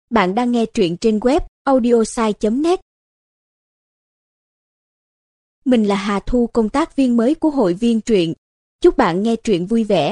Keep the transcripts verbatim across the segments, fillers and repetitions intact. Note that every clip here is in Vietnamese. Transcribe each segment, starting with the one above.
Bạn đang nghe truyện trên web audiosai chấm net. Mình là Hà Thu, công tác viên mới của hội viên truyện. Chúc bạn nghe truyện vui vẻ.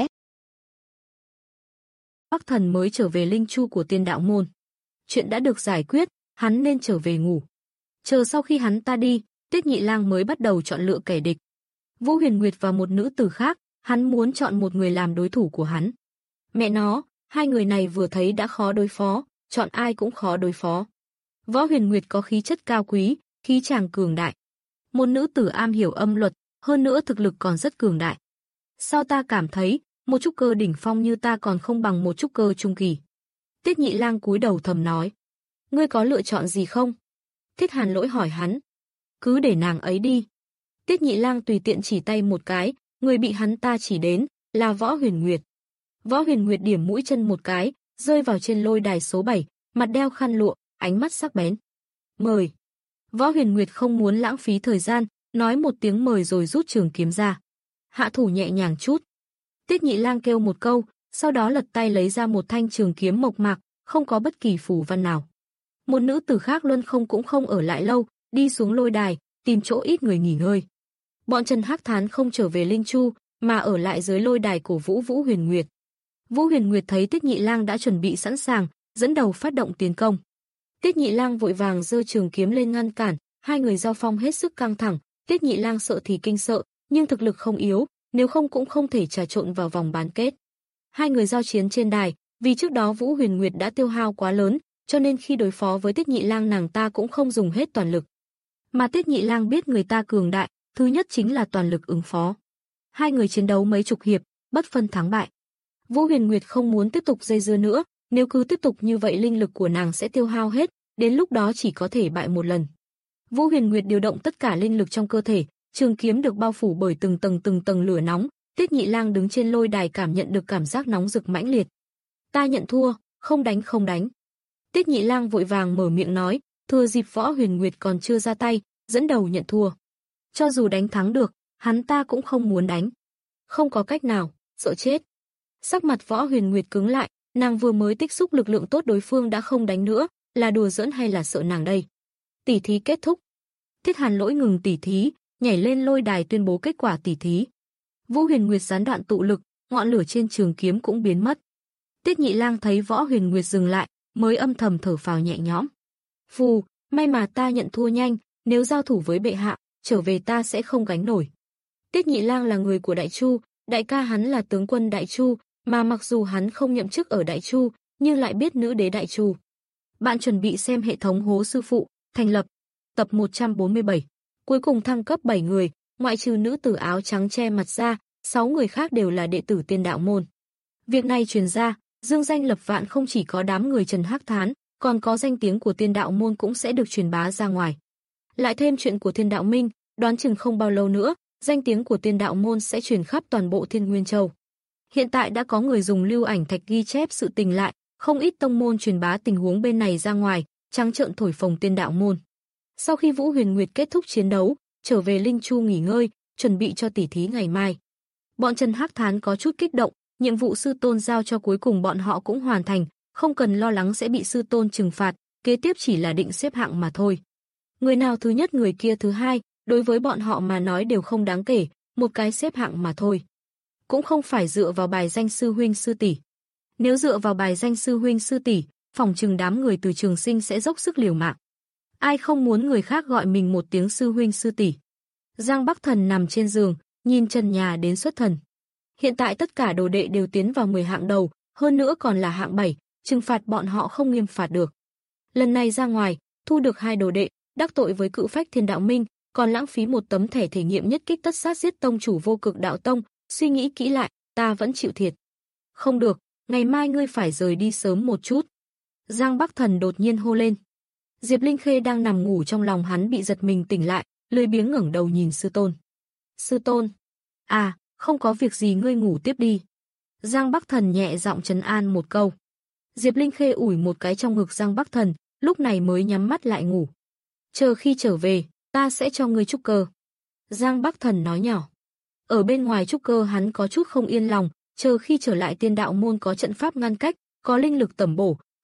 Bắc Thần mới trở về linh chu của Tiên Đạo Môn. Chuyện đã được giải quyết, hắn nên trở về ngủ. Chờ sau khi hắn ta đi, Tiết Nhị Lang mới bắt đầu chọn lựa kẻ địch. Vũ Huyền Nguyệt và một nữ tử khác, hắn muốn chọn một người làm đối thủ của hắn. Mẹ nó, hai người này vừa thấy đã khó đối phó, chọn ai cũng khó đối phó. Võ Huyền Nguyệt có khí chất cao quý, khí chàng cường đại. Một nữ tử am hiểu âm luật, hơn nữa thực lực còn rất cường đại. Sao ta cảm thấy, một trúc cơ đỉnh phong như ta còn không bằng một trúc cơ trung kỳ. Tiết Nhị Lang cúi đầu thầm nói. Ngươi có lựa chọn gì không? Thiết Hàn Lỗi hỏi hắn. Cứ để nàng ấy đi. Tiết Nhị Lang tùy tiện chỉ tay một cái, người bị hắn ta chỉ đến là Võ Huyền Nguyệt. Võ Huyền Nguyệt điểm mũi chân một cái, rơi vào trên lôi đài số bảy, mặt đeo khăn lụa, ánh mắt sắc bén. Mời. Võ Huyền Nguyệt không muốn lãng phí thời gian, nói một tiếng mời rồi rút trường kiếm ra. Hạ thủ nhẹ nhàng chút. Tiết Nhị Lang kêu một câu, sau đó lật tay lấy ra một thanh trường kiếm mộc mạc, không có bất kỳ phù văn nào. Một nữ tử khác Luân Không cũng không ở lại lâu, đi xuống lôi đài, tìm chỗ ít người nghỉ ngơi. Bọn Trần Hắc Thán không trở về linh chu, mà ở lại dưới lôi đài cổ vũ Vũ Huyền Nguyệt. Vũ Huyền Nguyệt thấy Tiết Nhị Lang đã chuẩn bị sẵn sàng, dẫn đầu phát động tiến công. Tiết Nhị Lang vội vàng giơ trường kiếm lên ngăn cản, hai người giao phong hết sức căng thẳng. Tiết Nhị Lang sợ thì kinh sợ, nhưng thực lực không yếu, nếu không cũng không thể trà trộn vào vòng bán kết. Hai người giao chiến trên đài, vì trước đó Vũ Huyền Nguyệt đã tiêu hao quá lớn, cho nên khi đối phó với Tiết Nhị Lang nàng ta cũng không dùng hết toàn lực. Mà Tiết Nhị Lang biết người ta cường đại, thứ nhất chính là toàn lực ứng phó. Hai người chiến đấu mấy chục hiệp, bất phân thắng bại. Vũ Huyền Nguyệt không muốn tiếp tục dây dưa nữa, nếu cứ tiếp tục như vậy linh lực của nàng sẽ tiêu hao hết, đến lúc đó chỉ có thể bại một lần. Vũ Huyền Nguyệt điều động tất cả linh lực trong cơ thể, trường kiếm được bao phủ bởi từng tầng từng tầng lửa nóng, Tiết Nhị Lang đứng trên lôi đài cảm nhận được cảm giác nóng rực mãnh liệt. Ta nhận thua, không đánh không đánh. Tiết Nhị Lang vội vàng mở miệng nói, thừa dịp Võ Huyền Nguyệt còn chưa ra tay, dẫn đầu nhận thua. Cho dù đánh thắng được, hắn ta cũng không muốn đánh. Không có cách nào, sợ chết. Sắc mặt Võ Huyền Nguyệt cứng lại, nàng vừa mới tích xúc lực lượng tốt đối phương đã không đánh nữa, là đùa giỡn hay là sợ nàng đây? Tỷ thí kết thúc. Thiết Hàn Lỗi ngừng tỷ thí, nhảy lên lôi đài tuyên bố kết quả tỷ thí. Vũ Huyền Nguyệt gián đoạn tụ lực, ngọn lửa trên trường kiếm cũng biến mất. Tiết Nhị Lang thấy Võ Huyền Nguyệt dừng lại, mới âm thầm thở phào nhẹ nhõm. Phù, may mà ta nhận thua nhanh, nếu giao thủ với bệ hạ, trở về ta sẽ không gánh nổi. Tiết Nhị Lang là người của Đại Chu, đại ca hắn là tướng quân Đại Chu, mà mặc dù hắn không nhậm chức ở Đại Chu, nhưng lại biết nữ đế Đại Chu. Bạn chuẩn bị xem hệ thống Hố Sư Phụ, thành lập, tập một trăm bốn mươi bảy. Cuối cùng thăng cấp bảy người, ngoại trừ nữ tử áo trắng che mặt ra, sáu người khác đều là đệ tử Tiên Đạo Môn. Việc này truyền ra, dương danh lập vạn không chỉ có đám người Trần Hắc Thán, còn có danh tiếng của Tiên Đạo Môn cũng sẽ được truyền bá ra ngoài. Lại thêm chuyện của Thiên Đạo Minh, đoán chừng không bao lâu nữa, danh tiếng của Tiên Đạo Môn sẽ truyền khắp toàn bộ Thiên Nguyên Châu. Hiện tại đã có người dùng lưu ảnh thạch ghi chép sự tình lại, không ít tông môn truyền bá tình huống bên này ra ngoài, trắng trợn thổi phồng Tiên Đạo Môn. Sau khi Vũ Huyền Nguyệt kết thúc chiến đấu, trở về linh chu nghỉ ngơi, chuẩn bị cho tỷ thí ngày mai. Bọn Trần Hắc Thán có chút kích động, nhiệm vụ sư tôn giao cho cuối cùng bọn họ cũng hoàn thành, không cần lo lắng sẽ bị sư tôn trừng phạt, kế tiếp chỉ là định xếp hạng mà thôi. Người nào thứ nhất người kia thứ hai, đối với bọn họ mà nói đều không đáng kể, một cái xếp hạng mà thôi. Cũng không phải dựa vào bài danh sư huynh sư tỷ. Nếu dựa vào bài danh sư huynh sư tỷ, phòng trừng đám người từ Trường Sinh sẽ dốc sức liều mạng. Ai không muốn người khác gọi mình một tiếng sư huynh sư tỷ. Giang Bắc Thần nằm trên giường, nhìn trần nhà đến xuất thần. Hiện tại tất cả đồ đệ đều tiến vào mười hạng đầu, hơn nữa còn là hạng bảy, trừng phạt bọn họ không nghiêm phạt được. Lần này ra ngoài, thu được hai đồ đệ, đắc tội với cự phách Thiên Đạo Minh, còn lãng phí một tấm thẻ thể nghiệm nhất kích tất sát giết tông chủ Vô Cực Đạo Tông, suy nghĩ kỹ lại, ta vẫn chịu thiệt. Không được, ngày mai ngươi phải rời đi sớm một chút. Giang Bắc Thần đột nhiên hô lên. Diệp Linh Khê đang nằm ngủ trong lòng hắn bị giật mình tỉnh lại, lười biếng ngẩng đầu nhìn sư tôn. Sư tôn. À, không có việc gì ngươi ngủ tiếp đi. Giang Bắc Thần nhẹ giọng trấn an một câu. Diệp Linh Khê ủi một cái trong ngực Giang Bắc Thần, lúc này mới nhắm mắt lại ngủ. Chờ khi trở về, ta sẽ cho ngươi trúc cơ. Giang Bắc Thần nói nhỏ. Ở bên ngoài trúc cơ hắn có chút không yên lòng, chờ khi trở lại Tiên Đạo Môn có trận pháp ngăn cách, có linh lực tẩm bổ,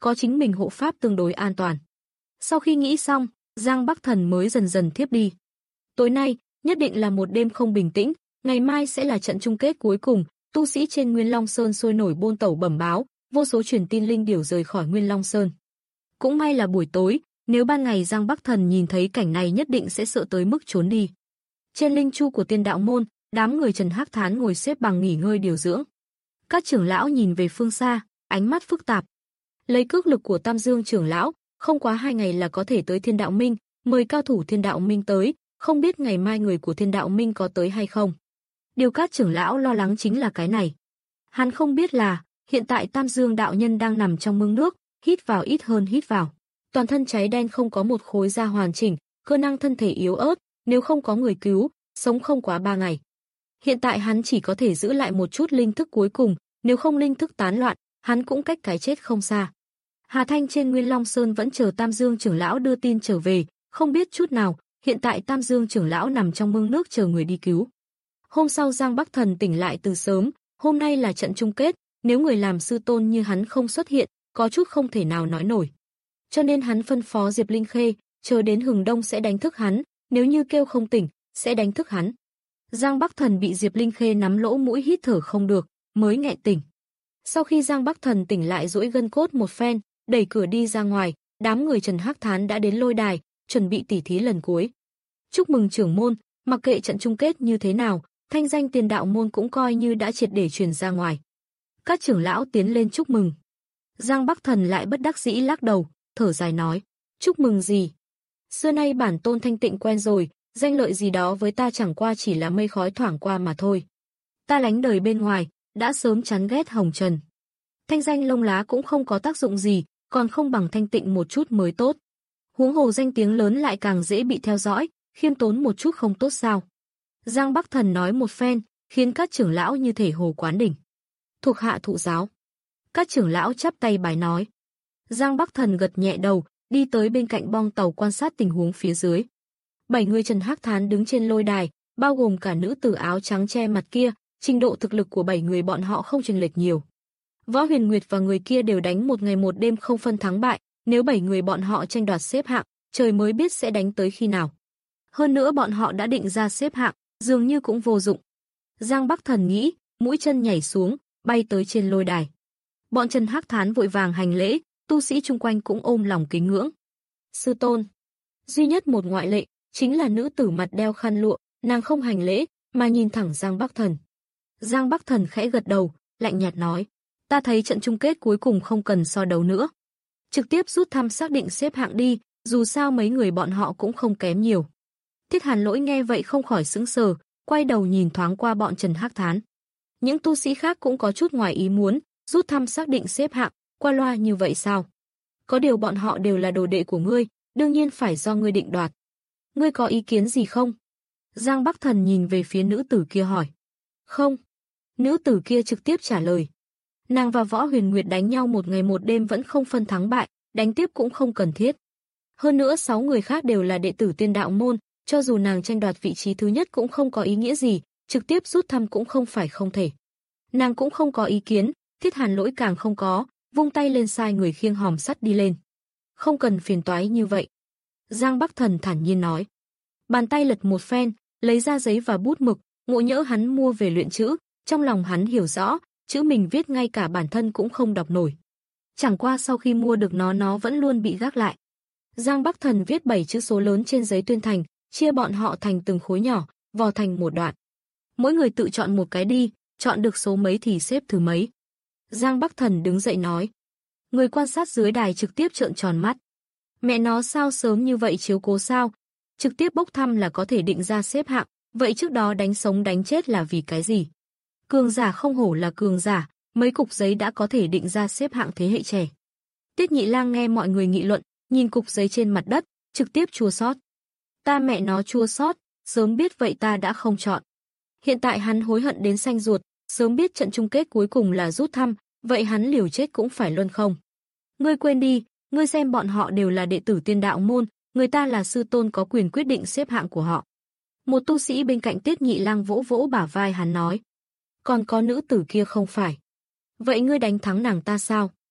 có chính mình hộ pháp tương đối an toàn. Sau khi nghĩ xong, Giang Bắc Thần mới dần dần thiếp đi. Tối nay, nhất định là một đêm không bình tĩnh, ngày mai sẽ là trận chung kết cuối cùng, tu sĩ trên Nguyên Long Sơn sôi nổi bôn tẩu bẩm báo, vô số truyền tin linh điểu rời khỏi Nguyên Long Sơn. Cũng may là buổi tối, nếu ban ngày Giang Bắc Thần nhìn thấy cảnh này nhất định sẽ sợ tới mức trốn đi. Trên linh chu của Tiên Đạo môn, đám người Trần Hắc Thán ngồi xếp bằng nghỉ ngơi điều dưỡng. Các trưởng lão nhìn về phương xa, ánh mắt phức tạp. Lấy cước lực của Tam Dương trưởng lão, không quá hai ngày là có thể tới Thiên Đạo Minh, mời cao thủ Thiên Đạo Minh tới, không biết ngày mai người của Thiên Đạo Minh có tới hay không. Điều các trưởng lão lo lắng chính là cái này. Hắn không biết là, hiện tại Tam Dương đạo nhân đang nằm trong mương nước, hít vào ít hơn hít vào. Toàn thân cháy đen không có một khối da hoàn chỉnh, cơ năng thân thể yếu ớt, nếu không có người cứu, sống không quá ba ngày. Hiện tại hắn chỉ có thể giữ lại một chút linh thức cuối cùng, nếu không linh thức tán loạn, hắn cũng cách cái chết không xa. Hà Thanh trên Nguyên Long Sơn vẫn chờ Tam Dương trưởng lão đưa tin trở về, không biết chút nào, hiện tại Tam Dương trưởng lão nằm trong mương nước chờ người đi cứu. Hôm sau Giang Bắc Thần tỉnh lại từ sớm, hôm nay là trận chung kết, nếu người làm sư tôn như hắn không xuất hiện, có chút không thể nào nói nổi. Cho nên hắn phân phó Diệp Linh Khê, chờ đến hừng đông sẽ đánh thức hắn, nếu như kêu không tỉnh, sẽ đánh thức hắn. Giang Bắc Thần bị Diệp Linh Khê nắm lỗ mũi hít thở không được, mới nghẹn tỉnh. Sau khi Giang Bắc Thần tỉnh lại duỗi gân cốt một phen, đẩy cửa đi ra ngoài, đám người Trần Hắc Thán đã đến lôi đài, chuẩn bị tỉ thí lần cuối. Chúc mừng trưởng môn, mặc kệ trận chung kết như thế nào, thanh danh Tiên Đạo môn cũng coi như đã triệt để truyền ra ngoài. Các trưởng lão tiến lên chúc mừng. Giang Bắc Thần lại bất đắc dĩ lắc đầu, thở dài nói, chúc mừng gì? Xưa nay bản tôn thanh tịnh quen rồi, danh lợi gì đó với ta chẳng qua chỉ là mây khói thoảng qua mà thôi. Ta lánh đời bên ngoài, đã sớm chán ghét hồng trần. Thanh danh lông lá cũng không có tác dụng gì, còn không bằng thanh tịnh một chút mới tốt. Huống hồ danh tiếng lớn lại càng dễ bị theo dõi, khiêm tốn một chút không tốt sao? Giang Bắc Thần nói một phen, khiến các trưởng lão như thể hồ quán đỉnh. Thuộc hạ thụ giáo. Các trưởng lão chắp tay bái nói. Giang Bắc Thần gật nhẹ đầu, đi tới bên cạnh bong tàu quan sát tình huống phía dưới. Bảy người Trần Hắc Thán đứng trên lôi đài, bao gồm cả nữ tử áo trắng che mặt kia, trình độ thực lực của bảy người bọn họ không chênh lệch nhiều. Võ Huyền Nguyệt và người kia đều đánh một ngày một đêm không phân thắng bại, nếu bảy người bọn họ tranh đoạt xếp hạng, trời mới biết sẽ đánh tới khi nào. Hơn nữa bọn họ đã định ra xếp hạng, dường như cũng vô dụng. Giang Bắc Thần nghĩ, mũi chân nhảy xuống, bay tới trên lôi đài. Bọn Trần Hắc Thán vội vàng hành lễ, tu sĩ chung quanh cũng ôm lòng kính ngưỡng. Sư tôn. Duy nhất một ngoại lệ, chính là nữ tử mặt đeo khăn lụa, nàng không hành lễ, mà nhìn thẳng Giang Bắc Thần. Giang Bắc Thần khẽ gật đầu, lạnh nhạt nói, ta thấy trận chung kết cuối cùng không cần so đấu nữa. Trực tiếp rút thăm xác định xếp hạng đi, dù sao mấy người bọn họ cũng không kém nhiều. Thiết Hàn Lỗi nghe vậy không khỏi sững sờ, quay đầu nhìn thoáng qua bọn Trần Hắc Thán. Những tu sĩ khác cũng có chút ngoài ý muốn, rút thăm xác định xếp hạng, qua loa như vậy sao? Có điều bọn họ đều là đồ đệ của ngươi, đương nhiên phải do ngươi định đoạt. Ngươi có ý kiến gì không? Giang Bắc Thần nhìn về phía nữ tử kia hỏi. Không. Nữ tử kia trực tiếp trả lời. Nàng và Võ Huyền Nguyệt đánh nhau một ngày một đêm vẫn không phân thắng bại, đánh tiếp cũng không cần thiết. Hơn nữa sáu người khác đều là đệ tử Tiên Đạo môn, cho dù nàng tranh đoạt vị trí thứ nhất cũng không có ý nghĩa gì, trực tiếp rút thăm cũng không phải không thể. Nàng cũng không có ý kiến, Thiết Hàn Lỗi càng không có, vung tay lên sai người khiêng hòm sắt đi lên. Không cần phiền toái như vậy. Giang Bắc Thần thản nhiên nói. Bàn tay lật một phen, lấy ra giấy và bút mực, ngộ nhỡ hắn mua về luyện chữ, trong lòng hắn hiểu rõ, chữ mình viết ngay cả bản thân cũng không đọc nổi. Chẳng qua sau khi mua được nó nó vẫn luôn bị gác lại. Giang Bắc Thần viết bảy chữ số lớn trên giấy tuyên thành, chia bọn họ thành từng khối nhỏ, vò thành một đoạn. Mỗi người tự chọn một cái đi, chọn được số mấy thì xếp thứ mấy. Giang Bắc Thần đứng dậy nói. Người quan sát dưới đài trực tiếp trợn tròn mắt. Mẹ nó sao sớm như vậy chiếu cố sao? Trực tiếp bốc thăm là có thể định ra xếp hạng, vậy trước đó đánh sống đánh chết là vì cái gì? Cường giả không hổ là cường giả, mấy cục giấy đã có thể định ra xếp hạng thế hệ trẻ. Tiết Nhị Lang nghe mọi người nghị luận, nhìn cục giấy trên mặt đất, trực tiếp chua xót. Ta mẹ nó chua xót, sớm biết vậy ta đã không chọn. Hiện tại hắn hối hận đến xanh ruột, sớm biết trận chung kết cuối cùng là rút thăm, vậy hắn liều chết cũng phải luân không. Ngươi quên đi, ngươi xem bọn họ đều là đệ tử Tiên Đạo môn, người ta là sư tôn có quyền quyết định xếp hạng của họ. Một tu sĩ bên cạnh Tiết Nhị Lang vỗ vỗ bả vai hắn nói. Còn có nữ tử kia không phải. Vậy ngươi đánh thắng nàng ta sao?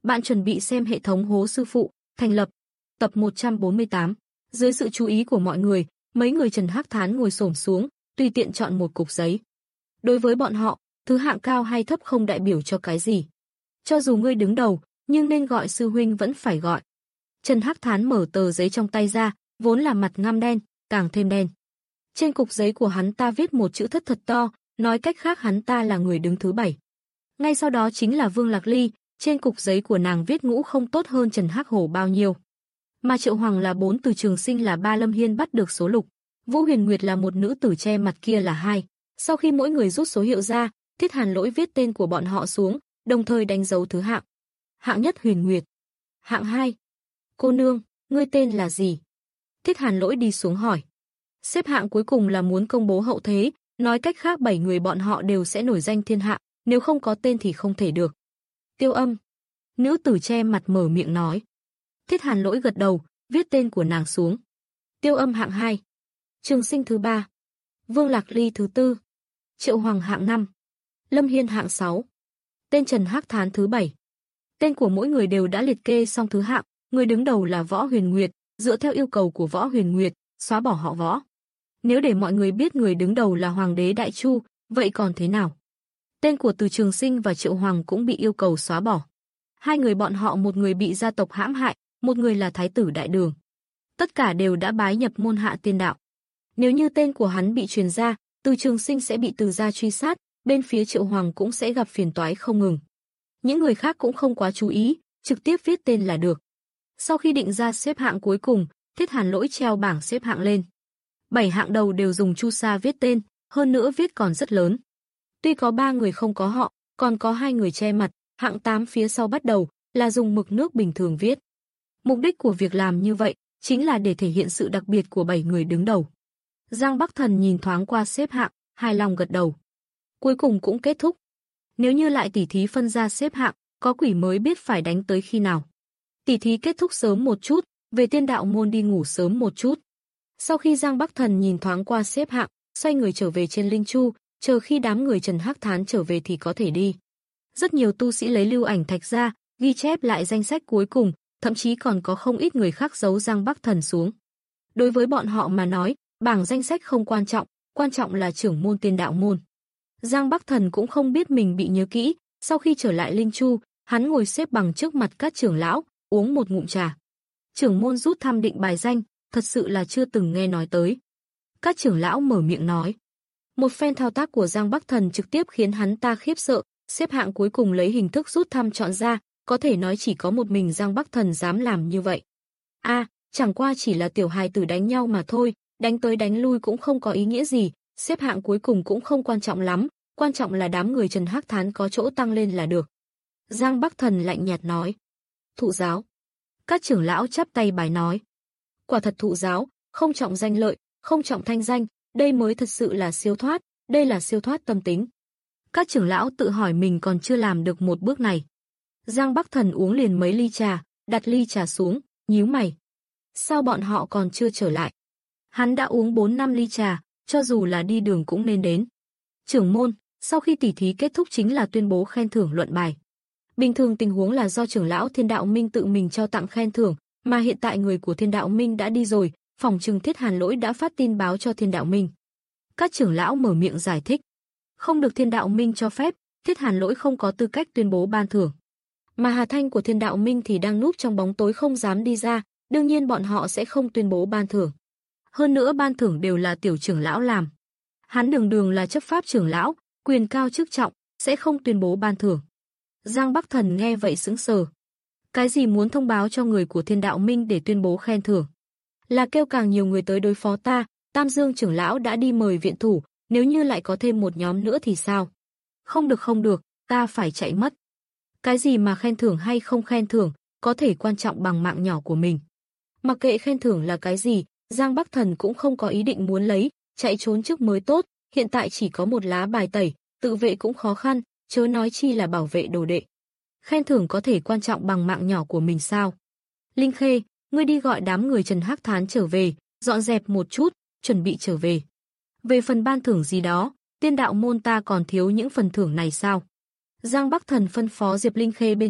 Bạn chuẩn bị xem hệ thống hố sư phụ, thành lập. Tập một trăm bốn mươi tám. Dưới sự chú ý của mọi người, mấy người Trần Hắc Thán ngồi xổm xuống, tùy tiện chọn một cục giấy. Đối với bọn họ, thứ hạng cao hay thấp không đại biểu cho cái gì. Cho dù ngươi đứng đầu, nhưng nên gọi sư huynh vẫn phải gọi. Trần Hắc Thán mở tờ giấy trong tay ra, vốn là mặt ngăm đen, càng thêm đen. Trên cục giấy của hắn ta viết một chữ thất thật to, nói cách khác hắn ta là người đứng thứ bảy. Ngay sau đó chính là Vương Lạc Ly, trên cục giấy của nàng viết ngũ không tốt hơn Trần Hắc Hổ bao nhiêu. Mà Triệu Hoàng là bốn, Từ Trường Sinh là ba, Lâm Hiên bắt được số lục, Vũ Huyền Nguyệt là một, nữ tử che mặt kia là hai. Sau khi mỗi người rút số hiệu ra, Thiết Hàn Lỗi viết tên của bọn họ xuống, đồng thời đánh dấu thứ hạng. Hạng nhất Huyền Nguyệt. Hạng hai. Cô nương, ngươi tên là gì? Thiết Hàn Lỗi đi xuống hỏi. Xếp hạng cuối cùng là muốn công bố hậu thế, nói cách khác bảy người bọn họ đều sẽ nổi danh thiên hạ, nếu không có tên thì không thể được. Tiêu Âm. Nữ tử che mặt mở miệng nói. Thiết Hàn Lỗi gật đầu, viết tên của nàng xuống. Tiêu Âm hạng hai. Trường Sinh thứ ba. Vương Lạc Ly thứ tư. Triệu Hoàng hạng năm. Lâm Hiên hạng sáu. Tên Trần Hắc Thán thứ bảy. Tên của mỗi người đều đã liệt kê xong thứ hạng, người đứng đầu là Võ Huyền Nguyệt, dựa theo yêu cầu của Võ Huyền Nguyệt, xóa bỏ họ Võ. Nếu để mọi người biết người đứng đầu là Hoàng đế Đại Chu, vậy còn thế nào? Tên của Từ Trường Sinh và Triệu Hoàng cũng bị yêu cầu xóa bỏ. Hai người bọn họ, một người bị gia tộc hãm hại, một người là Thái tử Đại Đường. Tất cả đều đã bái nhập môn Hạ Tiên Đạo. Nếu như tên của hắn bị truyền ra, Từ Trường Sinh sẽ bị Từ gia truy sát, bên phía Triệu Hoàng cũng sẽ gặp phiền toái không ngừng. Những người khác cũng không quá chú ý, trực tiếp viết tên là được. Sau khi định ra xếp hạng cuối cùng, Thiết Hàn Lỗi treo bảng xếp hạng lên. Bảy hạng đầu đều dùng chu sa viết tên, hơn nữa viết còn rất lớn. Tuy có ba người không có họ, còn có hai người che mặt, hạng tám phía sau bắt đầu là dùng mực nước bình thường viết. Mục đích của việc làm như vậy chính là để thể hiện sự đặc biệt của bảy người đứng đầu. Giang Bắc Thần nhìn thoáng qua xếp hạng, hài lòng gật đầu. Cuối cùng cũng kết thúc. Nếu như lại tỉ thí phân ra xếp hạng, có quỷ mới biết phải đánh tới khi nào. Tỉ thí kết thúc sớm một chút, về Tiên Đạo môn đi ngủ sớm một chút. Sau khi Giang Bắc Thần nhìn thoáng qua xếp hạng, xoay người trở về trên Linh Chu, chờ khi đám người Trần Hắc Thán trở về thì có thể đi. Rất nhiều tu sĩ lấy lưu ảnh thạch ra, ghi chép lại danh sách cuối cùng, thậm chí còn có không ít người khác giấu Giang Bắc Thần xuống. Đối với bọn họ mà nói, bảng danh sách không quan trọng, quan trọng là trưởng môn Tiên Đạo môn. Giang Bắc Thần cũng không biết mình bị nhớ kỹ, sau khi trở lại Linh Chu, hắn ngồi xếp bằng trước mặt các trưởng lão, uống một ngụm trà. Trưởng môn rút thăm định bài danh, thật sự là chưa từng nghe nói tới. Các trưởng lão mở miệng nói. Một phen thao tác của Giang Bắc Thần trực tiếp khiến hắn ta khiếp sợ, xếp hạng cuối cùng lấy hình thức rút thăm chọn ra, có thể nói chỉ có một mình Giang Bắc Thần dám làm như vậy. A, à, chẳng qua chỉ là tiểu hài tử đánh nhau mà thôi, đánh tới đánh lui cũng không có ý nghĩa gì, xếp hạng cuối cùng cũng không quan trọng lắm, quan trọng là đám người Trần Hắc Thán có chỗ tăng lên là được. Giang Bắc Thần lạnh nhạt nói. Thụ giáo. Các trưởng lão chắp tay bài nói. Quả thật thụ giáo, không trọng danh lợi, không trọng thanh danh, đây mới thật sự là siêu thoát, đây là siêu thoát tâm tính. Các trưởng lão tự hỏi mình còn chưa làm được một bước này. Giang Bắc Thần uống liền mấy ly trà, đặt ly trà xuống, nhíu mày. Sao bọn họ còn chưa trở lại? Hắn đã uống bốn năm ly trà, cho dù là đi đường cũng nên đến. Trưởng môn, sau khi tỉ thí kết thúc chính là tuyên bố khen thưởng luận bài. Bình thường tình huống là do trưởng lão Thiên Đạo Minh tự mình trao tặng khen thưởng, mà hiện tại người của Thiên Đạo Minh đã đi rồi, phòng trừng Thiết Hàn Lỗi đã phát tin báo cho Thiên Đạo Minh. Các trưởng lão mở miệng giải thích. Không được Thiên Đạo Minh cho phép, Thiết Hàn Lỗi không có tư cách tuyên bố ban thưởng. Mà Hà Thanh của Thiên Đạo Minh thì đang núp trong bóng tối không dám đi ra, đương nhiên bọn họ sẽ không tuyên bố ban thưởng. Hơn nữa ban thưởng đều là tiểu trưởng lão làm. Hắn đường đường là chấp pháp trưởng lão, quyền cao chức trọng, sẽ không tuyên bố ban thưởng. Giang Bắc Thần nghe vậy sững sờ. Cái gì muốn thông báo cho người của Thiên Đạo Minh để tuyên bố khen thưởng? Là kêu càng nhiều người tới đối phó ta, Tam Dương trưởng lão đã đi mời viện thủ, nếu như lại có thêm một nhóm nữa thì sao? Không được không được, ta phải chạy mất. Cái gì mà khen thưởng hay không khen thưởng, có thể quan trọng bằng mạng nhỏ của mình. Mặc kệ khen thưởng là cái gì, Giang Bắc Thần cũng không có ý định muốn lấy, chạy trốn trước mới tốt, hiện tại chỉ có một lá bài tẩy, tự vệ cũng khó khăn, chớ nói chi là bảo vệ đồ đệ. Khen thưởng có thể quan trọng bằng mạng nhỏ của mình sao? Linh Khê, ngươi đi gọi đám người Trần Hắc Thán trở về, dọn dẹp một chút, chuẩn bị trở về. Về phần ban thưởng gì đó, Tiên Đạo môn ta còn thiếu những phần thưởng này sao? Giang Bắc Thần phân phó Diệp Linh Khê bên cạnh,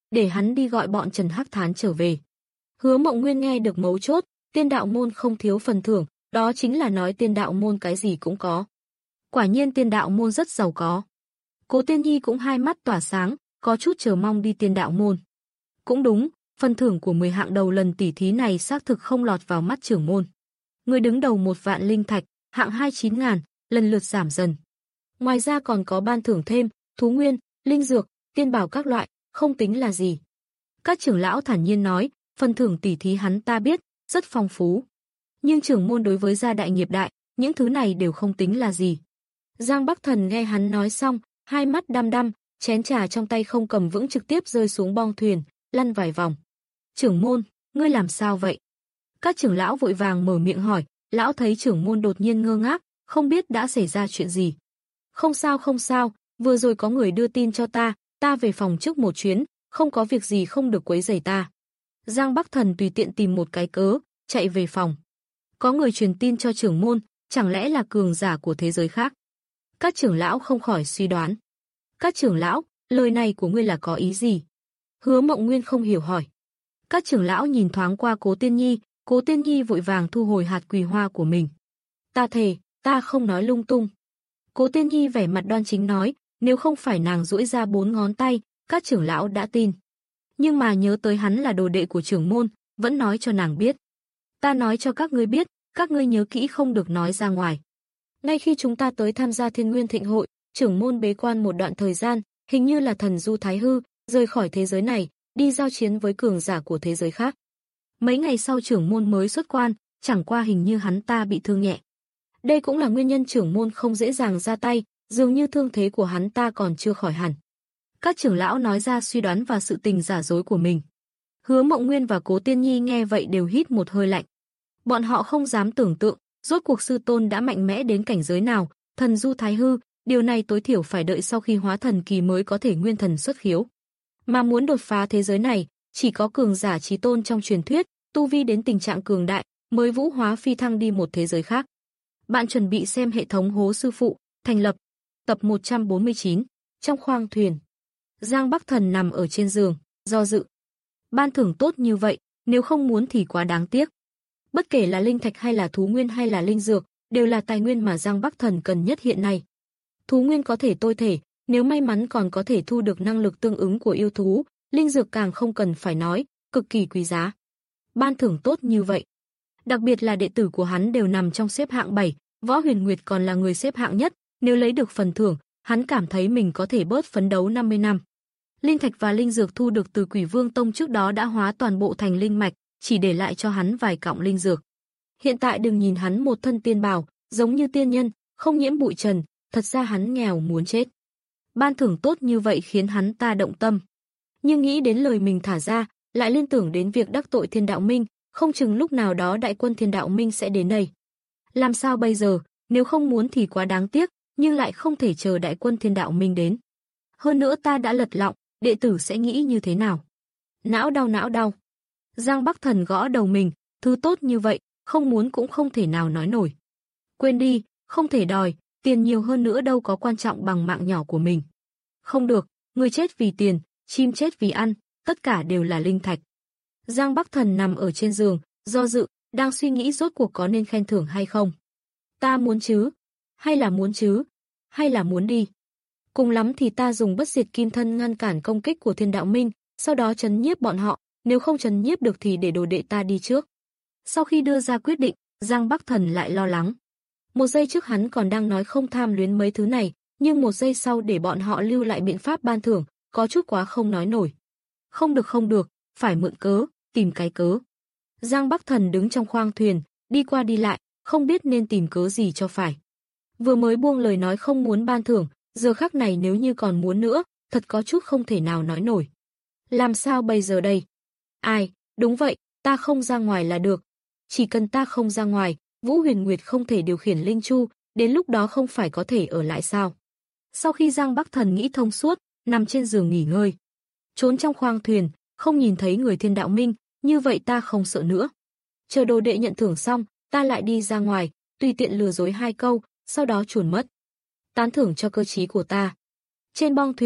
để hắn đi gọi bọn Trần Hắc Thán trở về. Hứa Mộng Nguyên nghe được mấu chốt, Tiên Đạo môn không thiếu phần thưởng, đó chính là nói Tiên Đạo môn cái gì cũng có. Quả nhiên Tiên Đạo môn rất giàu có. Cố Tiên Nhi cũng hai mắt tỏa sáng, có chút chờ mong đi Tiên Đạo môn. Cũng đúng, phần thưởng của mười hạng đầu lần tỉ thí này xác thực không lọt vào mắt trưởng môn. Người đứng đầu một vạn linh thạch, hạng hai chín ngàn, lần lượt giảm dần. Ngoài ra còn có ban thưởng thêm, thú nguyên, linh dược, tiên bảo các loại, không tính là gì. Các trưởng lão thản nhiên nói, phần thưởng tỉ thí hắn ta biết, rất phong phú. Nhưng trưởng môn đối với gia đại nghiệp đại, những thứ này đều không tính là gì. Giang Bắc Thần nghe hắn nói xong, hai mắt đăm đăm, chén trà trong tay không cầm vững trực tiếp rơi xuống bong thuyền, lăn vài vòng. Trưởng môn, ngươi làm sao vậy? Các trưởng lão vội vàng mở miệng hỏi, lão thấy trưởng môn đột nhiên ngơ ngác, không biết đã xảy ra chuyện gì. Không sao không sao, vừa rồi có người đưa tin cho ta, ta về phòng trước một chuyến, không có việc gì không được quấy rầy ta. Giang Bắc Thần tùy tiện tìm một cái cớ, chạy về phòng. Có người truyền tin cho trưởng môn, chẳng lẽ là cường giả của thế giới khác? Các trưởng lão không khỏi suy đoán. Các trưởng lão, lời này của ngươi là có ý gì? Hứa Mộng Nguyên không hiểu hỏi. Các trưởng lão nhìn thoáng qua Cố Tiên Nhi, Cố Tiên Nhi vội vàng thu hồi hạt quỳ hoa của mình. Ta thề, ta không nói lung tung. Cố Tiên Nhi vẻ mặt đoan chính nói, nếu không phải nàng duỗi ra bốn ngón tay, các trưởng lão đã tin. Nhưng mà nhớ tới hắn là đồ đệ của trưởng môn, vẫn nói cho nàng biết. Ta nói cho các ngươi biết, các ngươi nhớ kỹ không được nói ra ngoài. Ngay khi chúng ta tới tham gia Thiên Nguyên Thịnh hội, trưởng môn bế quan một đoạn thời gian, hình như là thần du thái hư, rời khỏi thế giới này, đi giao chiến với cường giả của thế giới khác. Mấy ngày sau trưởng môn mới xuất quan, chẳng qua hình như hắn ta bị thương nhẹ. Đây cũng là nguyên nhân trưởng môn không dễ dàng ra tay, dường như thương thế của hắn ta còn chưa khỏi hẳn. Các trưởng lão nói ra suy đoán và sự tình giả dối của mình. Hứa Mộng Nguyên và Cố Tiên Nhi nghe vậy đều hít một hơi lạnh. Bọn họ không dám tưởng tượng, rốt cuộc sư tôn đã mạnh mẽ đến cảnh giới nào, thần du thái hư, điều này tối thiểu phải đợi sau khi hóa thần kỳ mới có thể nguyên thần xuất khiếu. Mà muốn đột phá thế giới này, chỉ có cường giả chí tôn trong truyền thuyết, tu vi đến tình trạng cường đại, mới vũ hóa phi thăng đi một thế giới khác. Bạn chuẩn bị xem hệ thống Hố Sư Phụ, thành lập, tập một trăm bốn mươi chín, trong khoang thuyền. Giang Bắc Thần nằm ở trên giường, do dự. Ban thưởng tốt như vậy, nếu không muốn thì quá đáng tiếc. Bất kể là linh thạch hay là thú nguyên hay là linh dược, đều là tài nguyên mà Giang Bắc Thần cần nhất hiện nay. Thú nguyên có thể tôi thể, nếu may mắn còn có thể thu được năng lực tương ứng của yêu thú, linh dược càng không cần phải nói, cực kỳ quý giá. Ban thưởng tốt như vậy. Đặc biệt là đệ tử của hắn đều nằm trong xếp hạng bảy, Võ Huyền Nguyệt còn là người xếp hạng nhất, nếu lấy được phần thưởng, hắn cảm thấy mình có thể bớt phấn đấu năm mươi năm. Linh thạch và linh dược thu được từ Quỷ Vương Tông trước đó đã hóa toàn bộ thành linh mạch, chỉ để lại cho hắn vài cọng linh dược. Hiện tại đừng nhìn hắn một thân tiên bào, giống như tiên nhân, không nhiễm bụi trần, thật ra hắn nghèo muốn chết. Ban thưởng tốt như vậy khiến hắn ta động tâm. Nhưng nghĩ đến lời mình thả ra, lại liên tưởng đến việc đắc tội Thiên Đạo Minh, không chừng lúc nào đó đại quân Thiên Đạo Minh sẽ đến đây. Làm sao bây giờ, nếu không muốn thì quá đáng tiếc, nhưng lại không thể chờ đại quân Thiên Đạo Minh đến. Hơn nữa ta đã lật lọng, đệ tử sẽ nghĩ như thế nào? Não đau não đau. Giang Bắc Thần gõ đầu mình, thứ tốt như vậy, không muốn cũng không thể nào nói nổi. Quên đi, không thể đòi, tiền nhiều hơn nữa đâu có quan trọng bằng mạng nhỏ của mình. Không được, người chết vì tiền, chim chết vì ăn, tất cả đều là linh thạch. Giang Bắc Thần nằm ở trên giường, do dự, đang suy nghĩ rốt cuộc có nên khen thưởng hay không. Ta muốn chứ? Hay là muốn chứ? Hay là muốn đi? Cùng lắm thì ta dùng bất diệt kim thân ngăn cản công kích của Thiên Đạo Minh, sau đó trấn nhiếp bọn họ, nếu không trấn nhiếp được thì để đồ đệ ta đi trước. Sau khi đưa ra quyết định, Giang Bắc Thần lại lo lắng. Một giây trước hắn còn đang nói không tham luyến mấy thứ này, nhưng một giây sau để bọn họ lưu lại biện pháp ban thưởng, có chút quá không nói nổi. Không được không được, phải mượn cớ, tìm cái cớ. Giang Bắc Thần đứng trong khoang thuyền, đi qua đi lại, không biết nên tìm cớ gì cho phải. Vừa mới buông lời nói không muốn ban thưởng, giờ khắc này nếu như còn muốn nữa, thật có chút không thể nào nói nổi. Làm sao bây giờ đây? Ai, đúng vậy, ta không ra ngoài là được. Chỉ cần ta không ra ngoài, Vũ Huyền Nguyệt không thể điều khiển linh chu, đến lúc đó không phải có thể ở lại sao? Sau khi Giang Bắc Thần nghĩ thông suốt, nằm trên giường nghỉ ngơi. Trốn trong khoang thuyền, không nhìn thấy người Thiên Đạo Minh, như vậy ta không sợ nữa. Chờ đồ đệ nhận thưởng xong, ta lại đi ra ngoài, tùy tiện lừa dối hai câu, sau đó chuồn mất. Tán thưởng cho cơ trí của ta. Trên bong thuyền,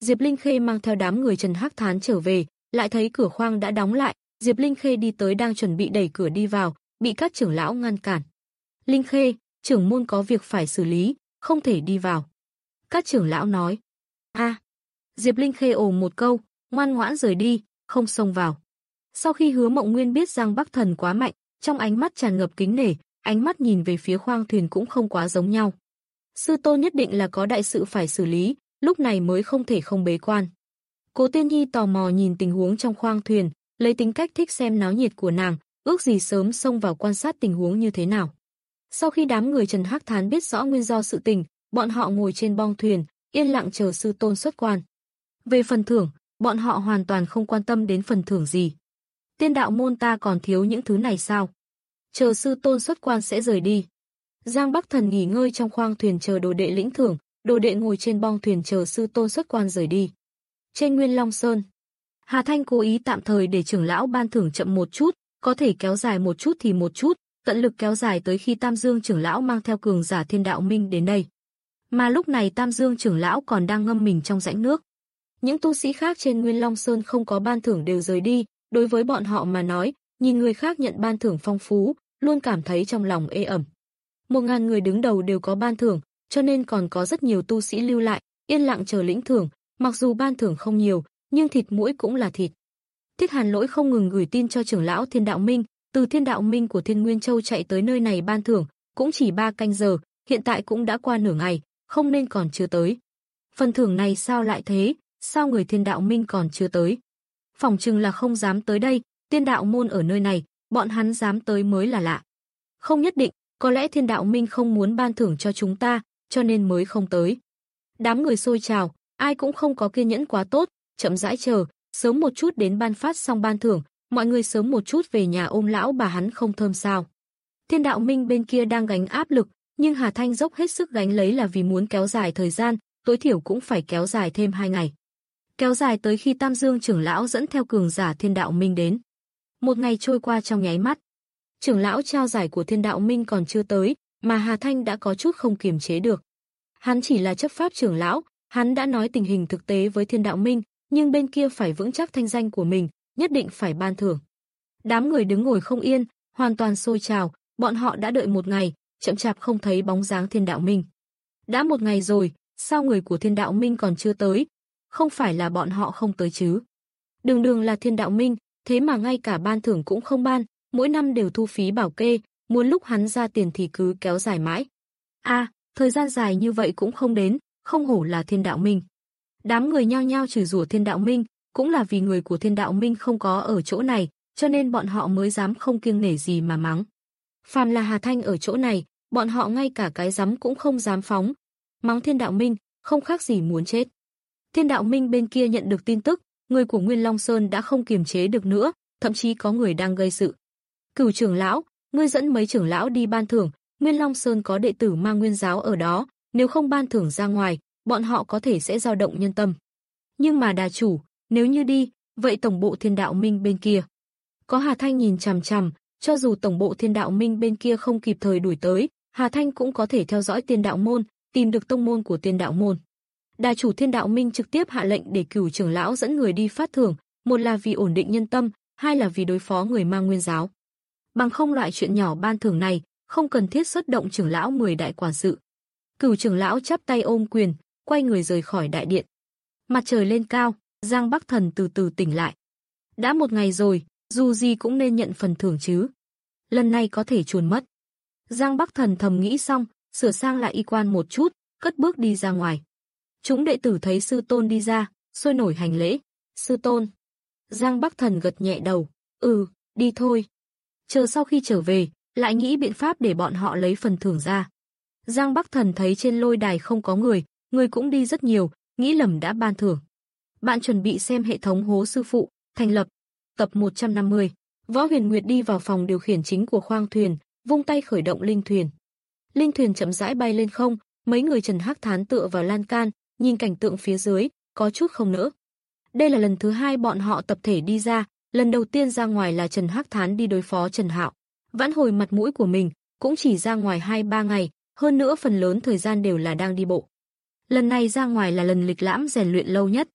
Diệp Linh Khê mang theo đám người Trần Hắc Thán trở về, lại thấy cửa khoang đã đóng lại, Diệp Linh Khê đi tới đang chuẩn bị đẩy cửa đi vào, bị các trưởng lão ngăn cản. Linh Khê, trưởng môn có việc phải xử lý, không thể đi vào. Các trưởng lão nói. A. À. Diệp Linh Khê ồ một câu, ngoan ngoãn rời đi, không xông vào. Sau khi Hứa Mộng Nguyên biết Giang Bắc Thần quá mạnh, trong ánh mắt tràn ngập kính nể, ánh mắt nhìn về phía khoang thuyền cũng không quá giống nhau. Sư tôn nhất định là có đại sự phải xử lý, lúc này mới không thể không bế quan. Cố Tiên Nhi tò mò nhìn tình huống trong khoang thuyền, lấy tính cách thích xem náo nhiệt của nàng, ước gì sớm xông vào quan sát tình huống như thế nào. Sau khi đám người Trần Hắc Thán biết rõ nguyên do sự tình, bọn họ ngồi trên bong thuyền, yên lặng chờ sư tôn xuất quan. Về phần thưởng, bọn họ hoàn toàn không quan tâm đến phần thưởng gì. Tiên đạo môn ta còn thiếu những thứ này sao? Chờ sư tôn xuất quan sẽ rời đi. Giang Bắc Thần nghỉ ngơi trong khoang thuyền chờ đồ đệ lĩnh thưởng, đồ đệ ngồi trên bong thuyền chờ sư tôn xuất quan rời đi. Trên Nguyên Long Sơn, Hà Thanh cố ý tạm thời để trưởng lão ban thưởng chậm một chút, có thể kéo dài một chút thì một chút, tận lực kéo dài tới khi Tam Dương trưởng lão mang theo cường giả Thiên Đạo Minh đến đây. Mà lúc này Tam Dương trưởng lão còn đang ngâm mình trong rãnh nước. Những tu sĩ khác trên Nguyên Long Sơn không có ban thưởng đều rời đi, đối với bọn họ mà nói, nhìn người khác nhận ban thưởng phong phú, luôn cảm thấy trong lòng ê ẩm. Một ngàn người đứng đầu đều có ban thưởng, cho nên còn có rất nhiều tu sĩ lưu lại, yên lặng chờ lĩnh thưởng, mặc dù ban thưởng không nhiều, nhưng thịt mũi cũng là thịt. Thiết Hàn Lỗi không ngừng gửi tin cho trưởng lão Thiên Đạo Minh, từ Thiên Đạo Minh của Thiên Nguyên Châu chạy tới nơi này ban thưởng, cũng chỉ ba canh giờ, hiện tại cũng đã qua nửa ngày, không nên còn chưa tới. Phần thưởng này sao lại thế, sao người Thiên Đạo Minh còn chưa tới? Phỏng chừng là không dám tới đây, Tiên đạo môn ở nơi này, bọn hắn dám tới mới là lạ. Không nhất định, có lẽ Thiên Đạo Minh không muốn ban thưởng cho chúng ta, cho nên mới không tới. Đám người xôi trào, ai cũng không có kiên nhẫn quá tốt, chậm rãi chờ, sớm một chút đến ban phát xong ban thưởng, mọi người sớm một chút về nhà ôm lão bà hắn không thơm sao. Thiên Đạo Minh bên kia đang gánh áp lực, nhưng Hà Thanh dốc hết sức gánh lấy là vì muốn kéo dài thời gian, tối thiểu cũng phải kéo dài thêm hai ngày. Kéo dài tới khi Tam Dương trưởng lão dẫn theo cường giả Thiên Đạo Minh đến. Một ngày trôi qua trong nháy mắt. Trưởng lão trao giải của Thiên Đạo Minh còn chưa tới, mà Hà Thanh đã có chút không kiềm chế được. Hắn chỉ là chấp pháp trưởng lão, hắn đã nói tình hình thực tế với Thiên Đạo Minh, nhưng bên kia phải vững chắc thanh danh của mình, nhất định phải ban thưởng. Đám người đứng ngồi không yên, hoàn toàn sôi trào, bọn họ đã đợi một ngày, chậm chạp không thấy bóng dáng Thiên Đạo Minh. Đã một ngày rồi, sao người của Thiên Đạo Minh còn chưa tới? Không phải là bọn họ không tới chứ? Đường đường là Thiên Đạo Minh, thế mà ngay cả ban thưởng cũng không ban, mỗi năm đều thu phí bảo kê, muốn lúc hắn ra tiền thì cứ kéo dài mãi. A, à, thời gian dài như vậy cũng không đến, không hổ là Thiên Đạo Minh. Đám người nhao nhao chửi rủa Thiên Đạo Minh, cũng là vì người của Thiên Đạo Minh không có ở chỗ này, cho nên bọn họ mới dám không kiêng nể gì mà mắng. Phàm là Hà Thanh ở chỗ này, bọn họ ngay cả cái dám cũng không dám phóng. Mắng Thiên Đạo Minh, không khác gì muốn chết. Thiên Đạo Minh bên kia nhận được tin tức, người của Nguyên Long Sơn đã không kiềm chế được nữa, thậm chí có người đang gây sự. Cửu trưởng lão, ngươi dẫn mấy trưởng lão đi ban thưởng, Nguyên Long Sơn có đệ tử mang nguyên giáo ở đó, nếu không ban thưởng ra ngoài, bọn họ có thể sẽ dao động nhân tâm. Nhưng mà đà chủ, nếu như đi, vậy tổng bộ Thiên Đạo Minh bên kia. Có Hà Thanh nhìn chằm chằm, cho dù tổng bộ Thiên Đạo Minh bên kia không kịp thời đuổi tới, Hà Thanh cũng có thể theo dõi Tiên Đạo môn, tìm được tông môn của Tiên Đạo môn. Đà chủ Thiên Đạo Minh trực tiếp hạ lệnh để Cửu trưởng lão dẫn người đi phát thưởng, một là vì ổn định nhân tâm, hai là vì đối phó người mang nguyên giáo. Bằng không loại chuyện nhỏ ban thưởng này, không cần thiết xuất động trưởng lão mười đại quản sự. Cửu trưởng lão chắp tay ôm quyền, quay người rời khỏi đại điện. Mặt trời lên cao, Giang Bắc Thần từ từ tỉnh lại. Đã một ngày rồi, dù gì cũng nên nhận phần thưởng chứ. Lần này có thể chuồn mất. Giang Bắc Thần thầm nghĩ xong, sửa sang lại y quan một chút, cất bước đi ra ngoài. Chúng đệ tử thấy sư tôn đi ra, sôi nổi hành lễ. Sư tôn. Giang Bắc Thần gật nhẹ đầu. Ừ, đi thôi. Chờ sau khi trở về, lại nghĩ biện pháp để bọn họ lấy phần thưởng ra. Giang Bắc Thần thấy trên lôi đài không có người, người cũng đi rất nhiều, nghĩ lầm đã ban thưởng. Bạn chuẩn bị xem hệ thống hố sư phụ, thành lập. Tập một trăm năm mươi. Võ Huyền Nguyệt đi vào phòng điều khiển chính của khoang thuyền, vung tay khởi động linh thuyền. Linh thuyền chậm rãi bay lên không, mấy người Trần Hắc Thán tựa vào lan can, nhìn cảnh tượng phía dưới, có chút không nỡ. Đây là lần thứ hai bọn họ tập thể đi ra, lần đầu tiên ra ngoài là Trần Hắc Thán đi đối phó Trần Hạo. Vãn hồi mặt mũi của mình, cũng chỉ ra ngoài hai ba ngày, hơn nữa phần lớn thời gian đều là đang đi bộ. Lần này ra ngoài là lần lịch lãm rèn luyện lâu nhất,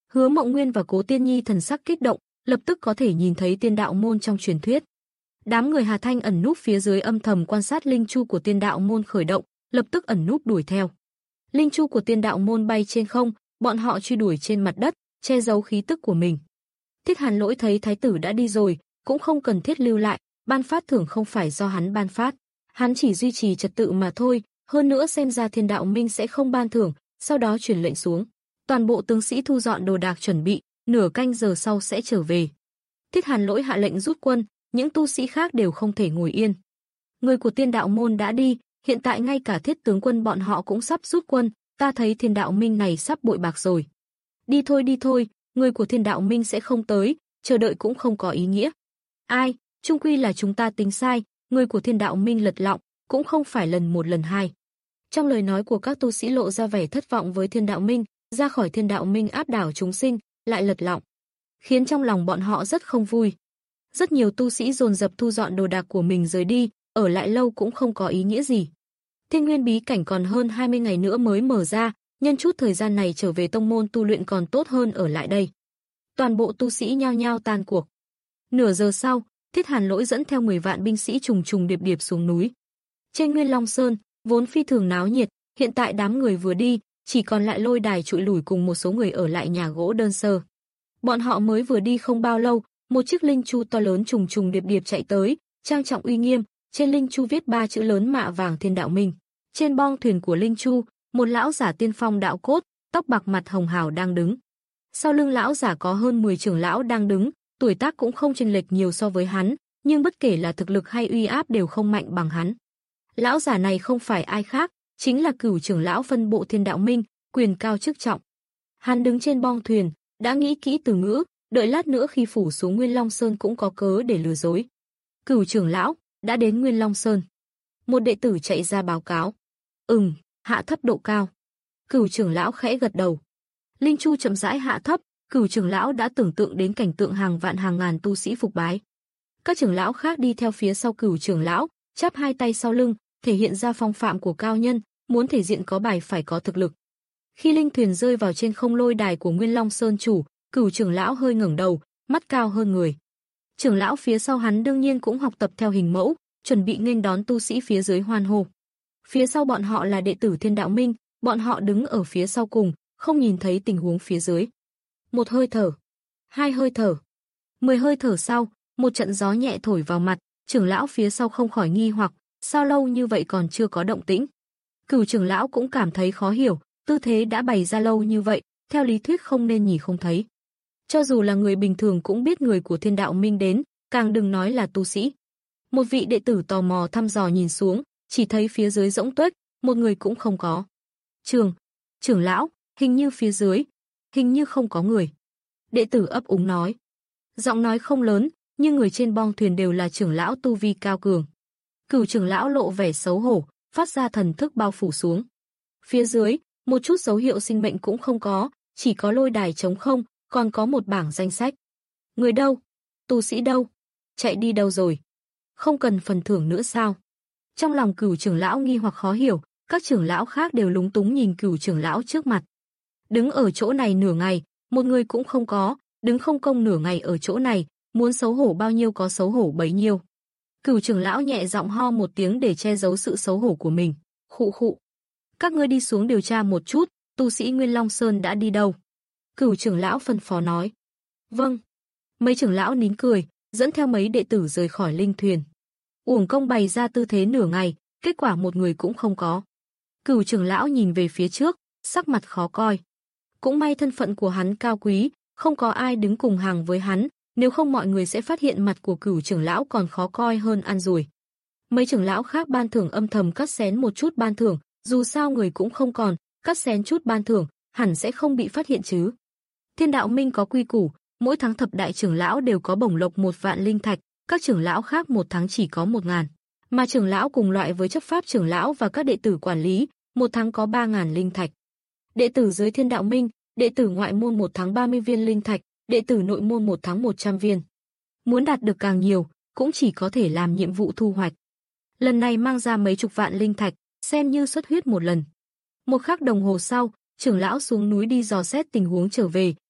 Hứa Mộng Nguyên và Cố Tiên Nhi thần sắc kích động, lập tức có thể nhìn thấy Tiên Đạo môn trong truyền thuyết. Đám người Hà Thanh ẩn núp phía dưới âm thầm quan sát linh chu của Tiên Đạo môn khởi động, lập tức ẩn núp đuổi theo. Linh chu của Tiên Đạo môn bay trên không, bọn họ truy đuổi trên mặt đất, che giấu khí tức của mình. Thiết Hàn Lỗi thấy thái tử đã đi rồi, cũng không cần thiết lưu lại, ban phát thưởng không phải do hắn ban phát, hắn chỉ duy trì trật tự mà thôi, hơn nữa xem ra Thiên Đạo Minh sẽ không ban thưởng, sau đó truyền lệnh xuống. Toàn bộ tướng sĩ thu dọn đồ đạc chuẩn bị, nửa canh giờ sau sẽ trở về. Thiết Hàn Lỗi hạ lệnh rút quân, những tu sĩ khác đều không thể ngồi yên. Người của Tiên Đạo môn đã đi, hiện tại ngay cả Thiết tướng quân bọn họ cũng sắp rút quân, ta thấy Thiên Đạo Minh này sắp bội bạc rồi. Đi thôi đi thôi, người của Thiên Đạo Minh sẽ không tới, chờ đợi cũng không có ý nghĩa. Ai, chung quy là chúng ta tính sai, người của Thiên Đạo Minh lật lọng, cũng không phải lần một lần hai. Trong lời nói của các tu sĩ lộ ra vẻ thất vọng với Thiên Đạo Minh, ra khỏi Thiên Đạo Minh áp đảo chúng sinh, lại lật lọng, khiến trong lòng bọn họ rất không vui. Rất nhiều tu sĩ dồn dập thu dọn đồ đạc của mình rời đi, ở lại lâu cũng không có ý nghĩa gì. Thiên Nguyên bí cảnh còn hơn hai mươi ngày nữa mới mở ra, nhân chút thời gian này trở về tông môn tu luyện còn tốt hơn ở lại đây. Toàn bộ tu sĩ nhao nhao tan cuộc. Nửa giờ sau, Thiết Hàn Lỗi dẫn theo mười vạn binh sĩ trùng trùng điệp điệp xuống núi. Trên Nguyên Long Sơn, vốn phi thường náo nhiệt, hiện tại đám người vừa đi, chỉ còn lại Lôi Đài trụi lủi cùng một số người ở lại nhà gỗ đơn sơ. Bọn họ mới vừa đi không bao lâu, một chiếc linh chu to lớn trùng trùng điệp điệp chạy tới, trang trọng uy nghiêm, trên linh chu viết ba chữ lớn mạ vàng Thiên Đạo Minh. Trên bong thuyền của linh chu, một lão giả tiên phong đạo cốt, tóc bạc mặt hồng hào đang đứng. Sau lưng lão giả có hơn mười trưởng lão đang đứng, tuổi tác cũng không chênh lệch nhiều so với hắn, nhưng bất kể là thực lực hay uy áp đều không mạnh bằng hắn. Lão giả này không phải ai khác, chính là Cửu trưởng lão phân bộ Thiên Đạo Minh, quyền cao chức trọng. Hắn đứng trên bong thuyền, đã nghĩ kỹ từ ngữ, đợi lát nữa khi phủ xuống Nguyên Long Sơn cũng có cớ để lừa dối. Cửu trưởng lão, đã đến Nguyên Long Sơn. Một đệ tử chạy ra báo cáo. Ừm, hạ thấp độ cao. Cửu trưởng lão khẽ gật đầu. Linh chu chậm rãi hạ thấp, Cửu trưởng lão đã tưởng tượng đến cảnh tượng hàng vạn hàng ngàn tu sĩ phục bái. Các trưởng lão khác đi theo phía sau Cửu trưởng lão, chắp hai tay sau lưng, thể hiện ra phong phạm của cao nhân, muốn thể diện có bài phải có thực lực. Khi linh thuyền rơi vào trên không lôi đài của Nguyên Long Sơn chủ, Cửu trưởng lão hơi ngẩng đầu, mắt cao hơn người. Trưởng lão phía sau hắn đương nhiên cũng học tập theo hình mẫu, chuẩn bị nghênh đón tu sĩ phía dưới hoan hô. Phía sau bọn họ là đệ tử Thiên Đạo Minh, bọn họ đứng ở phía sau cùng, không nhìn thấy tình huống phía dưới. Một hơi thở, hai hơi thở, mười hơi thở sau, một trận gió nhẹ thổi vào mặt, trưởng lão phía sau không khỏi nghi hoặc, sao lâu như vậy còn chưa có động tĩnh. Cửu trưởng lão cũng cảm thấy khó hiểu, tư thế đã bày ra lâu như vậy, theo lý thuyết không nên nhỉ không thấy. Cho dù là người bình thường cũng biết người của Thiên Đạo Minh đến, càng đừng nói là tu sĩ. Một vị đệ tử tò mò thăm dò nhìn xuống, chỉ thấy phía dưới rỗng tuếch, một người cũng không có. Trường, trưởng lão, hình như phía dưới, hình như không có người. Đệ tử ấp úng nói. Giọng nói không lớn, nhưng người trên bong thuyền đều là trưởng lão tu vi cao cường. Cửu trưởng lão lộ vẻ xấu hổ, phát ra thần thức bao phủ xuống. Phía dưới, một chút dấu hiệu sinh mệnh cũng không có, chỉ có lôi đài trống không, còn có một bảng danh sách. Người đâu? Tu sĩ đâu? Chạy đi đâu rồi? Không cần phần thưởng nữa sao? Trong lòng Cửu trưởng lão nghi hoặc khó hiểu, các trưởng lão khác đều lúng túng nhìn Cửu trưởng lão trước mặt. Đứng ở chỗ này nửa ngày, một người cũng không có, đứng không công nửa ngày ở chỗ này, muốn xấu hổ bao nhiêu có xấu hổ bấy nhiêu. Cửu trưởng lão nhẹ giọng ho một tiếng để che giấu sự xấu hổ của mình. Khụ khụ. Các ngươi đi xuống điều tra một chút, tu sĩ Nguyên Long Sơn đã đi đâu? Cửu trưởng lão phân phó nói. Vâng. Mấy trưởng lão nín cười, dẫn theo mấy đệ tử rời khỏi linh thuyền. Uổng công bày ra tư thế nửa ngày, kết quả một người cũng không có. Cửu trưởng lão nhìn về phía trước, sắc mặt khó coi. Cũng may thân phận của hắn cao quý, không có ai đứng cùng hàng với hắn, nếu không mọi người sẽ phát hiện mặt của Cửu trưởng lão còn khó coi hơn ăn ruồi. Mấy trưởng lão khác ban thưởng âm thầm cắt xén một chút ban thưởng, dù sao người cũng không còn, cắt xén chút ban thưởng, hẳn sẽ không bị phát hiện chứ. Thiên Đạo Minh có quy củ, mỗi tháng thập đại trưởng lão đều có bổng lộc một vạn linh thạch, các trưởng lão khác một tháng chỉ có một ngàn, mà trưởng lão cùng loại với chấp pháp trưởng lão và các đệ tử quản lý, một tháng có ba ngàn linh thạch. Đệ tử dưới Thiên Đạo Minh, đệ tử ngoại môn một tháng ba mươi viên linh thạch, đệ tử nội môn một tháng một trăm viên. Muốn đạt được càng nhiều, cũng chỉ có thể làm nhiệm vụ thu hoạch. Lần này mang ra mấy chục vạn linh thạch, xem như xuất huyết một lần. Một khắc đồng hồ sau, trưởng lão xuống núi đi dò xét tình huống trở về,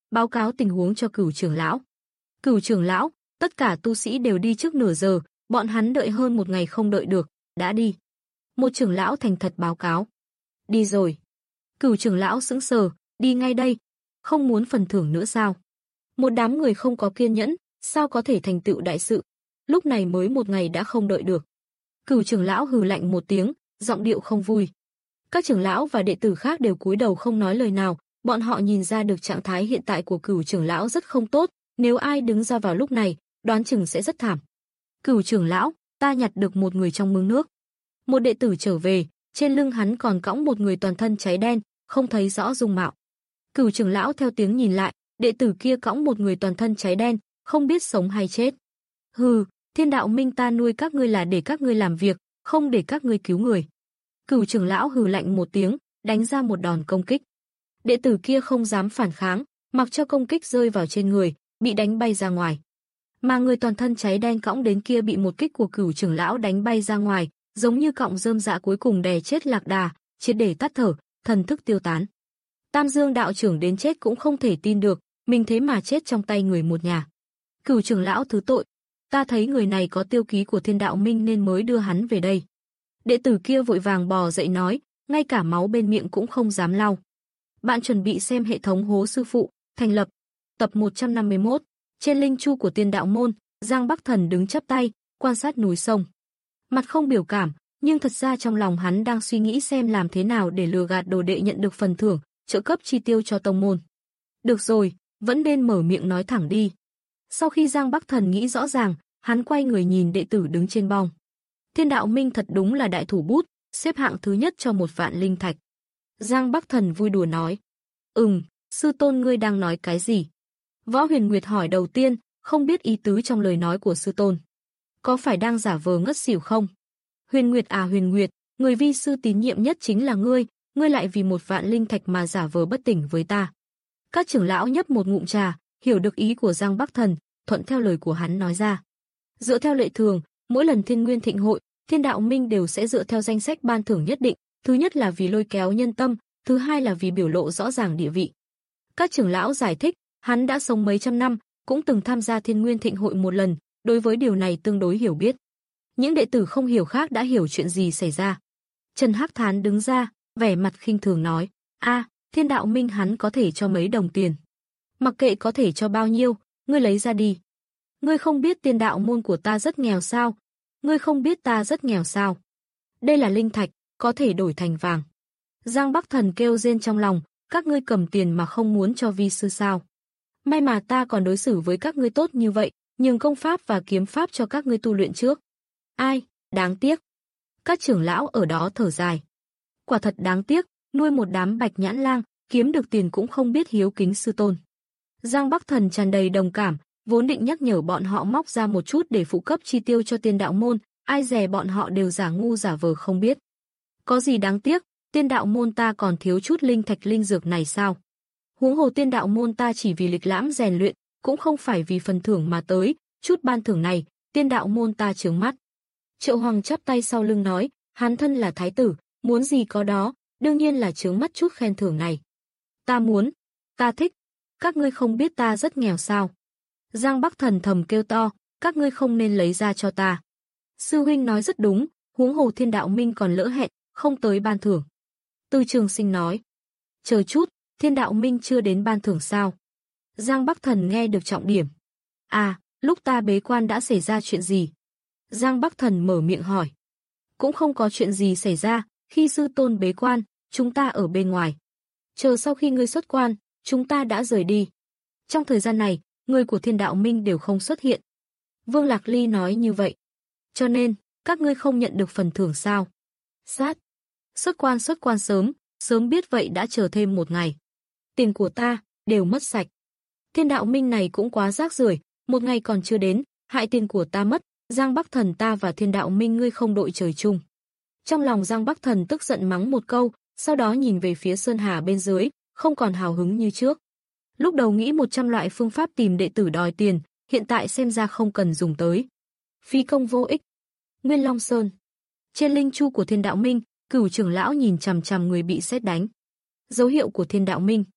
báo cáo tình huống cho Cửu trưởng lão. Cửu trưởng lão, tất cả tu sĩ đều đi trước nửa giờ, bọn hắn đợi hơn một ngày không đợi được, đã đi. Một trưởng lão thành thật báo cáo. Đi rồi. Cửu trưởng lão sững sờ, đi ngay đây. Không muốn phần thưởng nữa sao? Một đám người không có kiên nhẫn, sao có thể thành tựu đại sự? Lúc này mới một ngày đã không đợi được. Cửu trưởng lão hừ lạnh một tiếng, giọng điệu không vui. Các trưởng lão và đệ tử khác đều cúi đầu không nói lời nào, bọn họ nhìn ra được trạng thái hiện tại của Cửu trưởng lão rất không tốt, nếu ai đứng ra vào lúc này, đoán chừng sẽ rất thảm. Cửu trưởng lão, ta nhặt được một người trong mương nước. Một đệ tử trở về, trên lưng hắn còn cõng một người toàn thân cháy đen, không thấy rõ dung mạo. Cửu trưởng lão theo tiếng nhìn lại, đệ tử kia cõng một người toàn thân cháy đen, không biết sống hay chết. Hừ, Thiên Đạo Minh ta nuôi các ngươi là để các ngươi làm việc, không để các ngươi cứu người. Cửu trưởng lão hừ lạnh một tiếng, đánh ra một đòn công kích. Đệ tử kia không dám phản kháng, mặc cho công kích rơi vào trên người, bị đánh bay ra ngoài. Mà người toàn thân cháy đen cõng đến kia bị một kích của Cửu trưởng lão đánh bay ra ngoài, giống như cọng rơm rạ cuối cùng đè chết lạc đà, triệt để tắt thở, thần thức tiêu tán. Tam Dương đạo trưởng đến chết cũng không thể tin được, mình thế mà chết trong tay người một nhà. Cửu trưởng lão thứ tội, ta thấy người này có tiêu ký của Thiên Đạo Minh nên mới đưa hắn về đây. Đệ tử kia vội vàng bò dậy nói, ngay cả máu bên miệng cũng không dám lau. Bạn chuẩn bị xem hệ thống hố sư phụ, thành lập. Tập một trăm năm mươi mốt, trên linh chu của Tiên Đạo Môn, Giang Bắc Thần đứng chắp tay, quan sát núi sông. Mặt không biểu cảm, nhưng thật ra trong lòng hắn đang suy nghĩ xem làm thế nào để lừa gạt đồ đệ nhận được phần thưởng, trợ cấp chi tiêu cho tông môn. Được rồi, vẫn nên mở miệng nói thẳng đi. Sau khi Giang Bắc Thần nghĩ rõ ràng, hắn quay người nhìn đệ tử đứng trên bong. Thiên Đạo Minh thật đúng là đại thủ bút, xếp hạng thứ nhất cho một vạn linh thạch. Giang Bắc Thần vui đùa nói. Ừm, sư tôn ngươi đang nói cái gì? Võ Huyền Nguyệt hỏi đầu tiên, không biết ý tứ trong lời nói của sư tôn. Có phải đang giả vờ ngất xỉu không? Huyền Nguyệt à Huyền Nguyệt, người vi sư tín nhiệm nhất chính là ngươi, ngươi lại vì một vạn linh thạch mà giả vờ bất tỉnh với ta. Các trưởng lão nhấp một ngụm trà, hiểu được ý của Giang Bắc Thần, thuận theo lời của hắn nói ra. Dựa theo lệ thường, mỗi lần Thiên Nguyên Thịnh hội, Thiên Đạo Minh đều sẽ dựa theo danh sách ban thưởng nhất định, thứ nhất là vì lôi kéo nhân tâm, thứ hai là vì biểu lộ rõ ràng địa vị. Các trưởng lão giải thích, hắn đã sống mấy trăm năm, cũng từng tham gia Thiên Nguyên Thịnh hội một lần, đối với điều này tương đối hiểu biết. Những đệ tử không hiểu khác đã hiểu chuyện gì xảy ra. Trần Hắc Thán đứng ra, vẻ mặt khinh thường nói, a, Thiên Đạo Minh hắn có thể cho mấy đồng tiền. Mặc kệ có thể cho bao nhiêu, ngươi lấy ra đi. Ngươi không biết Tiên Đạo Môn của ta rất nghèo sao? Ngươi không biết ta rất nghèo sao? Đây là linh thạch, có thể đổi thành vàng. Giang Bắc Thần kêu rên trong lòng, các ngươi cầm tiền mà không muốn cho vi sư sao? May mà ta còn đối xử với các ngươi tốt như vậy, nhường công pháp và kiếm pháp cho các ngươi tu luyện trước. Ai, đáng tiếc. Các trưởng lão ở đó thở dài. Quả thật đáng tiếc, nuôi một đám bạch nhãn lang, kiếm được tiền cũng không biết hiếu kính sư tôn. Giang Bắc Thần tràn đầy đồng cảm, vốn định nhắc nhở bọn họ móc ra một chút để phụ cấp chi tiêu cho Tiên Đạo Môn, ai dè bọn họ đều giả ngu giả vờ không biết. Có gì đáng tiếc, Tiên Đạo Môn ta còn thiếu chút linh thạch linh dược này sao? Huống hồ Tiên Đạo Môn ta chỉ vì lịch lãm rèn luyện, cũng không phải vì phần thưởng mà tới, chút ban thưởng này, Tiên Đạo Môn ta trướng mắt. Triệu Hoàng chắp tay sau lưng nói, hắn thân là thái tử, muốn gì có đó, đương nhiên là trướng mắt chút khen thưởng này. Ta muốn, ta thích, các ngươi không biết ta rất nghèo sao? Giang Bắc Thần thầm kêu to, các ngươi không nên lấy ra cho ta. Sư huynh nói rất đúng, huống hồ Thiên Đạo Minh còn lỡ hẹn, không tới ban thưởng. Từ Trường Sinh nói, chờ chút, Thiên Đạo Minh chưa đến ban thưởng sao? Giang Bắc Thần nghe được trọng điểm. À, lúc ta bế quan đã xảy ra chuyện gì? Giang Bắc Thần mở miệng hỏi. Cũng không có chuyện gì xảy ra, khi sư tôn bế quan, chúng ta ở bên ngoài. Chờ sau khi ngươi xuất quan, chúng ta đã rời đi. Trong thời gian này, người của Thiên Đạo Minh đều không xuất hiện. Vương Lạc Ly nói như vậy. Cho nên, các ngươi không nhận được phần thưởng sao? Sát. Xuất quan xuất quan sớm, sớm biết vậy đã chờ thêm một ngày. Tiền của ta, đều mất sạch. Thiên Đạo Minh này cũng quá rác rưởi, một ngày còn chưa đến, hại tiền của ta mất, Giang Bắc Thần ta và Thiên Đạo Minh ngươi không đội trời chung. Trong lòng Giang Bắc Thần tức giận mắng một câu, sau đó nhìn về phía Sơn Hà bên dưới, không còn hào hứng như trước. Lúc đầu nghĩ một trăm loại phương pháp tìm đệ tử đòi tiền, hiện tại xem ra không cần dùng tới. Phí công vô ích. Nguyên Long Sơn. Trên linh chu của Thiên Đạo Minh, Cửu trưởng lão nhìn chằm chằm người bị sét đánh. Dấu hiệu của Thiên Đạo Minh.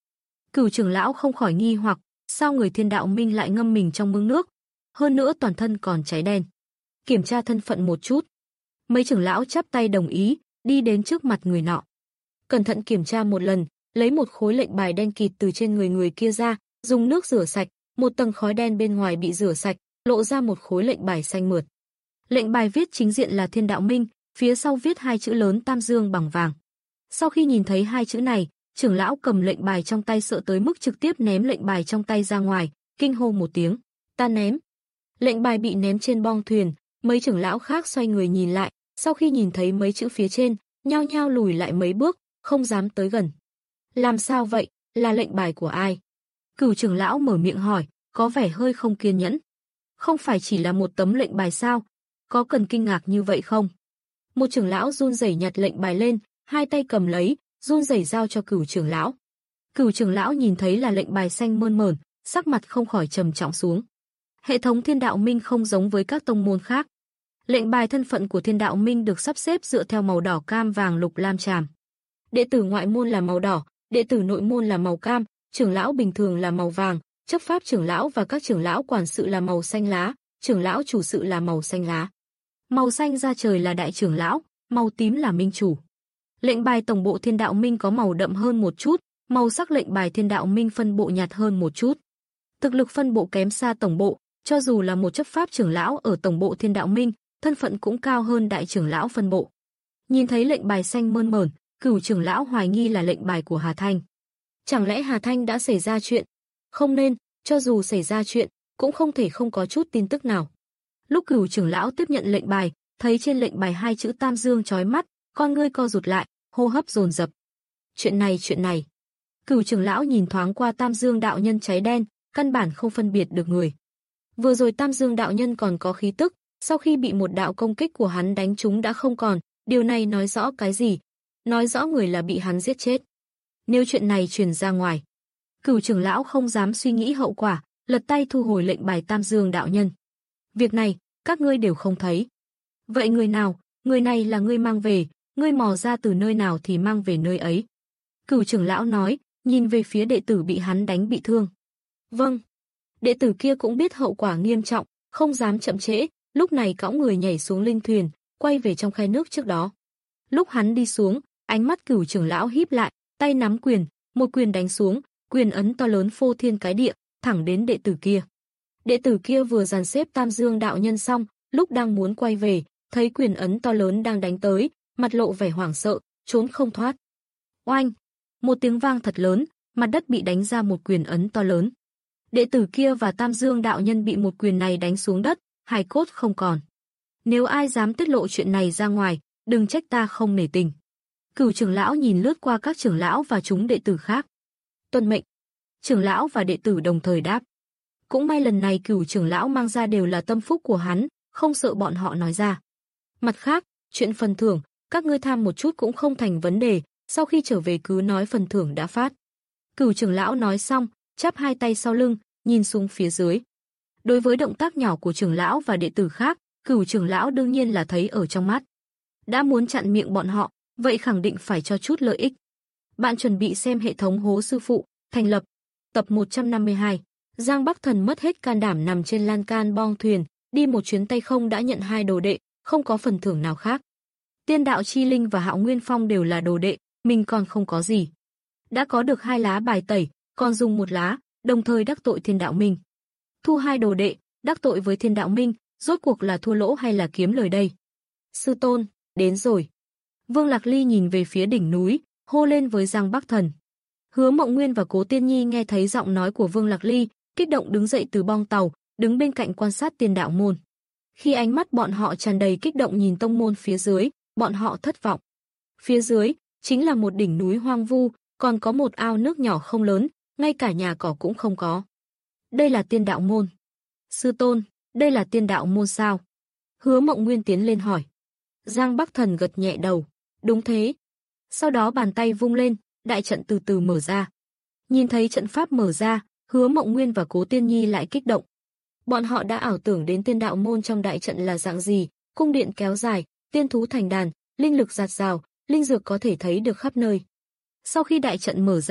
Cửu trưởng lão không khỏi nghi hoặc, sao người Thiên Đạo Minh lại ngâm mình trong mương nước, hơn nữa toàn thân còn cháy đen. Kiểm tra thân phận một chút. Mấy trưởng lão chắp tay đồng ý, đi đến trước mặt người nọ. Cẩn thận kiểm tra một lần, lấy một khối lệnh bài đen kịt từ trên người người kia ra, dùng nước rửa sạch, một tầng khói đen bên ngoài bị rửa sạch, lộ ra một khối lệnh bài xanh mượt. Lệnh bài viết chính diện là Thiên Đạo Minh, phía sau viết hai chữ lớn Tam Dương bằng vàng. Sau khi nhìn thấy hai chữ này, trưởng lão cầm lệnh bài trong tay sợ tới mức trực tiếp ném lệnh bài trong tay ra ngoài, kinh hô một tiếng, ta ném. Lệnh bài bị ném trên bong thuyền, mấy trưởng lão khác xoay người nhìn lại, sau khi nhìn thấy mấy chữ phía trên, nhao nhao lùi lại mấy bước, không dám tới gần. Làm sao vậy, là lệnh bài của ai? Cửu trưởng lão mở miệng hỏi, có vẻ hơi không kiên nhẫn. Không phải chỉ là một tấm lệnh bài sao, có cần kinh ngạc như vậy không? Một trưởng lão run rẩy nhặt lệnh bài lên, hai tay cầm lấy, run rẩy giao cho cửu trưởng lão. Cửu trưởng lão nhìn thấy là lệnh bài xanh mơn mởn, sắc mặt không khỏi trầm trọng xuống. Hệ thống Thiên Đạo Minh không giống với các tông môn khác. Lệnh bài thân phận của Thiên Đạo Minh được sắp xếp dựa theo màu đỏ cam vàng lục lam tràm. Đệ tử ngoại môn là màu đỏ, đệ tử nội môn là màu cam, trưởng lão bình thường là màu vàng, chấp pháp trưởng lão và các trưởng lão quản sự là màu xanh lá, trưởng lão chủ sự là màu xanh lá. Màu xanh da trời là đại trưởng lão, màu tím là minh chủ. Lệnh bài tổng bộ Thiên Đạo Minh có màu đậm hơn một chút, màu sắc lệnh bài Thiên Đạo Minh phân bộ nhạt hơn một chút. Thực lực phân bộ kém xa tổng bộ, cho dù là một chấp pháp trưởng lão ở tổng bộ Thiên Đạo Minh, thân phận cũng cao hơn đại trưởng lão phân bộ. Nhìn thấy lệnh bài xanh mơn mởn, cửu trưởng lão hoài nghi là lệnh bài của Hà Thanh. Chẳng lẽ Hà Thanh đã xảy ra chuyện? Không nên, cho dù xảy ra chuyện, cũng không thể không có chút tin tức nào. Lúc cửu trưởng lão tiếp nhận lệnh bài, thấy trên lệnh bài hai chữ Tam Dương chói mắt, con ngươi co rụt lại, hô hấp dồn dập. Chuyện này, chuyện này. Cửu trưởng lão nhìn thoáng qua Tam Dương đạo nhân cháy đen, căn bản không phân biệt được người. Vừa rồi Tam Dương đạo nhân còn có khí tức, sau khi bị một đạo công kích của hắn đánh trúng đã không còn, điều này nói rõ cái gì? Nói rõ người là bị hắn giết chết. Nếu chuyện này truyền ra ngoài, cửu trưởng lão không dám suy nghĩ hậu quả, lật tay thu hồi lệnh bài Tam Dương đạo nhân. Việc này, các ngươi đều không thấy. Vậy người nào, người này là ngươi mang về, ngươi mò ra từ nơi nào thì mang về nơi ấy. Cửu trưởng lão nói, nhìn về phía đệ tử bị hắn đánh bị thương. Vâng. Đệ tử kia cũng biết hậu quả nghiêm trọng, không dám chậm trễ, lúc này cõng người nhảy xuống linh thuyền, quay về trong khe nước trước đó. Lúc hắn đi xuống, ánh mắt cửu trưởng lão híp lại, tay nắm quyền, một quyền đánh xuống, quyền ấn to lớn phô thiên cái địa, thẳng đến đệ tử kia. Đệ tử kia vừa dàn xếp Tam Dương đạo nhân xong, lúc đang muốn quay về, thấy quyền ấn to lớn đang đánh tới, mặt lộ vẻ hoảng sợ, trốn không thoát. Oanh! Một tiếng vang thật lớn, mặt đất bị đánh ra một quyền ấn to lớn. Đệ tử kia và Tam Dương đạo nhân bị một quyền này đánh xuống đất, hài cốt không còn. Nếu ai dám tiết lộ chuyện này ra ngoài, đừng trách ta không nể tình. Cửu trưởng lão nhìn lướt qua các trưởng lão và chúng đệ tử khác. Tuân mệnh. Trưởng lão và đệ tử đồng thời đáp. Cũng may lần này cửu trưởng lão mang ra đều là tâm phúc của hắn, không sợ bọn họ nói ra. Mặt khác, chuyện phần thưởng, các ngươi tham một chút cũng không thành vấn đề, sau khi trở về cứ nói phần thưởng đã phát. Cửu trưởng lão nói xong, chắp hai tay sau lưng, nhìn xuống phía dưới. Đối với động tác nhỏ của trưởng lão và đệ tử khác, cửu trưởng lão đương nhiên là thấy ở trong mắt. Đã muốn chặn miệng bọn họ, vậy khẳng định phải cho chút lợi ích. Bạn chuẩn bị xem hệ thống Hố Sư Phụ, thành lập, tập một trăm năm mươi hai. Giang Bắc Thần mất hết can đảm nằm trên lan can bong thuyền, đi một chuyến tay không đã nhận hai đồ đệ, không có phần thưởng nào khác. Tiên Đạo Chi Linh và Hạo Nguyên Phong đều là đồ đệ, mình còn không có gì. Đã có được hai lá bài tẩy, còn dùng một lá, đồng thời đắc tội Thiên Đạo Minh. Thu hai đồ đệ, đắc tội với Thiên Đạo Minh, rốt cuộc là thua lỗ hay là kiếm lời đây? Sư tôn, đến rồi. Vương Lạc Ly nhìn về phía đỉnh núi, hô lên với Giang Bắc Thần. Hứa Mộng Nguyên và Cố Tiên Nhi nghe thấy giọng nói của Vương Lạc Ly, kích động đứng dậy từ bong tàu, đứng bên cạnh quan sát Tiên Đạo môn. Khi ánh mắt bọn họ tràn đầy kích động nhìn tông môn phía dưới, bọn họ thất vọng. Phía dưới chính là một đỉnh núi hoang vu, còn có một ao nước nhỏ không lớn, ngay cả nhà cỏ cũng không có. Đây là Tiên Đạo môn. Sư tôn, đây là Tiên Đạo môn sao? Hứa Mộng Nguyên tiến lên hỏi. Giang Bắc Thần gật nhẹ đầu. Đúng thế. Sau đó bàn tay vung lên, đại trận từ từ mở ra. Nhìn thấy trận pháp mở ra, Hứa Mộng Nguyên và Cố Tiên Nhi lại kích động. Bọn họ đã ảo tưởng đến Tiên Đạo môn trong đại trận là dạng gì, cung điện kéo dài, tiên thú thành đàn, linh lực dạt dào, linh dược có thể thấy được khắp nơi. Sau khi đại trận mở ra,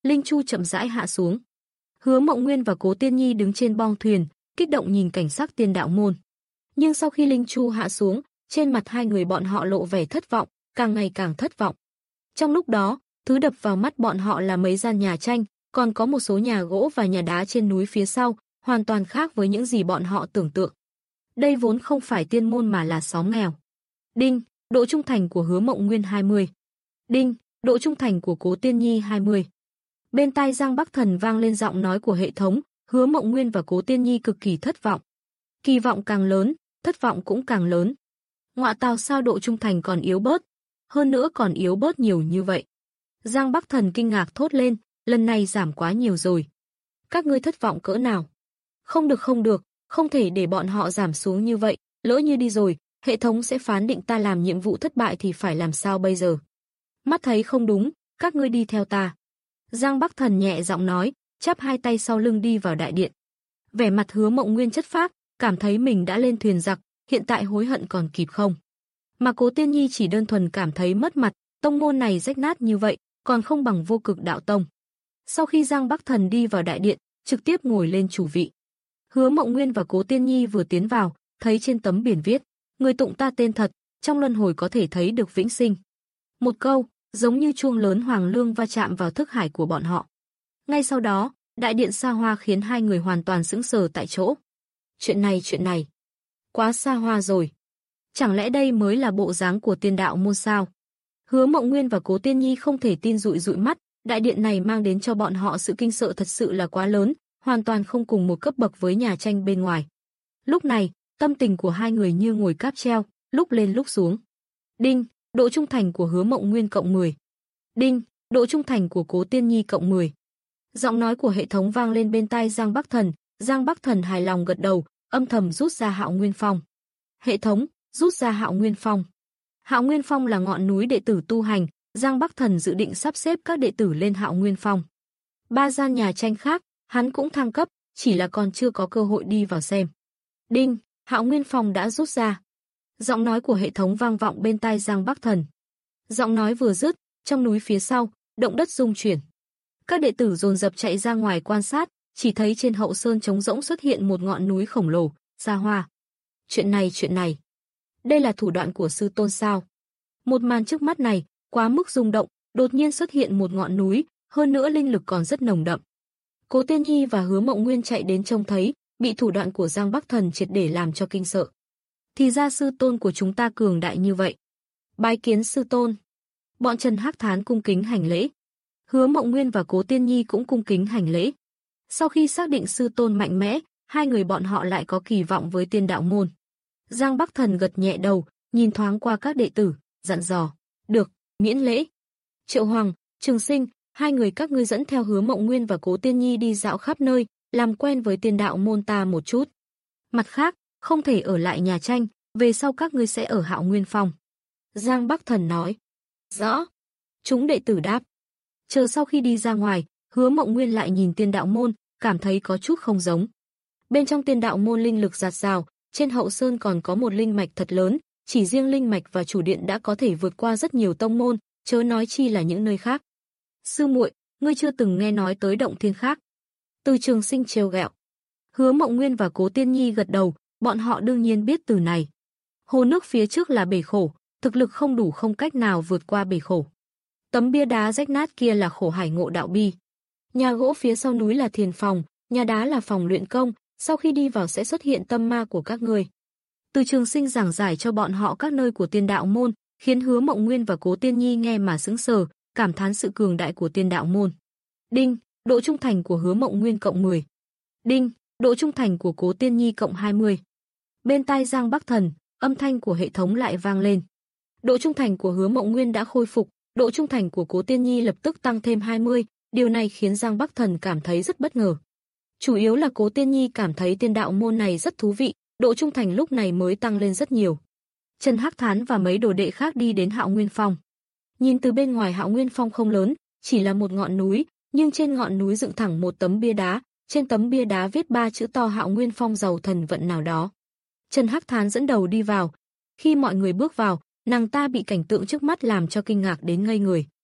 linh chu chậm rãi hạ xuống. Hứa Mộng Nguyên và Cố Tiên Nhi đứng trên bong thuyền, kích động nhìn cảnh sắc tiên đạo môn. Nhưng sau khi linh chu hạ xuống, trên mặt hai người bọn họ lộ vẻ thất vọng, càng ngày càng thất vọng. Trong lúc đó, thứ đập vào mắt bọn họ là mấy gian nhà tranh, còn có một số nhà gỗ và nhà đá trên núi phía sau, hoàn toàn khác với những gì bọn họ tưởng tượng. Đây vốn không phải tiên môn mà là xóm nghèo. Đinh, độ trung thành của Hứa Mộng Nguyên hai mươi. Đinh, độ trung thành của Cố Tiên Nhi hai mươi. Bên tai Giang Bắc Thần vang lên giọng nói của hệ thống, Hứa Mộng Nguyên và Cố Tiên Nhi cực kỳ thất vọng. Kỳ vọng càng lớn, thất vọng cũng càng lớn. Ngọa tào sao độ trung thành còn yếu bớt, hơn nữa còn yếu bớt nhiều như vậy. Giang Bắc Thần kinh ngạc thốt lên, lần này giảm quá nhiều rồi. Các ngươi thất vọng cỡ nào? Không được không được, không thể để bọn họ giảm xuống như vậy, lỡ như đi rồi, hệ thống sẽ phán định ta làm nhiệm vụ thất bại thì phải làm sao bây giờ? Mắt thấy không đúng, các ngươi đi theo ta. Giang Bắc Thần nhẹ giọng nói, chắp hai tay sau lưng đi vào đại điện. Vẻ mặt Hứa Mộng Nguyên chất phác, cảm thấy mình đã lên thuyền giặc, hiện tại hối hận còn kịp không? Mà Cố Tiên Nhi chỉ đơn thuần cảm thấy mất mặt, tông môn này rách nát như vậy, còn không bằng Vô Cực Đạo Tông. Sau khi Giang Bắc Thần đi vào đại điện, trực tiếp ngồi lên chủ vị. Hứa Mộng Nguyên và Cố Tiên Nhi vừa tiến vào, thấy trên tấm biển viết, người tụng ta tên thật, trong luân hồi có thể thấy được vĩnh sinh. Một câu, giống như chuông lớn hoàng lương va chạm vào thức hải của bọn họ. Ngay sau đó, đại điện xa hoa khiến hai người hoàn toàn sững sờ tại chỗ. Chuyện này chuyện này, quá xa hoa rồi. Chẳng lẽ đây mới là bộ dáng của tiên đạo môn sao? Hứa Mộng Nguyên và Cố Tiên Nhi không thể tin dụi dụi mắt, đại điện này mang đến cho bọn họ sự kinh sợ thật sự là quá lớn, hoàn toàn không cùng một cấp bậc với nhà tranh bên ngoài. Lúc này, tâm tình của hai người như ngồi cáp treo, lúc lên lúc xuống. Đinh, độ trung thành của Hứa Mộng Nguyên cộng mười. Đinh, độ trung thành của Cố Tiên Nhi cộng mười. Giọng nói của hệ thống vang lên bên tai Giang Bắc Thần, Giang Bắc Thần hài lòng gật đầu, âm thầm rút ra Hạo Nguyên Phong. Hệ thống, rút ra Hạo Nguyên Phong. Hạo Nguyên Phong là ngọn núi đệ tử tu hành, Giang Bắc Thần dự định sắp xếp các đệ tử lên Hạo Nguyên Phong. Ba gian nhà tranh khác, hắn cũng thăng cấp, chỉ là còn chưa có cơ hội đi vào xem. Đinh, Hạo Nguyên Phong đã rút ra. Giọng nói của hệ thống vang vọng bên tai Giang Bắc Thần. Giọng nói vừa dứt, trong núi phía sau, động đất rung chuyển. Các đệ tử dồn dập chạy ra ngoài quan sát, chỉ thấy trên hậu sơn trống rỗng xuất hiện một ngọn núi khổng lồ, xa hoa. Chuyện này chuyện này, đây là thủ đoạn của sư tôn sao? Một màn trước mắt này, quá mức rung động, đột nhiên xuất hiện một ngọn núi, hơn nữa linh lực còn rất nồng đậm. Cố Tiên Nhi và Hứa Mộng Nguyên chạy đến trông thấy, bị thủ đoạn của Giang Bắc Thần triệt để làm cho kinh sợ. Thì ra sư tôn của chúng ta cường đại như vậy. Bái kiến sư tôn. Bọn Trần Hắc Thán cung kính hành lễ. Hứa Mộng Nguyên và Cố Tiên Nhi cũng cung kính hành lễ. Sau khi xác định sư tôn mạnh mẽ, hai người bọn họ lại có kỳ vọng với tiên đạo môn. Giang Bắc Thần gật nhẹ đầu, nhìn thoáng qua các đệ tử, dặn dò, được, miễn lễ. Triệu Hoàng, Trường Sinh, hai người các ngươi dẫn theo Hứa Mộng Nguyên và Cố Tiên Nhi đi dạo khắp nơi, làm quen với tiên đạo môn ta một chút. Mặt khác, không thể ở lại nhà tranh, về sau các ngươi sẽ ở Hạo Nguyên Phong. Giang Bắc Thần nói. Rõ. Chúng đệ tử đáp. Chờ sau khi đi ra ngoài, Hứa Mộng Nguyên lại nhìn tiên đạo môn, cảm thấy có chút không giống. Bên trong tiên đạo môn linh lực dạt dào, trên hậu sơn còn có một linh mạch thật lớn, chỉ riêng linh mạch và chủ điện đã có thể vượt qua rất nhiều tông môn, chớ nói chi là những nơi khác. Sư muội, ngươi chưa từng nghe nói tới động thiên khác? Từ Trường Sinh trêu ghẹo. Hứa Mộng Nguyên và Cố Tiên Nhi gật đầu, bọn họ đương nhiên biết từ này. Hồ nước phía trước là bể khổ, thực lực không đủ không cách nào vượt qua bể khổ. Tấm bia đá rách nát kia là khổ hải ngộ đạo bi. Nhà gỗ phía sau núi là thiền phòng, nhà đá là phòng luyện công, sau khi đi vào sẽ xuất hiện tâm ma của các ngươi. Từ Trường Sinh giảng giải cho bọn họ các nơi của tiên đạo môn, khiến Hứa Mộng Nguyên và Cố Tiên Nhi nghe mà sững sờ, cảm thán sự cường đại của tiên đạo môn. Đinh, độ trung thành của Hứa Mộng Nguyên cộng mười. Đinh, độ trung thành của Cố Tiên Nhi cộng hai mươi. Bên tai Giang Bắc Thần, âm thanh của hệ thống lại vang lên. Độ trung thành của Hứa Mộng Nguyên đã khôi phục, độ trung thành của Cố Tiên Nhi lập tức tăng thêm hai mươi, điều này khiến Giang Bắc Thần cảm thấy rất bất ngờ. Chủ yếu là Cố Tiên Nhi cảm thấy tiên đạo môn này rất thú vị, độ trung thành lúc này mới tăng lên rất nhiều. Trần Hắc Thán và mấy đồ đệ khác đi đến Hạo Nguyên Phong. Nhìn từ bên ngoài Hạo Nguyên Phong không lớn, chỉ là một ngọn núi, nhưng trên ngọn núi dựng thẳng một tấm bia đá, trên tấm bia đá viết ba chữ to Hạo Nguyên Phong giàu thần vận nào đó. Trần Hắc Thán dẫn đầu đi vào. Khi mọi người bước vào, nàng ta bị cảnh tượng trước mắt làm cho kinh ngạc đến ngây người.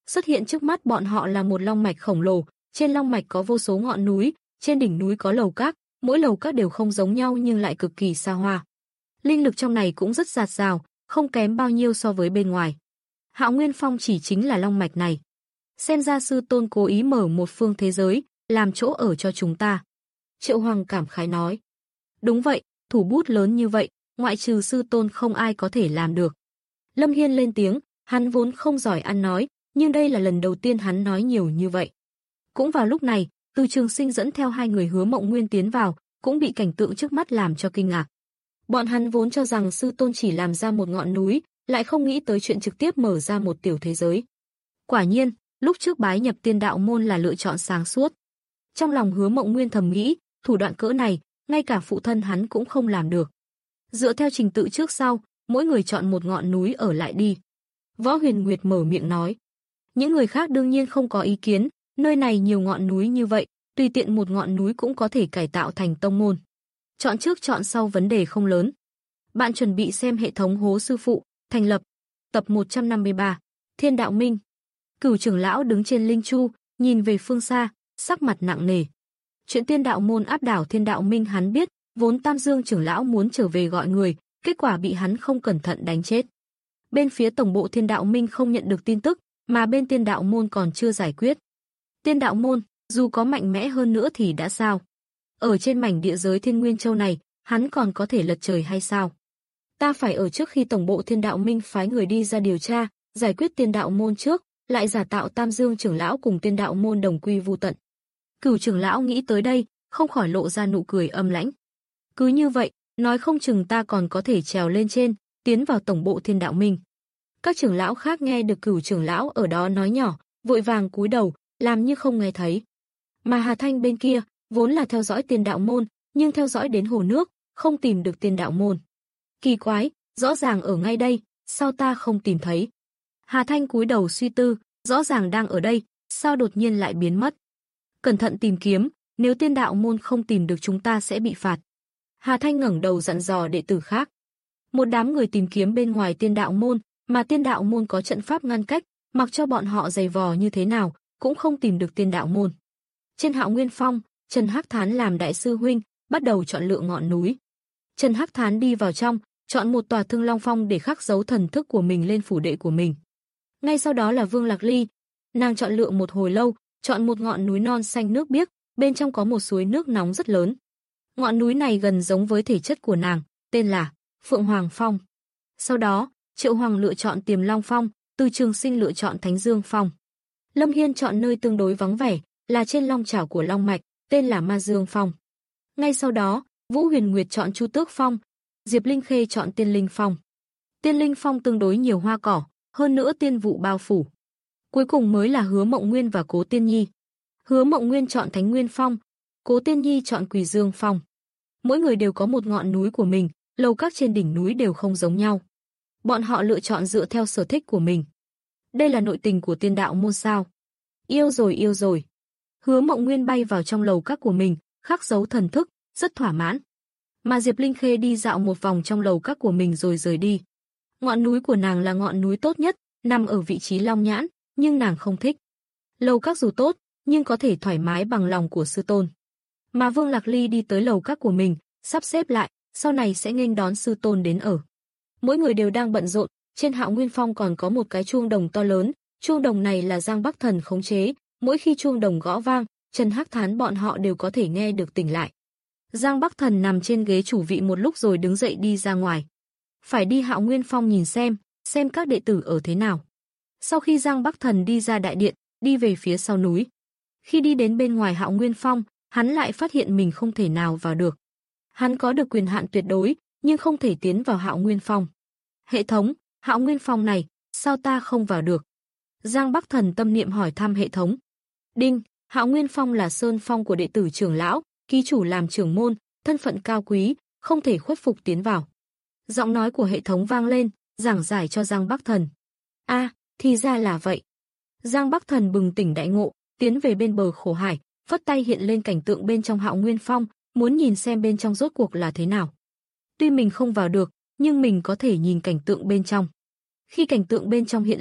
Xuất hiện trước mắt bọn họ là một long mạch khổng lồ, trên long mạch có vô số ngọn núi, trên đỉnh núi có lầu các, mỗi lầu các đều không giống nhau nhưng lại cực kỳ xa hoa. Linh lực trong này cũng rất dạt dào, không kém bao nhiêu so với bên ngoài. Hạo Nguyên Phong chỉ chính là long mạch này. Xem ra sư tôn cố ý mở một phương thế giới, làm chỗ ở cho chúng ta. Triệu Hoàng cảm khái nói. Đúng vậy, thủ bút lớn như vậy, ngoại trừ sư tôn không ai có thể làm được. Lâm Hiên lên tiếng, hắn vốn không giỏi ăn nói, nhưng đây là lần đầu tiên hắn nói nhiều như vậy. Cũng vào lúc này, Từ Trường Sinh dẫn theo hai người Hứa Mộng Nguyên tiến vào, cũng bị cảnh tượng trước mắt làm cho kinh ngạc. Bọn hắn vốn cho rằng sư tôn chỉ làm ra một ngọn núi, lại không nghĩ tới chuyện trực tiếp mở ra một tiểu thế giới. Quả nhiên, lúc trước bái nhập Tiên Đạo môn là lựa chọn sáng suốt. Trong lòng Hứa Mộng Nguyên thầm nghĩ, thủ đoạn cỡ này, ngay cả phụ thân hắn cũng không làm được. Dựa theo trình tự trước sau, mỗi người chọn một ngọn núi ở lại đi. Võ Huyền Nguyệt mở miệng nói. Những người khác đương nhiên không có ý kiến, nơi này nhiều ngọn núi như vậy, tùy tiện một ngọn núi cũng có thể cải tạo thành tông môn. Chọn trước chọn sau vấn đề không lớn. Bạn chuẩn bị xem hệ thống Hố Sư Phụ, thành lập. Tập một trăm năm mươi ba, Thiên Đạo Minh. Cửu trưởng lão đứng trên linh chu, nhìn về phương xa, sắc mặt nặng nề. Chuyện Tiên Đạo môn áp đảo Thiên Đạo Minh hắn biết, vốn Tam Dương trưởng lão muốn trở về gọi người, kết quả bị hắn không cẩn thận đánh chết. Bên phía tổng bộ Thiên Đạo Minh không nhận được tin tức, mà bên Tiên Đạo môn còn chưa giải quyết. Tiên Đạo môn, dù có mạnh mẽ hơn nữa thì đã sao? Ở trên mảnh địa giới Thiên Nguyên Châu này, hắn còn có thể lật trời hay sao? Ta phải ở trước khi tổng bộ Thiên Đạo Minh phái người đi ra điều tra, giải quyết Tiên Đạo môn trước, lại giả tạo Tam Dương trưởng lão cùng Tiên Đạo môn đồng quy vu tận. Cửu trưởng lão nghĩ tới đây, không khỏi lộ ra nụ cười âm lãnh. Cứ như vậy, nói không chừng ta còn có thể trèo lên trên, tiến vào tổng bộ Thiên Đạo Minh. Các trưởng lão khác nghe được Cửu trưởng lão ở đó nói nhỏ, vội vàng cúi đầu, làm như không nghe thấy. Mà Hà Thanh bên kia, vốn là theo dõi Tiên Đạo môn, nhưng theo dõi đến hồ nước, không tìm được Tiên Đạo môn. Kỳ quái, rõ ràng ở ngay đây, sao ta không tìm thấy? Hà Thanh cúi đầu suy tư, rõ ràng đang ở đây, sao đột nhiên lại biến mất? Cẩn thận tìm kiếm, nếu Tiên Đạo môn không tìm được chúng ta sẽ bị phạt. Hà Thanh ngẩng đầu dặn dò đệ tử khác. Một đám người tìm kiếm bên ngoài Tiên Đạo môn, mà Tiên Đạo môn có trận pháp ngăn cách, mặc cho bọn họ giày vò như thế nào, cũng không tìm được Tiên Đạo môn. Trên Hạo Nguyên Phong, Trần Hắc Thán làm đại sư huynh, bắt đầu chọn lựa ngọn núi. Trần Hắc Thán đi vào trong, chọn một tòa Thương Long Phong để khắc dấu thần thức của mình lên phủ đệ của mình. Ngay sau đó là Vương Lạc Ly, nàng chọn lựa một hồi lâu, chọn một ngọn núi non xanh nước biếc, bên trong có một suối nước nóng rất lớn. Ngọn núi này gần giống với thể chất của nàng, tên là Phượng Hoàng Phong. Sau đó, Triệu Hoàng lựa chọn Tiềm Long Phong, Từ Trường Sinh lựa chọn Thánh Dương Phong. Lâm Hiên chọn nơi tương đối vắng vẻ, là trên long chảo của Long Mạch, tên là Ma Dương Phong. Ngay sau đó, Vũ Huyền Nguyệt chọn Chu Tước Phong, Diệp Linh Khê chọn Tiên Linh Phong. Tiên Linh Phong tương đối nhiều hoa cỏ, hơn nữa tiên vụ bao phủ. Cuối cùng mới là Hứa Mộng Nguyên và Cố Tiên Nhi. Hứa Mộng Nguyên chọn Thánh Nguyên Phong, Cố Tiên Nhi chọn Quỳ Dương Phong. Mỗi người đều có một ngọn núi của mình, lầu các trên đỉnh núi đều không giống nhau. Bọn họ lựa chọn dựa theo sở thích của mình. Đây là nội tình của Tiên Đạo môn sao? Yêu rồi yêu rồi. Hứa Mộng Nguyên bay vào trong lầu các của mình, khắc dấu thần thức, rất thỏa mãn. Mà Diệp Linh Khê đi dạo một vòng trong lầu các của mình rồi rời đi. Ngọn núi của nàng là ngọn núi tốt nhất, nằm ở vị trí Long Nhãn, nhưng nàng không thích. Lầu các dù tốt, nhưng có thể thoải mái bằng lòng của sư tôn. Mà Vương Lạc Ly đi tới lầu các của mình, sắp xếp lại, sau này sẽ nghênh đón sư tôn đến ở. Mỗi người đều đang bận rộn, trên Hạo Nguyên Phong còn có một cái chuông đồng to lớn, chuông đồng này là Giang Bắc Thần khống chế, mỗi khi chuông đồng gõ vang, Trần Hắc Thán bọn họ đều có thể nghe được tỉnh lại. Giang Bắc Thần nằm trên ghế chủ vị một lúc rồi đứng dậy đi ra ngoài. Phải đi Hạo Nguyên Phong nhìn xem, xem các đệ tử ở thế nào. Sau khi Giang Bắc Thần đi ra đại điện, đi về phía sau núi. Khi đi đến bên ngoài Hạo Nguyên Phong, hắn lại phát hiện mình không thể nào vào được. Hắn có được quyền hạn tuyệt đối, nhưng không thể tiến vào Hạo Nguyên Phong. Hệ thống, Hạo Nguyên Phong này, sao ta không vào được? Giang Bắc Thần tâm niệm hỏi thăm hệ thống. Đinh, Hạo Nguyên Phong là sơn phong của đệ tử trưởng lão, ký chủ làm trưởng môn, thân phận cao quý, không thể khuất phục tiến vào. Giọng nói của hệ thống vang lên, giảng giải cho Giang Bắc Thần. A, à, thì ra là vậy. Giang Bắc Thần bừng tỉnh đại ngộ, tiến về bên bờ khổ hải, phất tay hiện lên cảnh tượng bên trong Hạo Nguyên Phong, muốn nhìn xem bên trong rốt cuộc là thế nào. Tuy mình không vào được, nhưng mình có thể nhìn cảnh tượng bên trong. Khi cảnh tượng bên trong hiện lên,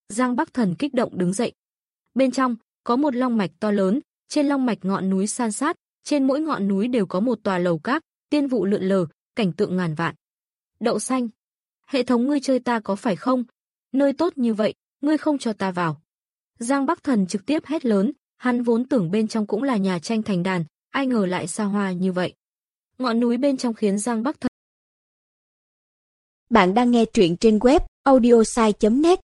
Giang Bắc Thần kích động đứng dậy. Bên trong có một long mạch to lớn, trên long mạch ngọn núi san sát, trên mỗi ngọn núi đều có một tòa lầu các, tiên vụ lượn lờ, cảnh tượng ngàn vạn. Đậu xanh, hệ thống ngươi chơi ta có phải không? Nơi tốt như vậy, ngươi không cho ta vào. Giang Bắc Thần trực tiếp hét lớn, hắn vốn tưởng bên trong cũng là nhà tranh thành đàn, ai ngờ lại xa hoa như vậy. Ngọn núi bên trong khiến Giang Bắc Thần. Bạn đang nghe truyện trên web audiosai chấm net.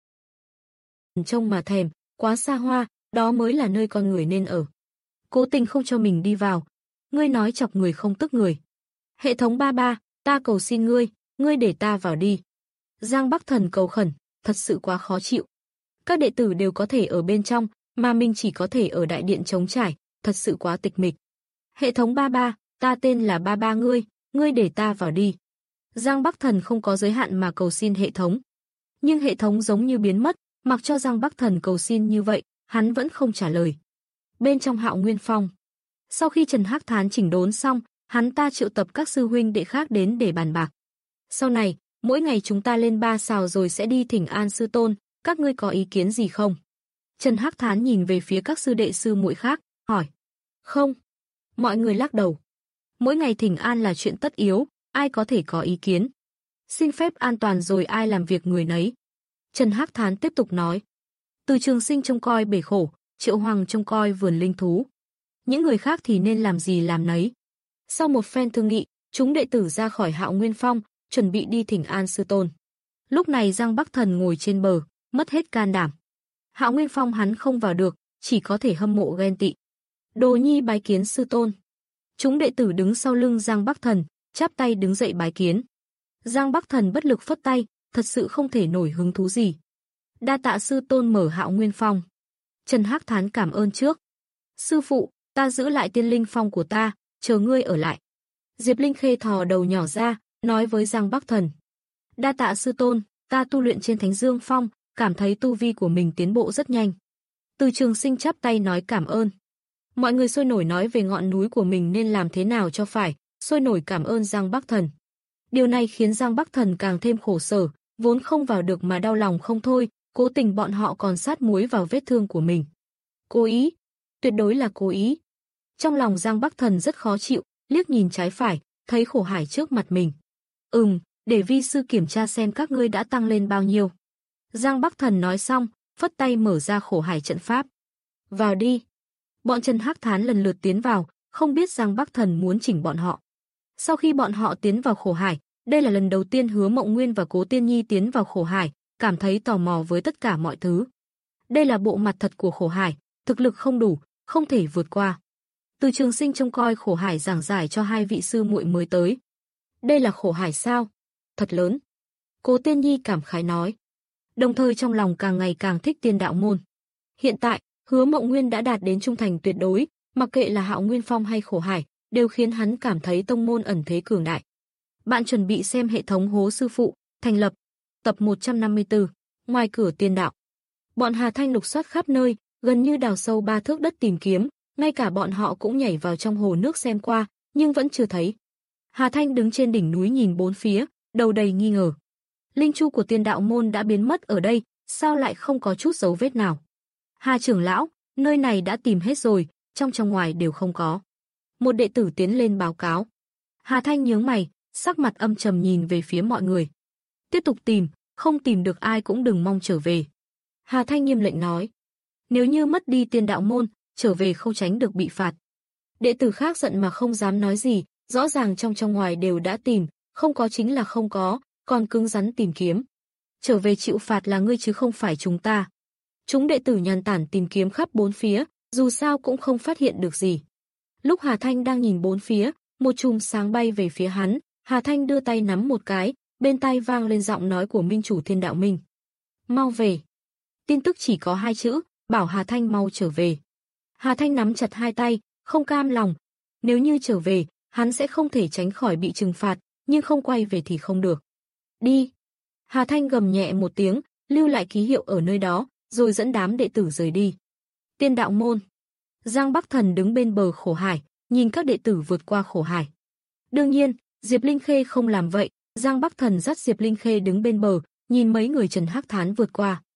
Trông mà thèm, quá xa hoa, đó mới là nơi con người nên ở. Cố tình không cho mình đi vào. Ngươi nói chọc người không tức người. Hệ thống ba ba, ta cầu xin ngươi, ngươi để ta vào đi. Giang Bắc Thần cầu khẩn, thật sự quá khó chịu. Các đệ tử đều có thể ở bên trong, mà mình chỉ có thể ở đại điện trống trải, thật sự quá tịch mịch. Hệ thống ba ba, ta tên là ba ba ngươi, ngươi để ta vào đi. Giang Bắc Thần không có giới hạn mà cầu xin hệ thống. Nhưng hệ thống giống như biến mất, mặc cho Giang Bắc Thần cầu xin như vậy, hắn vẫn không trả lời. Bên trong Hạo Nguyên Phong, sau khi Trần Hắc Thán chỉnh đốn xong, hắn ta triệu tập các sư huynh đệ khác đến để bàn bạc. Sau này, mỗi ngày chúng ta lên ba sào rồi sẽ đi thỉnh an sư tôn, các ngươi có ý kiến gì không? Trần Hắc Thán nhìn về phía các sư đệ sư muội khác, hỏi. Không. Mọi người lắc đầu. Mỗi ngày thỉnh an là chuyện tất yếu, ai có thể có ý kiến. Xin phép an toàn rồi ai làm việc người nấy. Trần Hắc Thán tiếp tục nói. Từ Trường Sinh trông coi bể khổ, Triệu Hoàng trông coi vườn linh thú. Những người khác thì nên làm gì làm nấy. Sau một phen thương nghị, chúng đệ tử ra khỏi Hạo Nguyên Phong, chuẩn bị đi thỉnh an sư tôn. Lúc này Giang Bắc Thần ngồi trên bờ, mất hết can đảm. Hạo Nguyên Phong hắn không vào được, chỉ có thể hâm mộ ghen tị. Đồ nhi bái kiến sư tôn. Chúng đệ tử đứng sau lưng Giang Bắc Thần, chắp tay đứng dậy bái kiến. Giang Bắc Thần bất lực phất tay, thật sự không thể nổi hứng thú gì. Đa tạ sư tôn mở Hạo Nguyên Phong. Trần Hắc Thán cảm ơn trước. Sư phụ, ta giữ lại Tiên Linh Phong của ta, chờ ngươi ở lại. Diệp Linh Khê thò đầu nhỏ ra, nói với Giang Bắc Thần. Đa tạ sư tôn, ta tu luyện trên Thánh Dương Phong, cảm thấy tu vi của mình tiến bộ rất nhanh. Từ Trường Sinh chắp tay nói cảm ơn. Mọi người sôi nổi nói về ngọn núi của mình nên làm thế nào cho phải, sôi nổi cảm ơn Giang Bắc Thần. Điều này khiến Giang Bắc Thần càng thêm khổ sở, vốn không vào được mà đau lòng không thôi, cố tình bọn họ còn sát muối vào vết thương của mình. Cố ý, tuyệt đối là cố ý. Trong lòng Giang Bắc Thần rất khó chịu, liếc nhìn trái phải, thấy Khổ Hải trước mặt mình. Ừm, để vi sư kiểm tra xem các ngươi đã tăng lên bao nhiêu. Giang Bắc Thần nói xong, phất tay mở ra Khổ Hải trận pháp. Vào đi. Bọn Trần Hắc Thán lần lượt tiến vào, không biết Giang Bắc Thần muốn chỉnh bọn họ. Sau khi bọn họ tiến vào Khổ Hải, đây là lần đầu tiên Hứa Mộng Nguyên và Cố Tiên Nhi tiến vào Khổ Hải, cảm thấy tò mò với tất cả mọi thứ. Đây là bộ mặt thật của Khổ Hải, thực lực không đủ, không thể vượt qua. Từ Trường Sinh trông coi Khổ Hải giảng giải cho hai vị sư muội mới tới. Đây là Khổ Hải sao? Thật lớn. Cố Tiên Nhi cảm khái nói. Đồng thời trong lòng càng ngày càng thích Tiên Đạo Môn. Hiện tại, Hứa Mộng Nguyên đã đạt đến trung thành tuyệt đối, mặc kệ là Hạo Nguyên Phong hay Khổ Hải, đều khiến hắn cảm thấy tông môn ẩn thế cường đại. Bạn chuẩn bị xem hệ thống Hố Sư Phụ, thành lập. Tập một trăm năm mươi tư, ngoài cửa tiên đạo. Bọn Hà Thanh lục soát khắp nơi, gần như đào sâu ba thước đất tìm kiếm, ngay cả bọn họ cũng nhảy vào trong hồ nước xem qua, nhưng vẫn chưa thấy. Hà Thanh đứng trên đỉnh núi nhìn bốn phía, đầu đầy nghi ngờ. Linh chu của Tiên Đạo Môn đã biến mất ở đây, sao lại không có chút dấu vết nào? Hà trưởng lão, nơi này đã tìm hết rồi, trong trong ngoài đều không có. Một đệ tử tiến lên báo cáo. Hà Thanh nhướng mày, sắc mặt âm trầm nhìn về phía mọi người. Tiếp tục tìm, không tìm được ai cũng đừng mong trở về. Hà Thanh nghiêm lệnh nói. Nếu như mất đi Tiên Đạo Môn, trở về không tránh được bị phạt. Đệ tử khác giận mà không dám nói gì, rõ ràng trong trong ngoài đều đã tìm, không có chính là không có, còn cứng rắn tìm kiếm. Trở về chịu phạt là ngươi chứ không phải chúng ta. Chúng đệ tử nhàn tản tìm kiếm khắp bốn phía, dù sao cũng không phát hiện được gì. Lúc Hà Thanh đang nhìn bốn phía, một chùm sáng bay về phía hắn, Hà Thanh đưa tay nắm một cái, bên tai vang lên giọng nói của Minh chủ Thiên Đạo Minh. Mau về. Tin tức chỉ có hai chữ, bảo Hà Thanh mau trở về. Hà Thanh nắm chặt hai tay, không cam lòng. Nếu như trở về, hắn sẽ không thể tránh khỏi bị trừng phạt, nhưng không quay về thì không được. Đi. Hà Thanh gầm nhẹ một tiếng, lưu lại ký hiệu ở nơi đó, rồi dẫn đám đệ tử rời đi. Tiên Đạo Môn. Giang Bắc Thần đứng bên bờ Khổ Hải, nhìn các đệ tử vượt qua Khổ Hải. Đương nhiên, Diệp Linh Khê không làm vậy, Giang Bắc Thần dắt Diệp Linh Khê đứng bên bờ, nhìn mấy người Trần Hắc Thán vượt qua.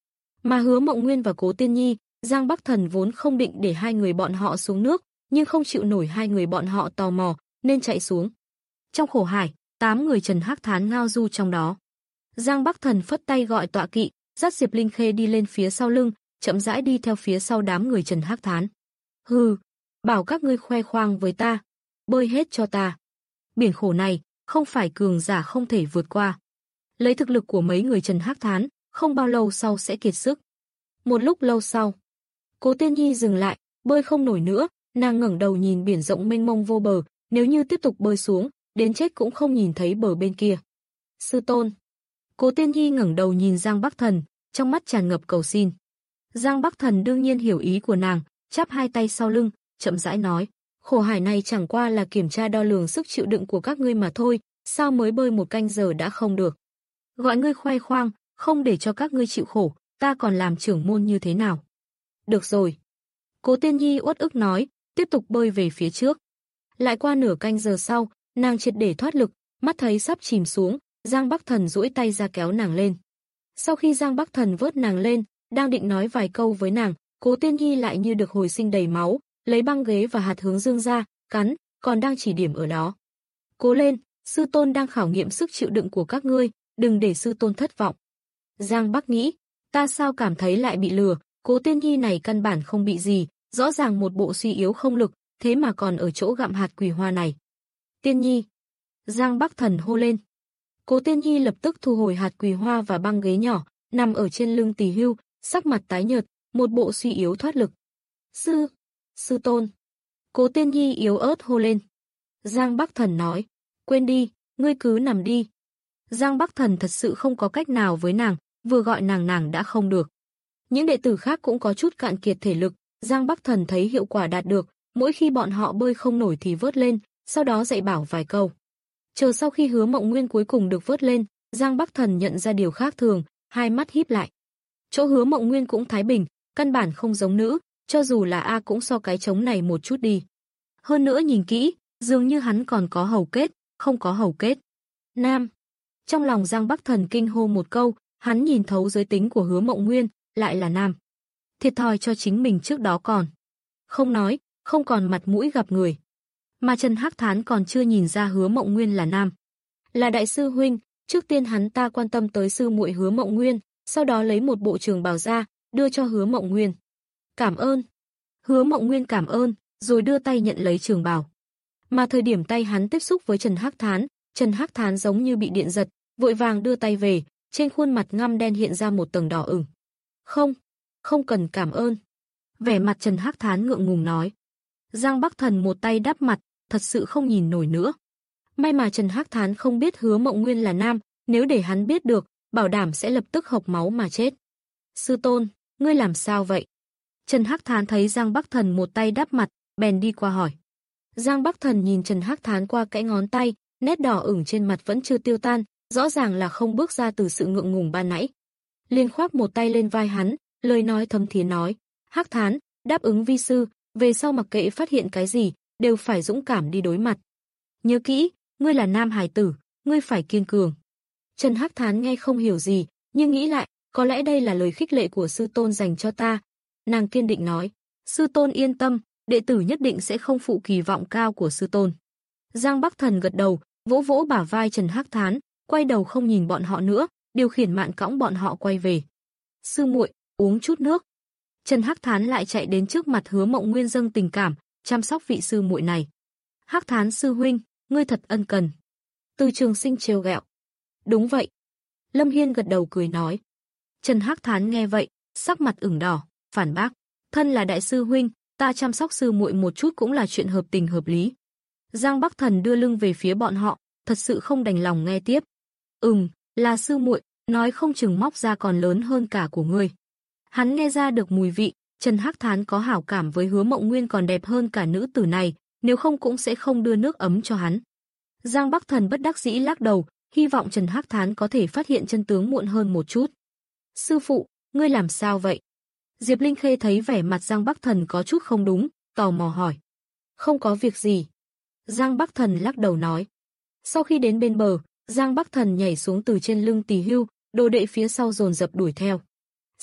Mà Hứa Mộng Nguyên và Cố Tiên Nhi, Giang Bắc Thần vốn không định để hai người bọn họ xuống nước, nhưng không chịu nổi hai người bọn họ tò mò, nên chạy xuống. Trong khổ hải, tám người Trần Hắc Thán ngao du trong đó. Giang Bắc Thần phất tay gọi tọa kỵ, dắt Diệp Linh Khê đi lên phía sau lưng, chậm rãi đi theo phía sau đám người Trần Hắc Thán. Hừ, bảo các ngươi khoe khoang với ta, bơi hết cho ta. Biển khổ này, không phải cường giả không thể vượt qua. Lấy thực lực của mấy người Trần Hắc Thán, không bao lâu sau sẽ kiệt sức. Một lúc lâu sau, Cố Tiên Nhi dừng lại, bơi không nổi nữa, nàng ngẩng đầu nhìn biển rộng mênh mông vô bờ, nếu như tiếp tục bơi xuống, đến chết cũng không nhìn thấy bờ bên kia. Sư tôn. Cố Tiên Nhi ngẩng đầu nhìn Giang Bắc Thần, trong mắt tràn ngập cầu xin. Giang Bắc Thần đương nhiên hiểu ý của nàng, chắp hai tay sau lưng, chậm rãi nói, khổ hải này chẳng qua là kiểm tra đo lường sức chịu đựng của các ngươi mà thôi, sao mới bơi một canh giờ đã không được. Gọi ngươi khoe khoang, không để cho các ngươi chịu khổ, ta còn làm trưởng môn như thế nào. Được rồi. Cố Tiên Nhi uất ức nói, tiếp tục bơi về phía trước. Lại qua nửa canh giờ sau, nàng triệt để thoát lực, mắt thấy sắp chìm xuống, Giang Bắc Thần duỗi tay ra kéo nàng lên. Sau khi Giang Bắc Thần vớt nàng lên, đang định nói vài câu với nàng, Cố Tiên Nhi lại như được hồi sinh đầy máu, lấy băng ghế và hạt hướng dương ra, cắn, còn đang chỉ điểm ở đó. Cố lên, sư tôn đang khảo nghiệm sức chịu đựng của các ngươi, đừng để sư tôn thất vọng. Giang Bắc nghĩ, ta sao cảm thấy lại bị lừa, Cố Tiên Nhi này căn bản không bị gì, rõ ràng một bộ suy yếu không lực, thế mà còn ở chỗ gặm hạt quỳ hoa này. Tiên Nhi. Giang Bắc Thần hô lên. Cố Tiên Nhi lập tức thu hồi hạt quỳ hoa và băng ghế nhỏ, nằm ở trên lưng Tỳ Hưu, sắc mặt tái nhợt, một bộ suy yếu thoát lực. Sư, sư tôn. Cố Tiên Nhi yếu ớt hô lên. Giang Bắc Thần nói, quên đi, ngươi cứ nằm đi. Giang Bắc Thần thật sự không có cách nào với nàng, vừa gọi nàng nàng đã không được. Những đệ tử khác cũng có chút cạn kiệt thể lực, Giang Bắc Thần thấy hiệu quả đạt được, mỗi khi bọn họ bơi không nổi thì vớt lên, sau đó dạy bảo vài câu. Chờ sau khi Hứa Mộng Nguyên cuối cùng được vớt lên, Giang Bắc Thần nhận ra điều khác thường, hai mắt híp lại. Chỗ Hứa Mộng Nguyên cũng thái bình, căn bản không giống nữ, cho dù là A cũng so cái trống này một chút đi. Hơn nữa nhìn kỹ, dường như hắn còn có hầu kết, không có hầu kết. Nam. Trong lòng Giang Bắc Thần kinh hô một câu, hắn nhìn thấu giới tính của Hứa Mộng Nguyên, lại là nam. Thiệt thòi cho chính mình trước đó còn. Không nói, không còn mặt mũi gặp người. Mà Trần Hắc Thán còn chưa nhìn ra Hứa Mộng Nguyên là nam. Là đại sư huynh, trước tiên hắn ta quan tâm tới sư muội Hứa Mộng Nguyên, sau đó lấy một bộ trường bào ra, đưa cho Hứa Mộng Nguyên. Cảm ơn. Hứa Mộng Nguyên cảm ơn, rồi đưa tay nhận lấy trường bào. Mà thời điểm tay hắn tiếp xúc với Trần Hắc Thán, Trần Hắc Thán giống như bị điện giật, vội vàng đưa tay về, trên khuôn mặt ngăm đen hiện ra một tầng đỏ ửng. Không, không cần cảm ơn. Vẻ mặt Trần Hắc Thán ngượng ngùng nói. Giang Bắc Thần một tay đắp mặt, thật sự không nhìn nổi nữa. May mà Trần Hắc Thán không biết Hứa Mộng Nguyên là nam, nếu để hắn biết được, bảo đảm sẽ lập tức hộc máu mà chết. Sư tôn, ngươi làm sao vậy? Trần Hắc Thán thấy Giang Bắc Thần một tay đắp mặt, bèn đi qua hỏi. Giang Bắc Thần nhìn Trần Hắc Thán qua kẽ ngón tay, nét đỏ ửng trên mặt vẫn chưa tiêu tan, rõ ràng là không bước ra từ sự ngượng ngùng ban nãy. Liền khoác một tay lên vai hắn, lời nói thấm thía nói, Hắc Thán, đáp ứng vi sư, về sau mặc kệ phát hiện cái gì, đều phải dũng cảm đi đối mặt. Nhớ kỹ, ngươi là nam hài tử, ngươi phải kiên cường. Trần Hắc Thán nghe không hiểu gì, nhưng nghĩ lại, có lẽ đây là lời khích lệ của sư tôn dành cho ta. Nàng kiên định nói, sư tôn yên tâm, đệ tử nhất định sẽ không phụ kỳ vọng cao của sư tôn. Giang Bắc Thần gật đầu, vỗ vỗ bả vai Trần Hắc Thán, quay đầu không nhìn bọn họ nữa, điều khiển mạn cõng bọn họ quay về. Sư muội, uống chút nước. Trần Hắc Thán lại chạy đến trước mặt Hứa Mộng Nguyên dâng tình cảm, chăm sóc vị sư muội này. Hắc Thán sư huynh, ngươi thật ân cần. Từ Trường Sinh trêu ghẹo. Đúng vậy. Lâm Hiên gật đầu cười nói. Trần Hắc Thán nghe vậy, sắc mặt ửng đỏ, phản bác. Thân là đại sư huynh, ta chăm sóc sư muội một chút cũng là chuyện hợp tình hợp lý. Giang Bắc Thần đưa lưng về phía bọn họ, thật sự không đành lòng nghe tiếp. Ừm, là sư muội, nói không chừng móc ra còn lớn hơn cả của ngươi. Hắn nghe ra được mùi vị, Trần Hắc Thán có hảo cảm với Hứa Mộng Nguyên còn đẹp hơn cả nữ tử này, nếu không cũng sẽ không đưa nước ấm cho hắn. Giang Bắc Thần bất đắc dĩ lắc đầu, hy vọng Trần Hắc Thán có thể phát hiện chân tướng muộn hơn một chút. Sư phụ, ngươi làm sao vậy? Diệp Linh Khê thấy vẻ mặt Giang Bắc Thần có chút không đúng, tò mò hỏi. Không có việc gì. Giang Bắc Thần lắc đầu nói. Sau khi đến bên bờ, Giang Bắc Thần nhảy xuống từ trên lưng Tỳ Hưu, đồ đệ phía sau dồn dập đuổi theo.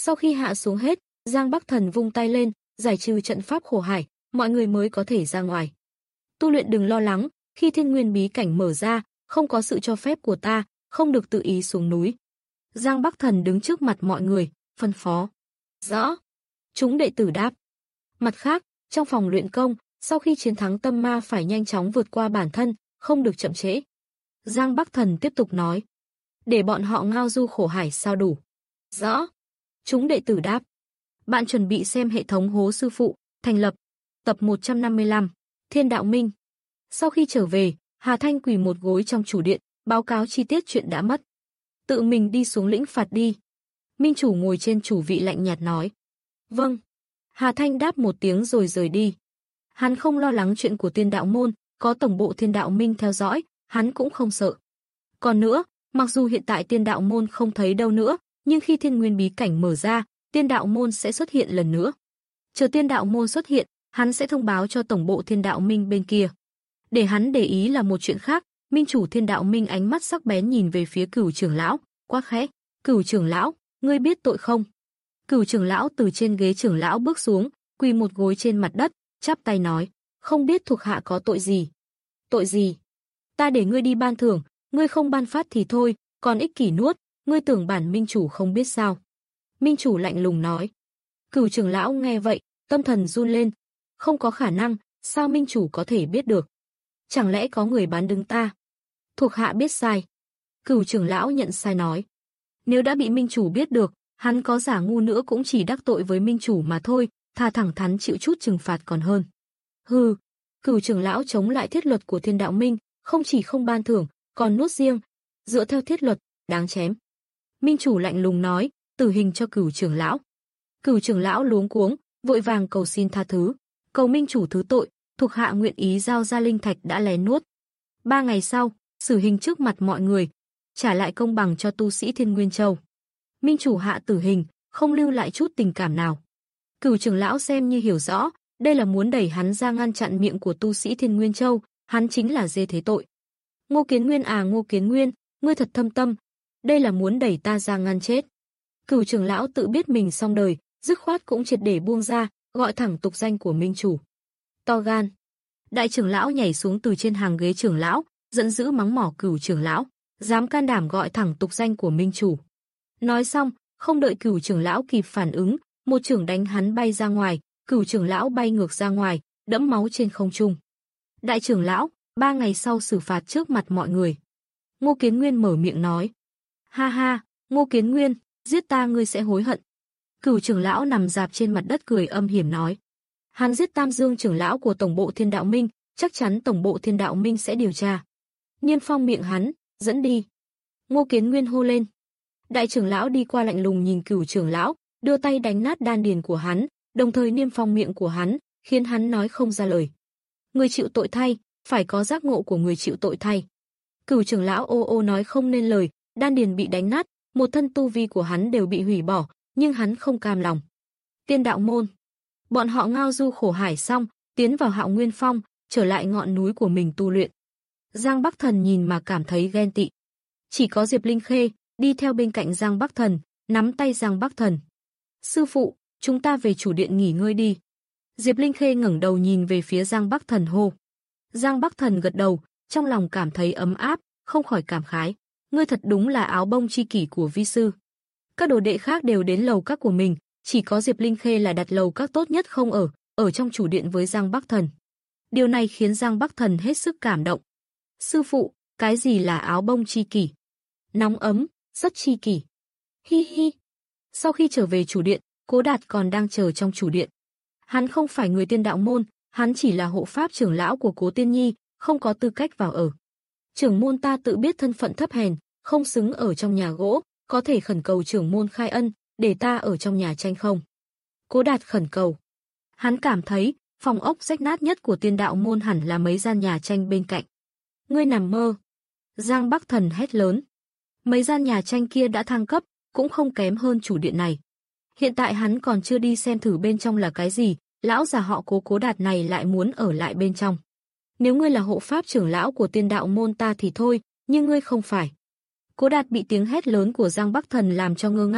Sau khi hạ xuống hết, Giang Bắc Thần vung tay lên, giải trừ trận pháp khổ hải, mọi người mới có thể ra ngoài. Tu luyện đừng lo lắng, khi thiên nguyên bí cảnh mở ra, không có sự cho phép của ta, không được tự ý xuống núi. Giang Bắc Thần đứng trước mặt mọi người, phân phó. Rõ. Chúng đệ tử đáp. Mặt khác, trong phòng luyện công, sau khi chiến thắng tâm ma phải nhanh chóng vượt qua bản thân, không được chậm trễ. Giang Bắc Thần tiếp tục nói. Để bọn họ ngao du khổ hải sao đủ. Rõ. Chúng đệ tử đáp. Bạn chuẩn bị xem hệ thống hố sư phụ, thành lập. Tập một trăm năm mươi lăm, Thiên Đạo Minh. Sau khi trở về, Hà Thanh quỳ một gối trong chủ điện, báo cáo chi tiết chuyện đã mất. Tự mình đi xuống lĩnh phạt đi. Minh chủ ngồi trên chủ vị lạnh nhạt nói. Vâng. Hà Thanh đáp một tiếng rồi rời đi. Hắn không lo lắng chuyện của Tiên Đạo Môn, có tổng bộ Thiên Đạo Minh theo dõi, hắn cũng không sợ. Còn nữa, mặc dù hiện tại Tiên Đạo Môn không thấy đâu nữa, nhưng khi Thiên Nguyên bí cảnh mở ra, Tiên Đạo Môn sẽ xuất hiện lần nữa. Chờ Tiên Đạo Môn xuất hiện, hắn sẽ thông báo cho tổng bộ Thiên Đạo Minh bên kia. Để hắn để ý là một chuyện khác, Minh chủ Thiên Đạo Minh ánh mắt sắc bén nhìn về phía Cửu trưởng lão, quát khẽ, "Cửu trưởng lão, ngươi biết tội không?" Cửu trưởng lão từ trên ghế trưởng lão bước xuống, quỳ một gối trên mặt đất, chắp tay nói, "Không biết thuộc hạ có tội gì." "Tội gì? Ta để ngươi đi ban thưởng, ngươi không ban phát thì thôi, còn ích kỷ nuốt, ngươi tưởng bản minh chủ không biết sao?" Minh chủ lạnh lùng nói. Cửu trưởng lão nghe vậy, tâm thần run lên, không có khả năng, sao minh chủ có thể biết được? Chẳng lẽ có người bán đứng ta? Thuộc hạ biết sai. Cửu trưởng lão nhận sai nói. Nếu đã bị minh chủ biết được, hắn có giả ngu nữa cũng chỉ đắc tội với minh chủ mà thôi, thà thẳng thắn chịu chút trừng phạt còn hơn. Hừ, Cửu trưởng lão chống lại thiết luật của Thiên Đạo Minh, không chỉ không ban thưởng, còn nuốt riêng, dựa theo thiết luật, đáng chém. Minh chủ lạnh lùng nói, tử hình cho Cửu trưởng lão. Cửu trưởng lão luống cuống, vội vàng cầu xin tha thứ, cầu minh chủ thứ tội, thuộc hạ nguyện ý giao ra linh thạch đã lén nuốt. Ba ngày sau, xử hình trước mặt mọi người, trả lại công bằng cho tu sĩ Thiên Nguyên Châu. Minh chủ hạ tử hình, không lưu lại chút tình cảm nào. Cửu trưởng lão xem như hiểu rõ, đây là muốn đẩy hắn ra ngăn chặn miệng của tu sĩ Thiên Nguyên Châu, hắn chính là dê thế tội. Ngô Kiến Nguyên à Ngô Kiến Nguyên, ngươi thật thâm tâm, đây là muốn đẩy ta ra ngăn chết. Cửu trưởng lão tự biết mình xong đời, dứt khoát cũng triệt để buông ra, gọi thẳng tục danh của minh chủ. To gan. Đại trưởng lão nhảy xuống từ trên hàng ghế trưởng lão, giận dữ mắng mỏ Cửu trưởng lão, dám can đảm gọi thẳng tục danh của minh chủ. Nói xong, không đợi Cửu trưởng lão kịp phản ứng, một chưởng đánh hắn bay ra ngoài, Cửu trưởng lão bay ngược ra ngoài, đẫm máu trên không trung. Đại trưởng lão, ba ngày sau xử phạt trước mặt mọi người. Ngô Kiến Nguyên mở miệng nói. Ha ha, Ngô Kiến Nguyên, giết ta ngươi sẽ hối hận. Cửu trưởng lão nằm dạp trên mặt đất cười âm hiểm nói. Hắn giết Tam Dương trưởng lão của tổng bộ Thiên Đạo Minh, chắc chắn tổng bộ Thiên Đạo Minh sẽ điều tra. Niêm phong miệng hắn, dẫn đi. Ngô Kiến Nguyên hô lên. Đại trưởng lão đi qua lạnh lùng nhìn Cửu trưởng lão, đưa tay đánh nát đan điền của hắn, đồng thời niêm phong miệng của hắn, khiến hắn nói không ra lời. Người chịu tội thay, phải có giác ngộ của người chịu tội thay. Cửu trưởng lão ô ô nói không nên lời, đan điền bị đánh nát, một thân tu vi của hắn đều bị hủy bỏ, nhưng hắn không cam lòng. Tiên Đạo Môn. Bọn họ ngao du khổ hải xong, tiến vào Hạo Nguyên Phong, trở lại ngọn núi của mình tu luyện. Giang Bắc Thần nhìn mà cảm thấy ghen tị. Chỉ có Diệp Linh Khê đi theo bên cạnh Giang Bắc Thần, nắm tay Giang Bắc Thần. Sư phụ, chúng ta về chủ điện nghỉ ngơi đi. Diệp Linh Khê ngẩng đầu nhìn về phía Giang Bắc Thần hô. Giang Bắc Thần gật đầu, trong lòng cảm thấy ấm áp, không khỏi cảm khái. Ngươi thật đúng là áo bông chi kỷ của vi sư. Các đồ đệ khác đều đến lầu các của mình, chỉ có Diệp Linh Khê là đặt lầu các tốt nhất không ở, ở trong chủ điện với Giang Bắc Thần. Điều này khiến Giang Bắc Thần hết sức cảm động. Sư phụ, cái gì là áo bông chi kỷ? Nóng ấm, rất chi kỷ. Hi hi. Sau khi trở về chủ điện, Cố Đạt còn đang chờ trong chủ điện. Hắn không phải người Tiên Đạo Môn, hắn chỉ là hộ pháp trưởng lão của Cố Tiên Nhi, không có tư cách vào ở. Trưởng môn ta tự biết thân phận thấp hèn, không xứng ở trong nhà gỗ, có thể khẩn cầu trưởng môn khai ân, để ta ở trong nhà tranh không? Cố Đạt khẩn cầu. Hắn cảm thấy, phòng ốc rách nát nhất của Tiên Đạo Môn hẳn là mấy gian nhà tranh bên cạnh. Ngươi nằm mơ. Giang Bắc Thần hét lớn. Mấy gian nhà tranh kia đã thăng cấp, cũng không kém hơn chủ điện này. Hiện tại hắn còn chưa đi xem thử bên trong là cái gì, lão già họ Cố Cố Đạt này lại muốn ở lại bên trong. Nếu ngươi là hộ pháp trưởng lão của Tiên Đạo Môn ta thì thôi, nhưng ngươi không phải. Cố Đạt bị tiếng hét lớn của Giang Bắc Thần làm cho ngơ ngác,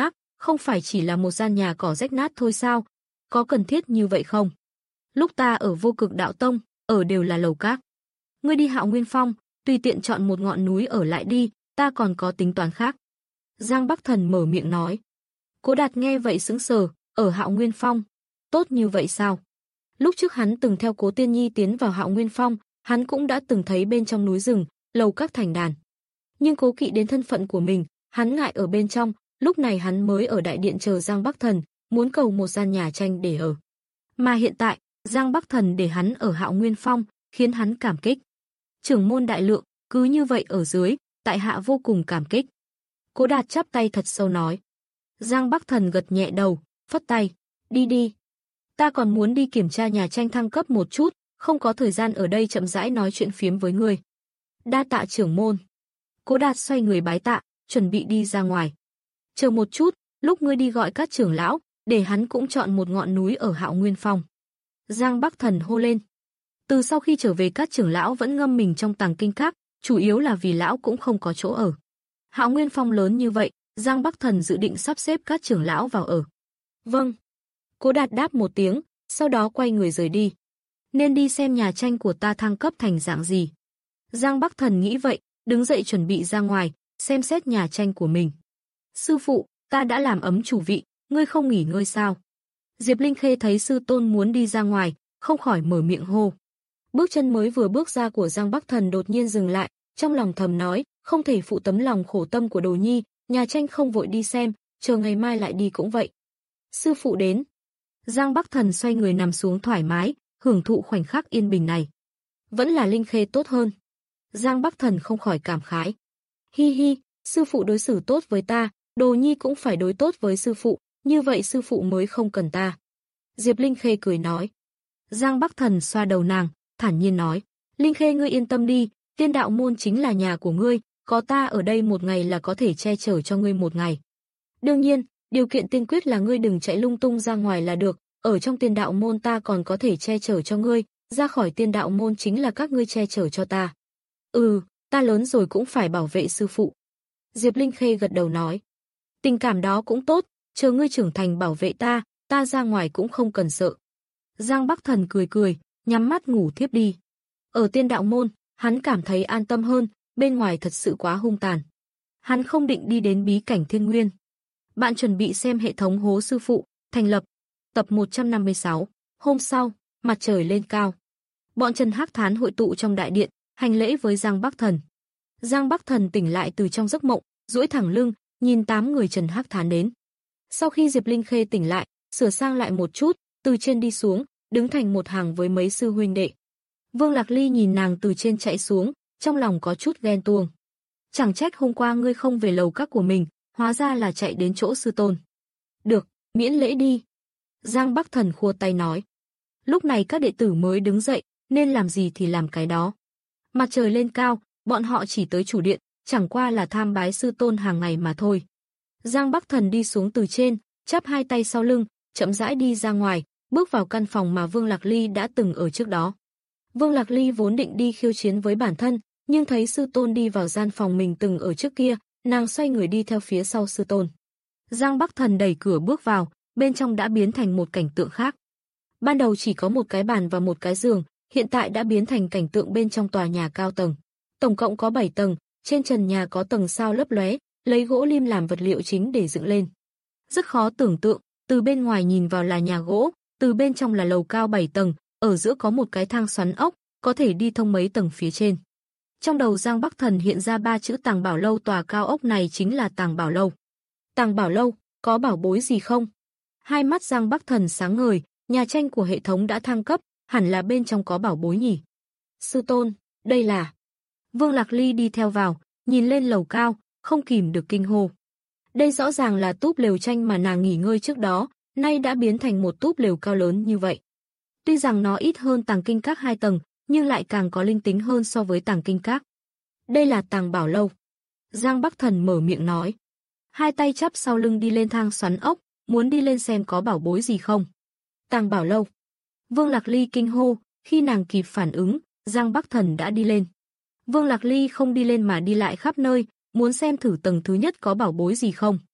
không phải chỉ là một gian nhà cỏ rách nát thôi sao? Có cần thiết như vậy không? Lúc ta ở Vô Cực Đạo Tông, ở đều là lầu các. Ngươi đi Hạo Nguyên Phong, tùy tiện chọn một ngọn núi ở lại đi, ta còn có tính toán khác. Giang Bắc Thần mở miệng nói. Cố Đạt nghe vậy sững sờ, ở Hạo Nguyên Phong, tốt như vậy sao? Lúc trước hắn từng theo Cố Tiên Nhi tiến vào Hạo Nguyên Phong, hắn cũng đã từng thấy bên trong núi rừng, lầu các thành đàn. Nhưng cố kỵ đến thân phận của mình, hắn ngại ở bên trong, lúc này hắn mới ở đại điện chờ Giang Bắc Thần, muốn cầu một gian nhà tranh để ở. Mà hiện tại, Giang Bắc Thần để hắn ở Hạo Nguyên Phong, khiến hắn cảm kích. Trưởng môn đại lượng, cứ như vậy ở dưới, tại hạ vô cùng cảm kích. Cố Đạt chắp tay thật sâu nói. Giang Bắc Thần gật nhẹ đầu, phất tay, đi đi. Ta còn muốn đi kiểm tra nhà tranh thăng cấp một chút, không có thời gian ở đây chậm rãi nói chuyện phiếm với ngươi. Đa tạ trưởng môn. Cố Đạt xoay người bái tạ, chuẩn bị đi ra ngoài. Chờ một chút, lúc ngươi đi gọi các trưởng lão, để hắn cũng chọn một ngọn núi ở Hạo Nguyên Phong. Giang Bắc Thần hô lên. Từ sau khi trở về các trưởng lão vẫn ngâm mình trong tàng kinh các, chủ yếu là vì lão cũng không có chỗ ở. Hạo Nguyên Phong lớn như vậy, Giang Bắc Thần dự định sắp xếp các trưởng lão vào ở. Vâng. Cố Đạt đáp một tiếng, sau đó quay người rời đi. Nên đi xem nhà tranh của ta thăng cấp thành dạng gì. Giang Bắc Thần nghĩ vậy, đứng dậy chuẩn bị ra ngoài, xem xét nhà tranh của mình. Sư phụ, ta đã làm ấm chủ vị, ngươi không nghỉ ngơi sao? Diệp Linh Khê thấy sư tôn muốn đi ra ngoài, không khỏi mở miệng hô. Bước chân mới vừa bước ra của Giang Bắc Thần đột nhiên dừng lại, trong lòng thầm nói, không thể phụ tấm lòng khổ tâm của Đồ Nhi, nhà tranh không vội đi xem, chờ ngày mai lại đi cũng vậy. Sư phụ đến. Giang Bắc Thần xoay người nằm xuống thoải mái, hưởng thụ khoảnh khắc yên bình này. Vẫn là Linh Khê tốt hơn. Giang Bắc Thần không khỏi cảm khái. Hi hi, sư phụ đối xử tốt với ta, Đồ Nhi cũng phải đối tốt với sư phụ, như vậy sư phụ mới không cần ta. Diệp Linh Khê cười nói. Giang Bắc Thần xoa đầu nàng, thản nhiên nói. Linh Khê ngươi yên tâm đi, Tiên Đạo Môn chính là nhà của ngươi, có ta ở đây một ngày là có thể che chở cho ngươi một ngày. Đương nhiên, điều kiện tiên quyết là ngươi đừng chạy lung tung ra ngoài là được, ở trong Tiên Đạo Môn ta còn có thể che chở cho ngươi, ra khỏi Tiên Đạo Môn chính là các ngươi che chở cho ta. Ừ, ta lớn rồi cũng phải bảo vệ sư phụ. Diệp Linh Khê gật đầu nói. Tình cảm đó cũng tốt, chờ ngươi trưởng thành bảo vệ ta, ta ra ngoài cũng không cần sợ. Giang Bắc Thần cười cười, nhắm mắt ngủ thiếp đi. Ở Tiên Đạo Môn, hắn cảm thấy an tâm hơn, bên ngoài thật sự quá hung tàn. Hắn không định đi đến bí cảnh Thiên Nguyên. Bạn chuẩn bị xem hệ thống hố sư phụ, thành lập. Tập một trăm năm mươi sáu. Hôm sau, mặt trời lên cao. Bọn Trần Hắc Thán hội tụ trong đại điện, hành lễ với Giang Bắc Thần. Giang Bắc Thần tỉnh lại từ trong giấc mộng, duỗi thẳng lưng, nhìn tám người Trần Hắc Thán đến. Sau khi Diệp Linh Khê tỉnh lại, sửa sang lại một chút, từ trên đi xuống, đứng thành một hàng với mấy sư huynh đệ. Vương Lạc Ly nhìn nàng từ trên chạy xuống, trong lòng có chút ghen tuông. Chẳng trách hôm qua ngươi không về lầu các của mình, hóa ra là chạy đến chỗ sư tôn. Được, miễn lễ đi. Giang Bắc Thần khua tay nói. Lúc này các đệ tử mới đứng dậy, nên làm gì thì làm cái đó. Mặt trời lên cao, bọn họ chỉ tới chủ điện, chẳng qua là tham bái sư tôn hàng ngày mà thôi. Giang Bắc Thần đi xuống từ trên, chắp hai tay sau lưng, chậm rãi đi ra ngoài, bước vào căn phòng mà Vương Lạc Ly đã từng ở trước đó. Vương Lạc Ly vốn định đi khiêu chiến với bản thân, nhưng thấy sư tôn đi vào gian phòng mình từng ở trước kia, nàng xoay người đi theo phía sau sư tôn. Giang Bắc Thần đẩy cửa bước vào, bên trong đã biến thành một cảnh tượng khác. Ban đầu chỉ có một cái bàn và một cái giường, hiện tại đã biến thành cảnh tượng bên trong tòa nhà cao tầng. Tổng cộng có bảy tầng, trên trần nhà có tầng sao lấp lóe, lấy gỗ lim làm vật liệu chính để dựng lên. Rất khó tưởng tượng, từ bên ngoài nhìn vào là nhà gỗ, từ bên trong là lầu cao bảy tầng, ở giữa có một cái thang xoắn ốc, có thể đi thông mấy tầng phía trên. Trong đầu Giang Bắc Thần hiện ra ba chữ Tàng Bảo Lâu, tòa cao ốc này chính là Tàng Bảo Lâu. Tàng Bảo Lâu, có bảo bối gì không? Hai mắt Giang Bắc Thần sáng ngời, nhà tranh của hệ thống đã thăng cấp, hẳn là bên trong có bảo bối nhỉ. Sư tôn, đây là... Vương Lạc Ly đi theo vào, nhìn lên lầu cao, không kìm được kinh hô. Đây rõ ràng là túp lều tranh mà nàng nghỉ ngơi trước đó, nay đã biến thành một túp lều cao lớn như vậy. Tuy rằng nó ít hơn Tàng Kinh Các hai tầng, nhưng lại càng có linh tính hơn so với Tàng Kinh Các. Đây là Tàng Bảo Lâu. Giang Bắc Thần mở miệng nói. Hai tay chắp sau lưng đi lên thang xoắn ốc, muốn đi lên xem có bảo bối gì không. Tàng Bảo Lâu. Vương Lạc Ly kinh hô, khi nàng kịp phản ứng, Giang Bắc Thần đã đi lên. Vương Lạc Ly không đi lên mà đi lại khắp nơi, muốn xem thử tầng thứ nhất có bảo bối gì không.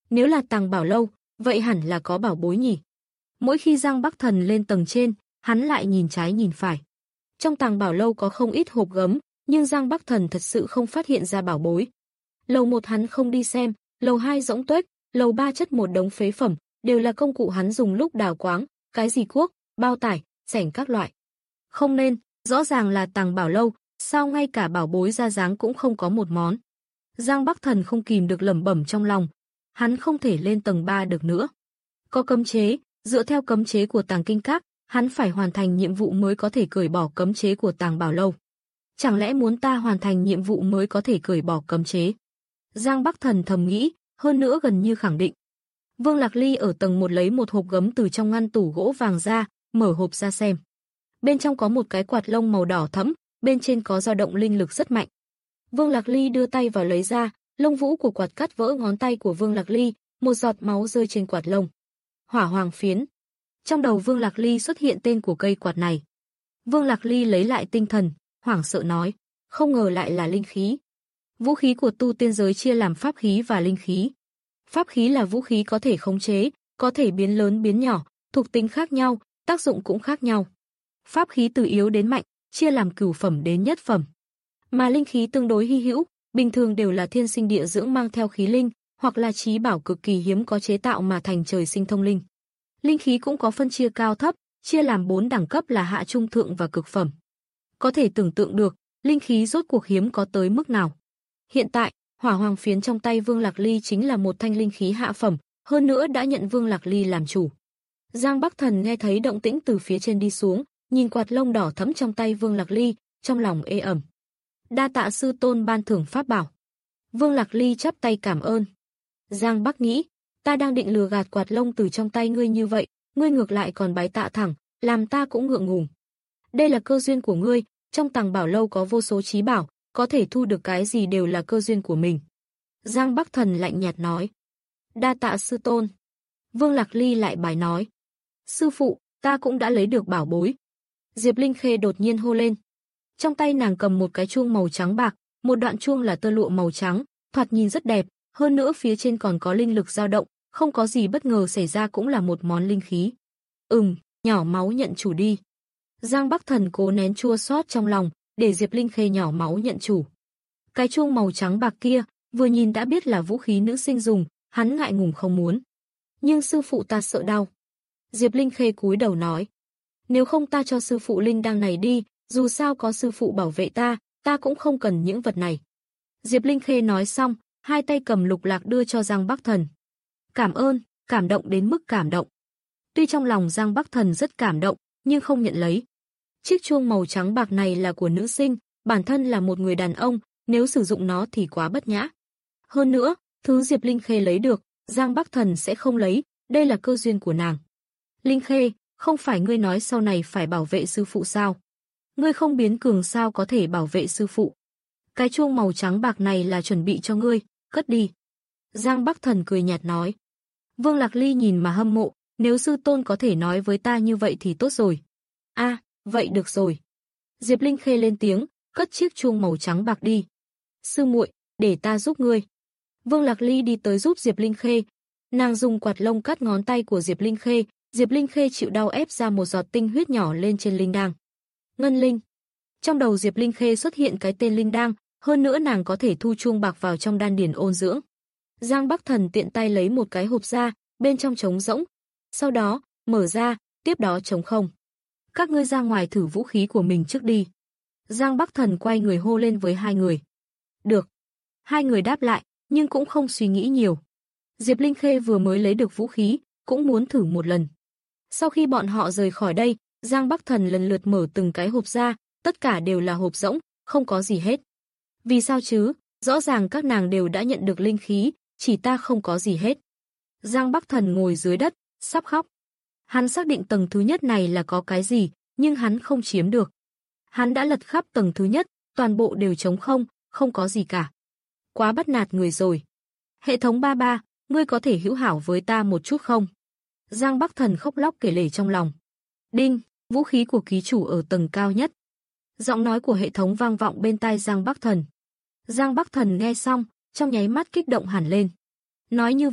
Nếu là Tàng Bảo Lâu, vậy hẳn là có bảo bối nhỉ. Mỗi khi Giang Bắc Thần lên tầng trên, hắn lại nhìn trái nhìn phải. Trong Tàng Bảo Lâu có không ít hộp gấm, nhưng Giang Bắc Thần thật sự không phát hiện ra bảo bối. Lầu một hắn không đi xem, lầu hai rỗng tuếch, lầu ba chất một đống phế phẩm, đều là công cụ hắn dùng lúc đào quáng, cái gì cuốc, bao tải, rẻnh các loại. Không nên, rõ ràng là Tàng Bảo Lâu, sao ngay cả bảo bối ra dáng cũng không có một món. Giang Bắc Thần không kìm được lẩm bẩm trong lòng, hắn không thể lên tầng ba được nữa. Có cấm chế, dựa theo cấm chế của Tàng Kinh Các, hắn phải hoàn thành nhiệm vụ mới có thể cởi bỏ cấm chế của Tàng Bảo Lâu. Chẳng lẽ muốn ta hoàn thành nhiệm vụ mới có thể cởi bỏ cấm chế? Giang Bắc Thần thầm nghĩ, hơn nữa gần như khẳng định. Vương Lạc Ly ở tầng một lấy một hộp gấm từ trong ngăn tủ gỗ vàng ra, mở hộp ra xem. Bên trong có một cái quạt lông màu đỏ thẫm, bên trên có dao động linh lực rất mạnh. Vương Lạc Ly đưa tay vào lấy ra, lông vũ của quạt cắt vỡ ngón tay của Vương Lạc Ly, một giọt máu rơi trên quạt lông. Hỏa hoàng phiến. Trong đầu Vương Lạc Ly xuất hiện tên của cây quạt này. Vương Lạc Ly lấy lại tinh thần, hoảng sợ nói, không ngờ lại là linh khí. Vũ khí của tu tiên giới chia làm pháp khí và linh khí. Pháp khí là vũ khí có thể khống chế, có thể biến lớn biến nhỏ, thuộc tính khác nhau, tác dụng cũng khác nhau. Pháp khí từ yếu đến mạnh, chia làm cửu phẩm đến nhất phẩm. Mà linh khí tương đối hy hữu, bình thường đều là thiên sinh địa dưỡng mang theo khí linh, hoặc là chí bảo cực kỳ hiếm có chế tạo mà thành trời sinh thông linh. Linh khí cũng có phân chia cao thấp, chia làm bốn đẳng cấp là hạ trung thượng và cực phẩm. Có thể tưởng tượng được, linh khí rốt cuộc hiếm có tới mức nào. Hiện tại, hỏa hoàng phiến trong tay Vương Lạc Ly chính là một thanh linh khí hạ phẩm, hơn nữa đã nhận Vương Lạc Ly làm chủ. Giang Bắc Thần nghe thấy động tĩnh từ phía trên đi xuống, nhìn quạt lông đỏ thẫm trong tay Vương Lạc Ly, trong lòng ê ẩm. Đa tạ sư tôn ban thưởng pháp bảo. Vương Lạc Ly chắp tay cảm ơn. Giang Bắc nghĩ, ta đang định lừa gạt quạt lông từ trong tay ngươi như vậy, ngươi ngược lại còn bái tạ thẳng, làm ta cũng ngượng ngùng. Đây là cơ duyên của ngươi, trong Tàng Bảo Lâu có vô số chí bảo, có thể thu được cái gì đều là cơ duyên của mình. Giang Bắc Thần lạnh nhạt nói. Đa tạ sư tôn. Vương Lạc Ly lại bài nói. Sư phụ, ta cũng đã lấy được bảo bối. Diệp Linh Khê đột nhiên hô lên. Trong tay nàng cầm một cái chuông màu trắng bạc, một đoạn chuông là tơ lụa màu trắng, thoạt nhìn rất đẹp, hơn nữa phía trên còn có linh lực dao động, không có gì bất ngờ xảy ra cũng là một món linh khí. Ừm, nhỏ máu nhận chủ đi. Giang Bắc Thần cố nén chua xót trong lòng, để Diệp Linh Khê nhỏ máu nhận chủ. Cái chuông màu trắng bạc kia, vừa nhìn đã biết là vũ khí nữ sinh dùng, hắn ngại ngùng không muốn. Nhưng sư phụ ta sợ đau. Diệp Linh Khê cúi đầu nói. Nếu không ta cho sư phụ linh đăng này đi, dù sao có sư phụ bảo vệ ta, ta cũng không cần những vật này. Diệp Linh Khê nói xong, hai tay cầm lục lạc đưa cho Giang Bắc Thần. Cảm ơn, cảm động đến mức cảm động. Tuy trong lòng Giang Bắc Thần rất cảm động, nhưng không nhận lấy. Chiếc chuông màu trắng bạc này là của nữ sinh, bản thân là một người đàn ông, nếu sử dụng nó thì quá bất nhã. Hơn nữa, thứ Diệp Linh Khê lấy được, Giang Bắc Thần sẽ không lấy, đây là cơ duyên của nàng. Linh Khê, không phải ngươi nói sau này phải bảo vệ sư phụ sao? Ngươi không biến cường sao có thể bảo vệ sư phụ? Cái chuông màu trắng bạc này là chuẩn bị cho ngươi, cất đi. Giang Bắc Thần cười nhạt nói. Vương Lạc Ly nhìn mà hâm mộ, nếu sư tôn có thể nói với ta như vậy thì tốt rồi. A, à, vậy được rồi. Diệp Linh Khê lên tiếng, cất chiếc chuông màu trắng bạc đi. Sư muội, để ta giúp ngươi. Vương Lạc Ly đi tới giúp Diệp Linh Khê. Nàng dùng quạt lông cắt ngón tay của Diệp Linh Khê, Diệp Linh Khê chịu đau ép ra một giọt tinh huyết nhỏ lên trên linh đăng. Ngân linh. Trong đầu Diệp Linh Khê xuất hiện cái tên linh đăng, hơn nữa nàng có thể thu chuông bạc vào trong đan điền ôn dưỡng. Giang Bắc Thần tiện tay lấy một cái hộp ra, bên trong trống rỗng. Sau đó, mở ra, tiếp đó trống không. Các ngươi ra ngoài thử vũ khí của mình trước đi. Giang Bắc Thần quay người hô lên với hai người. Được. Hai người đáp lại, nhưng cũng không suy nghĩ nhiều. Diệp Linh Khê vừa mới lấy được vũ khí, cũng muốn thử một lần. Sau khi bọn họ rời khỏi đây, Giang Bắc Thần lần lượt mở từng cái hộp ra, tất cả đều là hộp rỗng, không có gì hết. Vì sao chứ? Rõ ràng các nàng đều đã nhận được linh khí, chỉ ta không có gì hết. Giang Bắc Thần ngồi dưới đất, sắp khóc. Hắn xác định tầng thứ nhất này là có cái gì, nhưng hắn không chiếm được. Hắn đã lật khắp tầng thứ nhất, toàn bộ đều trống không, không có gì cả. Quá bắt nạt người rồi. Hệ thống ba ba, ngươi có thể hữu hảo với ta một chút không? Giang Bắc Thần khóc lóc kể lể trong lòng. Đinh, vũ khí của ký chủ ở tầng cao nhất. Giọng nói của hệ thống vang vọng bên tai Giang Bắc Thần. Giang Bắc Thần nghe xong, trong nháy mắt kích động hẳn lên. Nói như vậy,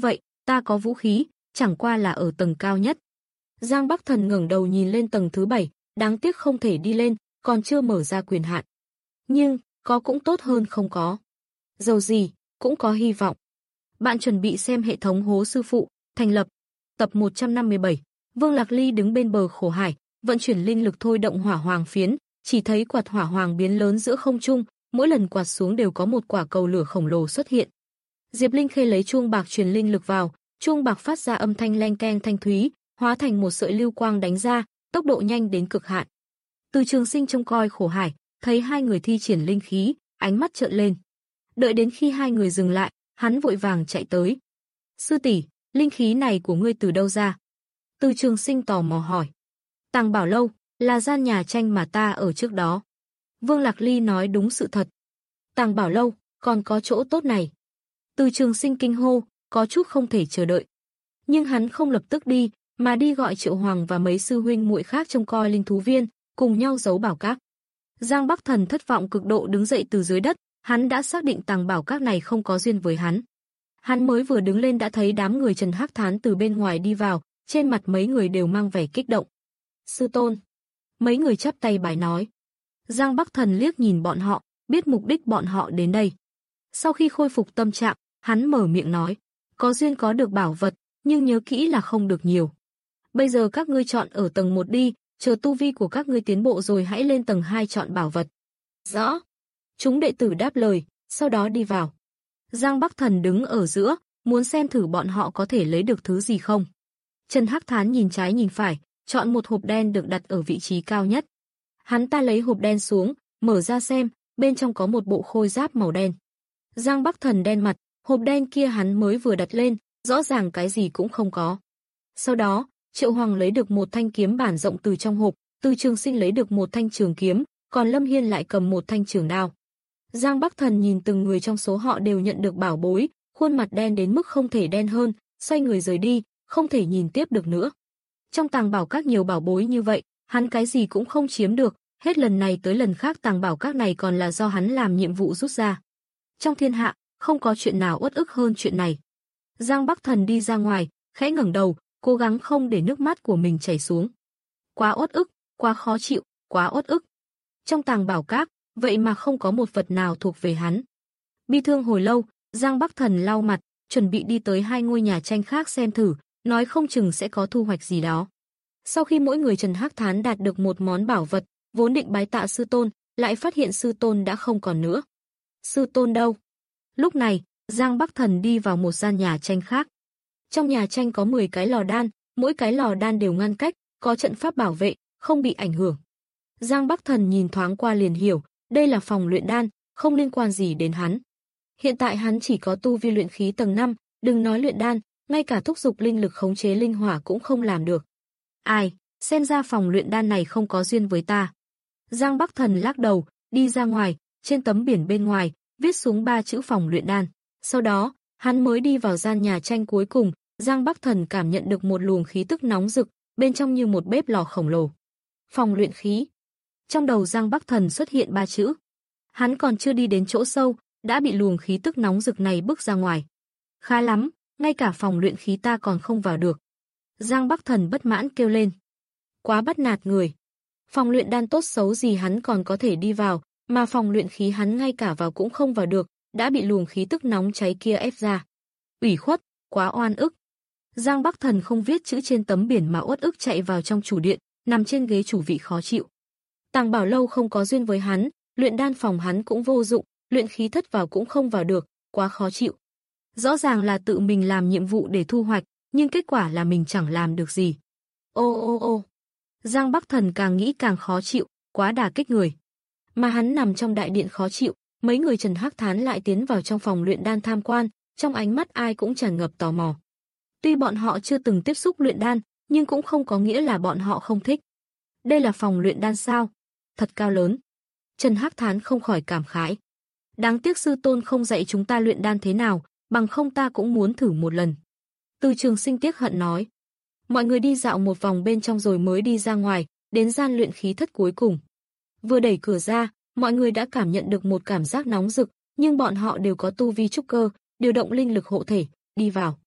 ta có vũ khí, chẳng qua là ở tầng cao nhất. Giang Bắc Thần ngẩng đầu nhìn lên tầng thứ bảy, đáng tiếc không thể đi lên, còn chưa mở ra quyền hạn. Nhưng, có cũng tốt hơn không có. Dầu gì, cũng có hy vọng. Bạn chuẩn bị xem hệ thống hố sư phụ, thành lập. Tập một trăm năm mươi bảy, Vương Lạc Ly đứng bên bờ khổ hải, vận chuyển linh lực thôi động hỏa hoàng phiến, chỉ thấy quạt hỏa hoàng biến lớn giữa không trung, mỗi lần quạt xuống đều có một quả cầu lửa khổng lồ xuất hiện. Diệp Linh Khê lấy chuông bạc truyền linh lực vào, chuông bạc phát ra âm thanh leng keng thanh thúy, hóa thành một sợi lưu quang đánh ra, tốc độ nhanh đến cực hạn. Từ Trường Sinh trông coi khổ hải, thấy hai người thi triển linh khí, ánh mắt trợn lên. Đợi đến khi hai người dừng lại, hắn vội vàng chạy tới. "Sư tỷ, linh khí này của ngươi từ đâu ra?" Từ Trường Sinh tò mò hỏi. "Tàng Bảo Lâu, là gian nhà tranh mà ta ở trước đó." Vương Lạc Ly nói đúng sự thật. "Tàng Bảo Lâu, còn có chỗ tốt này." Từ Trường Sinh kinh hô, có chút không thể chờ đợi. Nhưng hắn không lập tức đi, mà đi gọi Triệu Hoàng và mấy sư huynh muội khác trông coi linh thú viên, cùng nhau giấu bảo các. Giang Bắc Thần thất vọng cực độ đứng dậy từ dưới đất, hắn đã xác định tàng bảo các này không có duyên với hắn. Hắn mới vừa đứng lên đã thấy đám người Trần Hắc Thán từ bên ngoài đi vào, trên mặt mấy người đều mang vẻ kích động. "Sư tôn." Mấy người chắp tay bái nói. Giang Bắc Thần liếc nhìn bọn họ, biết mục đích bọn họ đến đây. Sau khi khôi phục tâm trạng, hắn mở miệng nói, "Có duyên có được bảo vật, nhưng nhớ kỹ là không được nhiều. Bây giờ các ngươi chọn ở tầng một đi, chờ tu vi của các ngươi tiến bộ rồi hãy lên tầng hai chọn bảo vật." "Rõ." Chúng đệ tử đáp lời, sau đó đi vào. Giang Bắc Thần đứng ở giữa, muốn xem thử bọn họ có thể lấy được thứ gì không. Trần Hắc Thán nhìn trái nhìn phải, chọn một hộp đen được đặt ở vị trí cao nhất. Hắn ta lấy hộp đen xuống, mở ra xem, bên trong có một bộ khôi giáp màu đen. Giang Bắc Thần đen mặt, hộp đen kia hắn mới vừa đặt lên, rõ ràng cái gì cũng không có. Sau đó, Triệu Hoàng lấy được một thanh kiếm bản rộng từ trong hộp, Từ Trường Sinh lấy được một thanh trường kiếm, còn Lâm Hiên lại cầm một thanh trường đao. Giang Bắc Thần nhìn từng người trong số họ đều nhận được bảo bối, khuôn mặt đen đến mức không thể đen hơn, xoay người rời đi, không thể nhìn tiếp được nữa. Trong tàng bảo các nhiều bảo bối như vậy, hắn cái gì cũng không chiếm được, hết lần này tới lần khác tàng bảo các này còn là do hắn làm nhiệm vụ rút ra. Trong thiên hạ, không có chuyện nào uất ức hơn chuyện này. Giang Bắc Thần đi ra ngoài, khẽ ngẩng đầu, cố gắng không để nước mắt của mình chảy xuống. Quá uất ức, quá khó chịu, quá uất ức. Trong tàng bảo các, vậy mà không có một vật nào thuộc về hắn. Bi thương hồi lâu, Giang Bắc Thần lau mặt, chuẩn bị đi tới hai ngôi nhà tranh khác xem thử, nói không chừng sẽ có thu hoạch gì đó. Sau khi mỗi người Trần Hắc Thán đạt được một món bảo vật, vốn định bái tạ sư tôn, lại phát hiện sư tôn đã không còn nữa. Sư tôn đâu? Lúc này, Giang Bắc Thần đi vào một gian nhà tranh khác. Trong nhà tranh có mười cái lò đan, mỗi cái lò đan đều ngăn cách, có trận pháp bảo vệ, không bị ảnh hưởng. Giang Bắc Thần nhìn thoáng qua liền hiểu, đây là phòng luyện đan, không liên quan gì đến hắn. Hiện tại hắn chỉ có tu vi luyện khí tầng năm, đừng nói luyện đan, ngay cả thúc dục linh lực khống chế linh hỏa cũng không làm được. Ai, xem ra phòng luyện đan này không có duyên với ta. Giang Bắc Thần lắc đầu, đi ra ngoài, trên tấm biển bên ngoài, viết xuống ba chữ phòng luyện đan. Sau đó, hắn mới đi vào gian nhà tranh cuối cùng, Giang Bắc Thần cảm nhận được một luồng khí tức nóng rực, bên trong như một bếp lò khổng lồ. Phòng luyện khí. Trong đầu Giang Bắc Thần xuất hiện ba chữ. Hắn còn chưa đi đến chỗ sâu, đã bị luồng khí tức nóng rực này bức ra ngoài. Khá lắm, ngay cả phòng luyện khí ta còn không vào được. Giang Bắc Thần bất mãn kêu lên. Quá bắt nạt người. Phòng luyện đan tốt xấu gì hắn còn có thể đi vào, mà phòng luyện khí hắn ngay cả vào cũng không vào được, đã bị luồng khí tức nóng cháy kia ép ra. Ủy khuất, quá oan ức. Giang Bắc Thần không viết chữ trên tấm biển mà uất ức chạy vào trong chủ điện, nằm trên ghế chủ vị khó chịu. Tàng Bảo Lâu không có duyên với hắn, luyện đan phòng hắn cũng vô dụng, luyện khí thất vào cũng không vào được, quá khó chịu. Rõ ràng là tự mình làm nhiệm vụ để thu hoạch, nhưng kết quả là mình chẳng làm được gì. Ô ô ô. Giang Bắc Thần càng nghĩ càng khó chịu, quá đả kích người. Mà hắn nằm trong đại điện khó chịu, mấy người Trần Hắc Thán lại tiến vào trong phòng luyện đan tham quan, trong ánh mắt ai cũng tràn ngập tò mò. Tuy bọn họ chưa từng tiếp xúc luyện đan, nhưng cũng không có nghĩa là bọn họ không thích. Đây là phòng luyện đan sao? Thật cao lớn. Trần Hắc Thán không khỏi cảm khái. Đáng tiếc sư tôn không dạy chúng ta luyện đan thế nào, bằng không ta cũng muốn thử một lần. Từ Trường Sinh tiếc hận nói. Mọi người đi dạo một vòng bên trong rồi mới đi ra ngoài, đến gian luyện khí thất cuối cùng. Vừa đẩy cửa ra, mọi người đã cảm nhận được một cảm giác nóng rực, nhưng bọn họ đều có tu vi trúc cơ, điều động linh lực hộ thể, đi vào.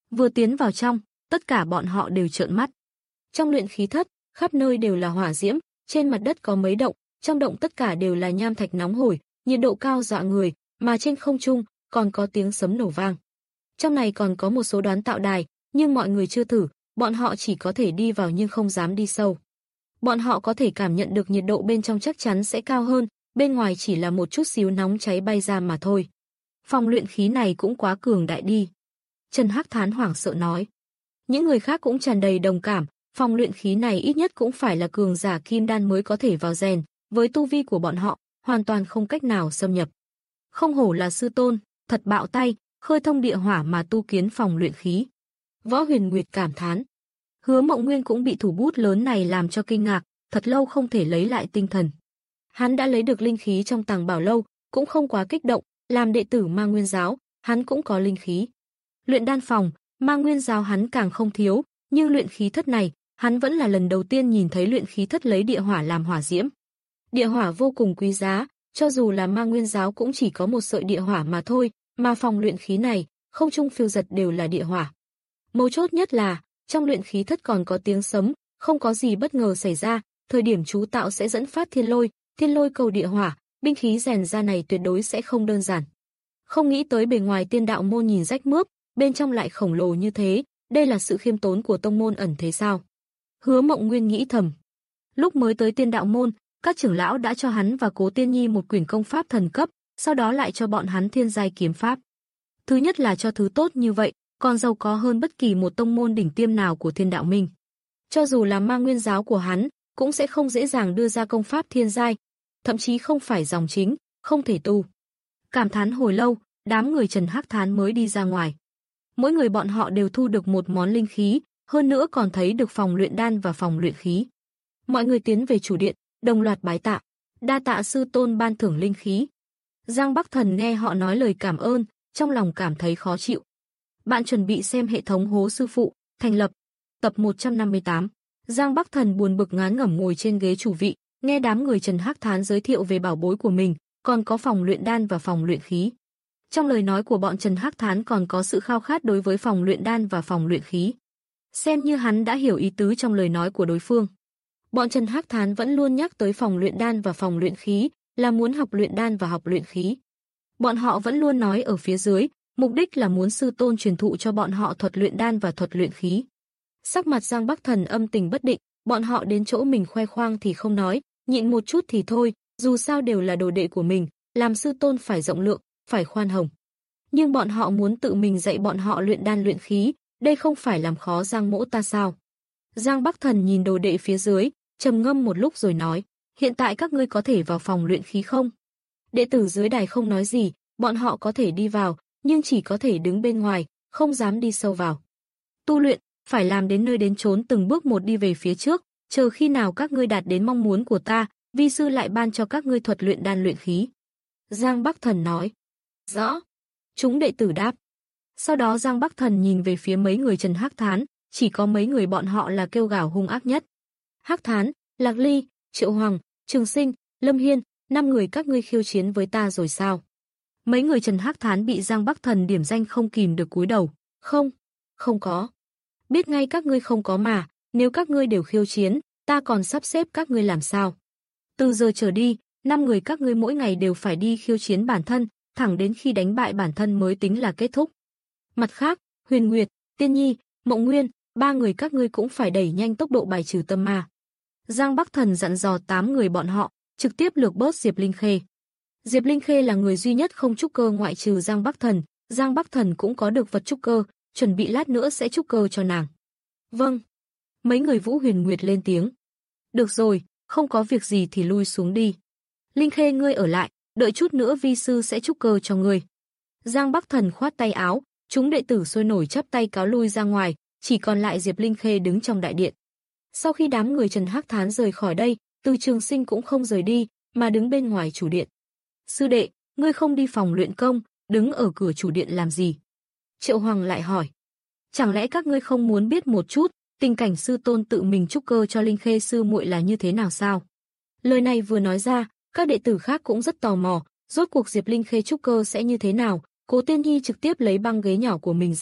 Vừa tiến vào trong, tất cả bọn họ đều trợn mắt. Trong luyện khí thất, khắp nơi đều là hỏa diễm, trên mặt đất có mấy động, trong động tất cả đều là nham thạch nóng hổi, nhiệt độ cao dọa người, mà trên không trung còn có tiếng sấm nổ vang. Trong này còn có một số đoán tạo đài, nhưng mọi người chưa thử, bọn họ chỉ có thể đi vào nhưng không dám đi sâu. Bọn họ có thể cảm nhận được nhiệt độ bên trong chắc chắn sẽ cao hơn, bên ngoài chỉ là một chút xíu nóng cháy bay ra mà thôi. Phòng luyện khí này cũng quá cường đại đi. Trần Hắc Thán hoảng sợ nói. Những người khác cũng tràn đầy đồng cảm, phòng luyện khí này ít nhất cũng phải là cường giả kim đan mới có thể vào rèn, với tu vi của bọn họ, hoàn toàn không cách nào xâm nhập. Không hổ là sư tôn, thật bạo tay, khơi thông địa hỏa mà tu kiến phòng luyện khí. Võ Huyền Nguyệt cảm thán. Hứa Mộng Nguyên cũng bị thủ bút lớn này làm cho kinh ngạc, thật lâu không thể lấy lại tinh thần. Hắn đã lấy được linh khí trong Tàng Bảo Lâu, cũng không quá kích động, làm đệ tử Ma Nguyên giáo, hắn cũng có linh khí. Luyện đan phòng, Ma Nguyên giáo hắn càng không thiếu, nhưng luyện khí thất này, hắn vẫn là lần đầu tiên nhìn thấy luyện khí thất lấy địa hỏa làm hỏa diễm. Địa hỏa vô cùng quý giá, cho dù là Ma Nguyên giáo cũng chỉ có một sợi địa hỏa mà thôi, mà phòng luyện khí này, không trung phiêu giật đều là địa hỏa. Mấu chốt nhất là, trong luyện khí thất còn có tiếng sấm, không có gì bất ngờ xảy ra, thời điểm chú tạo sẽ dẫn phát thiên lôi, thiên lôi cầu địa hỏa, binh khí rèn ra này tuyệt đối sẽ không đơn giản. Không nghĩ tới bề ngoài Tiên Đạo môn nhìn rách mướp, bên trong lại khổng lồ như thế, đây là sự khiêm tốn của tông môn ẩn thế sao? Hứa Mộng Nguyên nghĩ thầm. Lúc mới tới Tiên Đạo môn, các trưởng lão đã cho hắn và Cố Tiên Nhi một quyển công pháp thần cấp, sau đó lại cho bọn hắn thiên giai kiếm pháp. Thứ nhất là cho thứ tốt như vậy, còn giàu có hơn bất kỳ một tông môn đỉnh tiêm nào của Thiên Đạo Minh. Cho dù là Ma Nguyên giáo của hắn, cũng sẽ không dễ dàng đưa ra công pháp thiên giai, thậm chí không phải dòng chính, không thể tu. Cảm thán hồi lâu, đám người Trần Hắc Thán mới đi ra ngoài. Mỗi người bọn họ đều thu được một món linh khí, hơn nữa còn thấy được phòng luyện đan và phòng luyện khí. Mọi người tiến về chủ điện, đồng loạt bái tạ, đa tạ sư tôn ban thưởng linh khí. Giang Bắc Thần nghe họ nói lời cảm ơn, trong lòng cảm thấy khó chịu. Bạn chuẩn bị xem hệ thống hố sư phụ, thành lập, tập một trăm năm mươi tám. Giang Bắc Thần buồn bực ngán ngẩm ngồi trên ghế chủ vị, nghe đám người Trần Hắc Thán giới thiệu về bảo bối của mình, còn có phòng luyện đan và phòng luyện khí. Trong lời nói của bọn Trần Hắc Thán còn có sự khao khát đối với phòng luyện đan và phòng luyện khí. Xem như hắn đã hiểu ý tứ trong lời nói của đối phương. Bọn Trần Hắc Thán vẫn luôn nhắc tới phòng luyện đan và phòng luyện khí, là muốn học luyện đan và học luyện khí. Bọn họ vẫn luôn nói ở phía dưới, mục đích là muốn sư tôn truyền thụ cho bọn họ thuật luyện đan và thuật luyện khí. Sắc mặt Giang Bắc Thần âm tình bất định, bọn họ đến chỗ mình khoe khoang thì không nói, nhịn một chút thì thôi, dù sao đều là đồ đệ của mình, làm sư tôn phải rộng lượng, phải khoan hồng. Nhưng bọn họ muốn tự mình dạy bọn họ luyện đan luyện khí, đây không phải làm khó Giang Mỗ ta sao? Giang Bắc Thần nhìn đồ đệ phía dưới, trầm ngâm một lúc rồi nói, hiện tại các ngươi có thể vào phòng luyện khí không? Đệ tử dưới đài không nói gì, bọn họ có thể đi vào, nhưng chỉ có thể đứng bên ngoài, không dám đi sâu vào. Tu luyện, phải làm đến nơi đến chốn từng bước một đi về phía trước, chờ khi nào các ngươi đạt đến mong muốn của ta, vi sư lại ban cho các ngươi thuật luyện đan luyện khí. Giang Bắc Thần nói. Rõ. Chúng đệ tử đáp. Sau đó Giang Bắc Thần nhìn về phía mấy người Trần Hắc Thán, chỉ có mấy người bọn họ là kêu gào hung ác nhất. Hắc Thán, Lạc Ly, Triệu Hoàng, Trường Sinh, Lâm Hiên, năm người các ngươi khiêu chiến với ta rồi sao? Mấy người Trần Hắc Thán bị Giang Bắc Thần điểm danh không kìm được cúi đầu. Không, không có. Biết ngay các ngươi không có mà, nếu các ngươi đều khiêu chiến, ta còn sắp xếp các ngươi làm sao? Từ giờ trở đi, năm người các ngươi mỗi ngày đều phải đi khiêu chiến bản thân, thẳng đến khi đánh bại bản thân mới tính là kết thúc. Mặt khác, Huyền Nguyệt, Tiên Nhi, Mộng Nguyên, ba người các ngươi cũng phải đẩy nhanh tốc độ bài trừ tâm ma. Giang Bắc Thần dặn dò tám người bọn họ, trực tiếp lược bớt Diệp Linh Khê. Diệp Linh Khê là người duy nhất không trúc cơ ngoại trừ Giang Bắc Thần, Giang Bắc Thần cũng có được vật trúc cơ, chuẩn bị lát nữa sẽ trúc cơ cho nàng. Vâng. Mấy người Vũ Huyền Nguyệt lên tiếng. Được rồi, không có việc gì thì lui xuống đi. Linh Khê ngươi ở lại, đợi chút nữa vi sư sẽ trúc cơ cho ngươi. Giang Bắc Thần khoát tay áo, chúng đệ tử sôi nổi chắp tay cáo lui ra ngoài, chỉ còn lại Diệp Linh Khê đứng trong đại điện. Sau khi đám người Trần Hắc Thán rời khỏi đây, Từ Trường Sinh cũng không rời đi, mà đứng bên ngoài chủ điện. Sư đệ, ngươi không đi phòng luyện công, đứng ở cửa chủ điện làm gì? Triệu Hoàng lại hỏi. Chẳng lẽ các ngươi không muốn biết một chút, tình cảnh sư tôn tự mình trúc cơ cho Linh Khê sư muội là như thế nào sao? Lời này vừa nói ra, các đệ tử khác cũng rất tò mò, rốt cuộc Diệp Linh Khê trúc cơ sẽ như thế nào? Cố Tiên Nhi trực tiếp lấy băng ghế nhỏ của mình ra,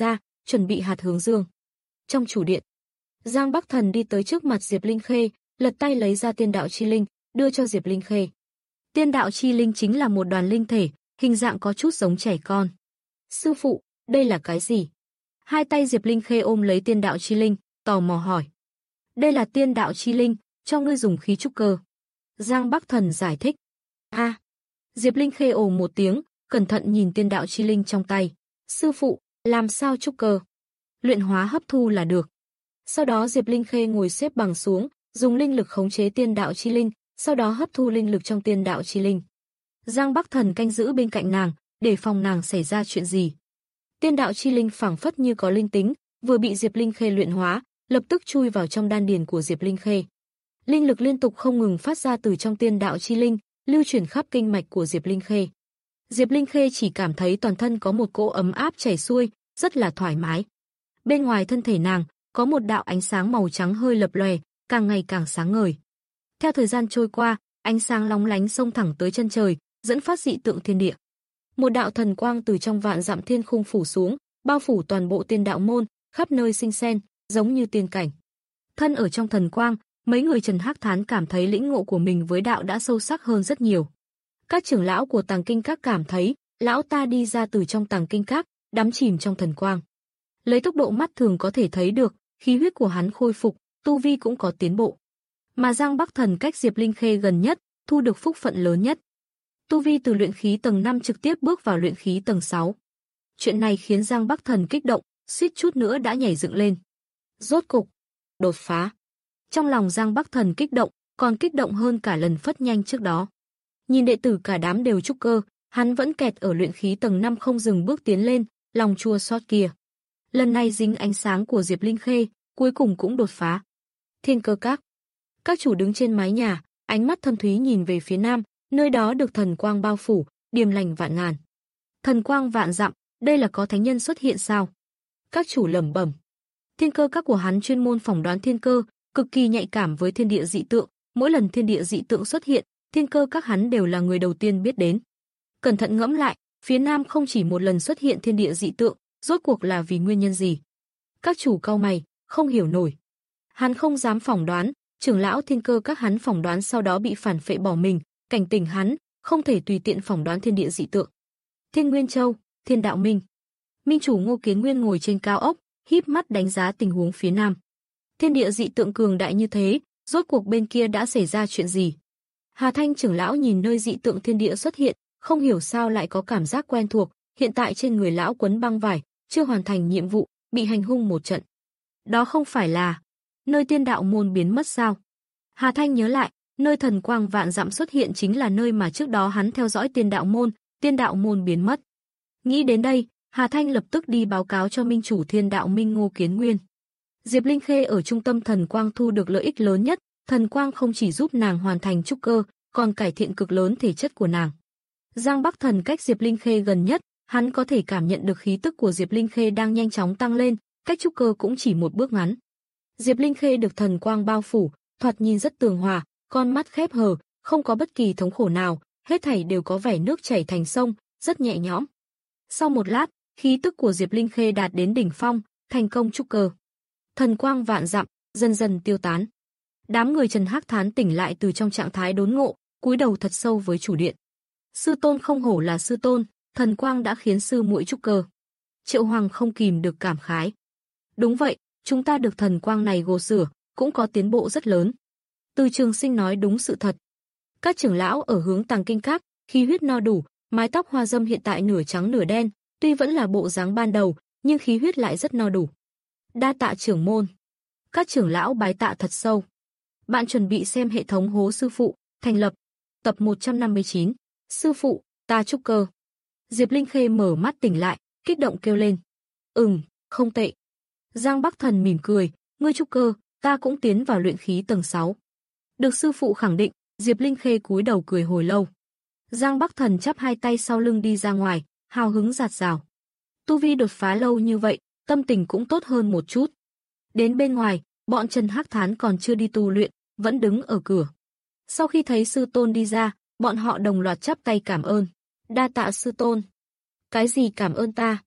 chuẩn bị hạt hướng dương. Trong chủ điện, Giang Bắc Thần đi tới trước mặt Diệp Linh Khê, lật tay lấy ra tiên đạo chi linh, đưa cho Diệp Linh Khê. Tiên đạo chi linh chính là một đoàn linh thể, hình dạng có chút giống trẻ con. Sư phụ, đây là cái gì? Hai tay Diệp Linh Khê ôm lấy tiên đạo chi linh, tò mò hỏi. Đây là tiên đạo chi linh, cho ngươi dùng khí trúc cơ. Giang Bắc Thần giải thích. A. À, Diệp Linh Khê ồ một tiếng, cẩn thận nhìn tiên đạo chi linh trong tay. Sư phụ, làm sao trúc cơ? Luyện hóa hấp thu là được. Sau đó Diệp Linh Khê ngồi xếp bằng xuống, dùng linh lực khống chế tiên đạo chi linh, sau đó hấp thu linh lực trong tiên đạo chi linh. Giang Bắc Thần canh giữ bên cạnh nàng, để phòng nàng xảy ra chuyện gì. Tiên đạo chi linh phảng phất như có linh tính, vừa bị Diệp Linh Khê luyện hóa, lập tức chui vào trong đan điền của Diệp Linh Khê. Linh lực liên tục không ngừng phát ra từ trong tiên đạo chi linh, lưu chuyển khắp kinh mạch của Diệp Linh Khê. Diệp Linh Khê chỉ cảm thấy toàn thân có một cỗ ấm áp chảy xuôi, rất là thoải mái. Bên ngoài thân thể nàng, có một đạo ánh sáng màu trắng hơi lập lòe, càng ngày càng sáng ngời. Theo thời gian trôi qua, ánh sáng lóng lánh xông thẳng tới chân trời, dẫn phát dị tượng thiên địa. Một đạo thần quang từ trong vạn dặm thiên khung phủ xuống, bao phủ toàn bộ tiên đạo môn, khắp nơi sinh sen, giống như tiên cảnh. Thân ở trong thần quang, mấy người Trần Hắc Thán cảm thấy lĩnh ngộ của mình với đạo đã sâu sắc hơn rất nhiều. Các trưởng lão của Tàng Kinh Các cảm thấy, lão ta đi ra từ trong Tàng Kinh Các, đắm chìm trong thần quang. Lấy tốc độ mắt thường có thể thấy được, khí huyết của hắn khôi phục, tu vi cũng có tiến bộ. Mà Giang Bắc Thần cách Diệp Linh Khê gần nhất, thu được phúc phận lớn nhất. Tu vi từ luyện khí tầng năm trực tiếp bước vào luyện khí tầng sáu. Chuyện này khiến Giang Bắc Thần kích động, suýt chút nữa đã nhảy dựng lên. Rốt cục, đột phá. Trong lòng Giang Bắc Thần kích động, còn kích động hơn cả lần phất nhanh trước đó. Nhìn đệ tử cả đám đều trúc cơ, hắn vẫn kẹt ở luyện khí tầng năm không dừng bước tiến lên, lòng chua xót kia. Lần này dính ánh sáng của Diệp Linh Khê, cuối cùng cũng đột phá. Thiên Cơ Các. Các chủ đứng trên mái nhà, ánh mắt thâm thúy nhìn về phía nam, nơi đó được thần quang bao phủ, điềm lành vạn ngàn. Thần quang vạn dặm, đây là có thánh nhân xuất hiện sao? Các chủ lẩm bẩm. Thiên Cơ Các của hắn chuyên môn phỏng đoán thiên cơ, cực kỳ nhạy cảm với thiên địa dị tượng, mỗi lần thiên địa dị tượng xuất hiện, Thiên Cơ Các hắn đều là người đầu tiên biết đến. Cẩn thận ngẫm lại, phía nam không chỉ một lần xuất hiện thiên địa dị tượng, rốt cuộc là vì nguyên nhân gì? Các chủ cau mày, không hiểu nổi. Hắn không dám phỏng đoán, trưởng lão Thiên Cơ Các hắn phỏng đoán sau đó bị phản phệ bỏ mình, cảnh tỉnh hắn, không thể tùy tiện phỏng đoán thiên địa dị tượng. Thiên Nguyên Châu, Thiên Đạo Minh. Minh chủ Ngô Kiến Nguyên ngồi trên cao ốc, híp mắt đánh giá tình huống phía nam. Thiên địa dị tượng cường đại như thế, rốt cuộc bên kia đã xảy ra chuyện gì? Hà Thanh trưởng lão nhìn nơi dị tượng thiên địa xuất hiện, không hiểu sao lại có cảm giác quen thuộc, hiện tại trên người lão quấn băng vải, chưa hoàn thành nhiệm vụ, bị hành hung một trận. Đó không phải là nơi tiên đạo môn biến mất sao? Hà Thanh nhớ lại, nơi thần quang vạn dặm xuất hiện chính là nơi mà trước đó hắn theo dõi tiên đạo môn, tiên đạo môn biến mất. Nghĩ đến đây, Hà Thanh lập tức đi báo cáo cho minh chủ Thiên Đạo Minh Ngô Kiến Nguyên. Diệp Linh Khê ở trung tâm thần quang thu được lợi ích lớn nhất, thần quang không chỉ giúp nàng hoàn thành trúc cơ, còn cải thiện cực lớn thể chất của nàng. Giang Bắc Thần cách Diệp Linh Khê gần nhất, hắn có thể cảm nhận được khí tức của Diệp Linh Khê đang nhanh chóng tăng lên, cách trúc cơ cũng chỉ một bước ngắn. Diệp Linh Khê được thần quang bao phủ, thoạt nhìn rất tường hòa, con mắt khép hờ, không có bất kỳ thống khổ nào, hết thảy đều có vẻ nước chảy thành sông, rất nhẹ nhõm. Sau một lát, khí tức của Diệp Linh Khê đạt đến đỉnh phong, thành công trúc cơ. Thần quang vạn dặm dần dần tiêu tán. Đám người Trần Hắc Thán tỉnh lại từ trong trạng thái đốn ngộ, cúi đầu thật sâu với chủ điện. Sư tôn không hổ là sư tôn, thần quang đã khiến sư muội trúc cơ. Triệu Hoàng không kìm được cảm khái. Đúng vậy, chúng ta được thần quang này gột rửa, cũng có tiến bộ rất lớn. Từ Trường Sinh nói đúng sự thật. Các trưởng lão ở hướng Tàng Kinh Các, khí huyết no đủ, mái tóc hoa dâm hiện tại nửa trắng nửa đen, tuy vẫn là bộ dáng ban đầu, nhưng khí huyết lại rất no đủ. Đa tạ trưởng môn. Các trưởng lão bái tạ thật sâu. Bạn chuẩn bị xem hệ thống hố sư phụ, thành lập. Tập một trăm năm mươi chín. Sư phụ, ta trúc cơ. Diệp Linh Khê mở mắt tỉnh lại, kích động kêu lên. Ừm, không tệ. Giang Bắc Thần mỉm cười, ngươi trúc cơ, ta cũng tiến vào luyện khí tầng sáu. Được sư phụ khẳng định, Diệp Linh Khê cúi đầu cười hồi lâu. Giang Bắc Thần chắp hai tay sau lưng đi ra ngoài, hào hứng rạt rào. Tu vi đột phá lâu như vậy, tâm tình cũng tốt hơn một chút. Đến bên ngoài, bọn Trần Hắc Thán còn chưa đi tu luyện, vẫn đứng ở cửa. Sau khi thấy sư tôn đi ra, bọn họ đồng loạt chắp tay cảm ơn. Đa tạ sư tôn. Cái gì cảm ơn ta?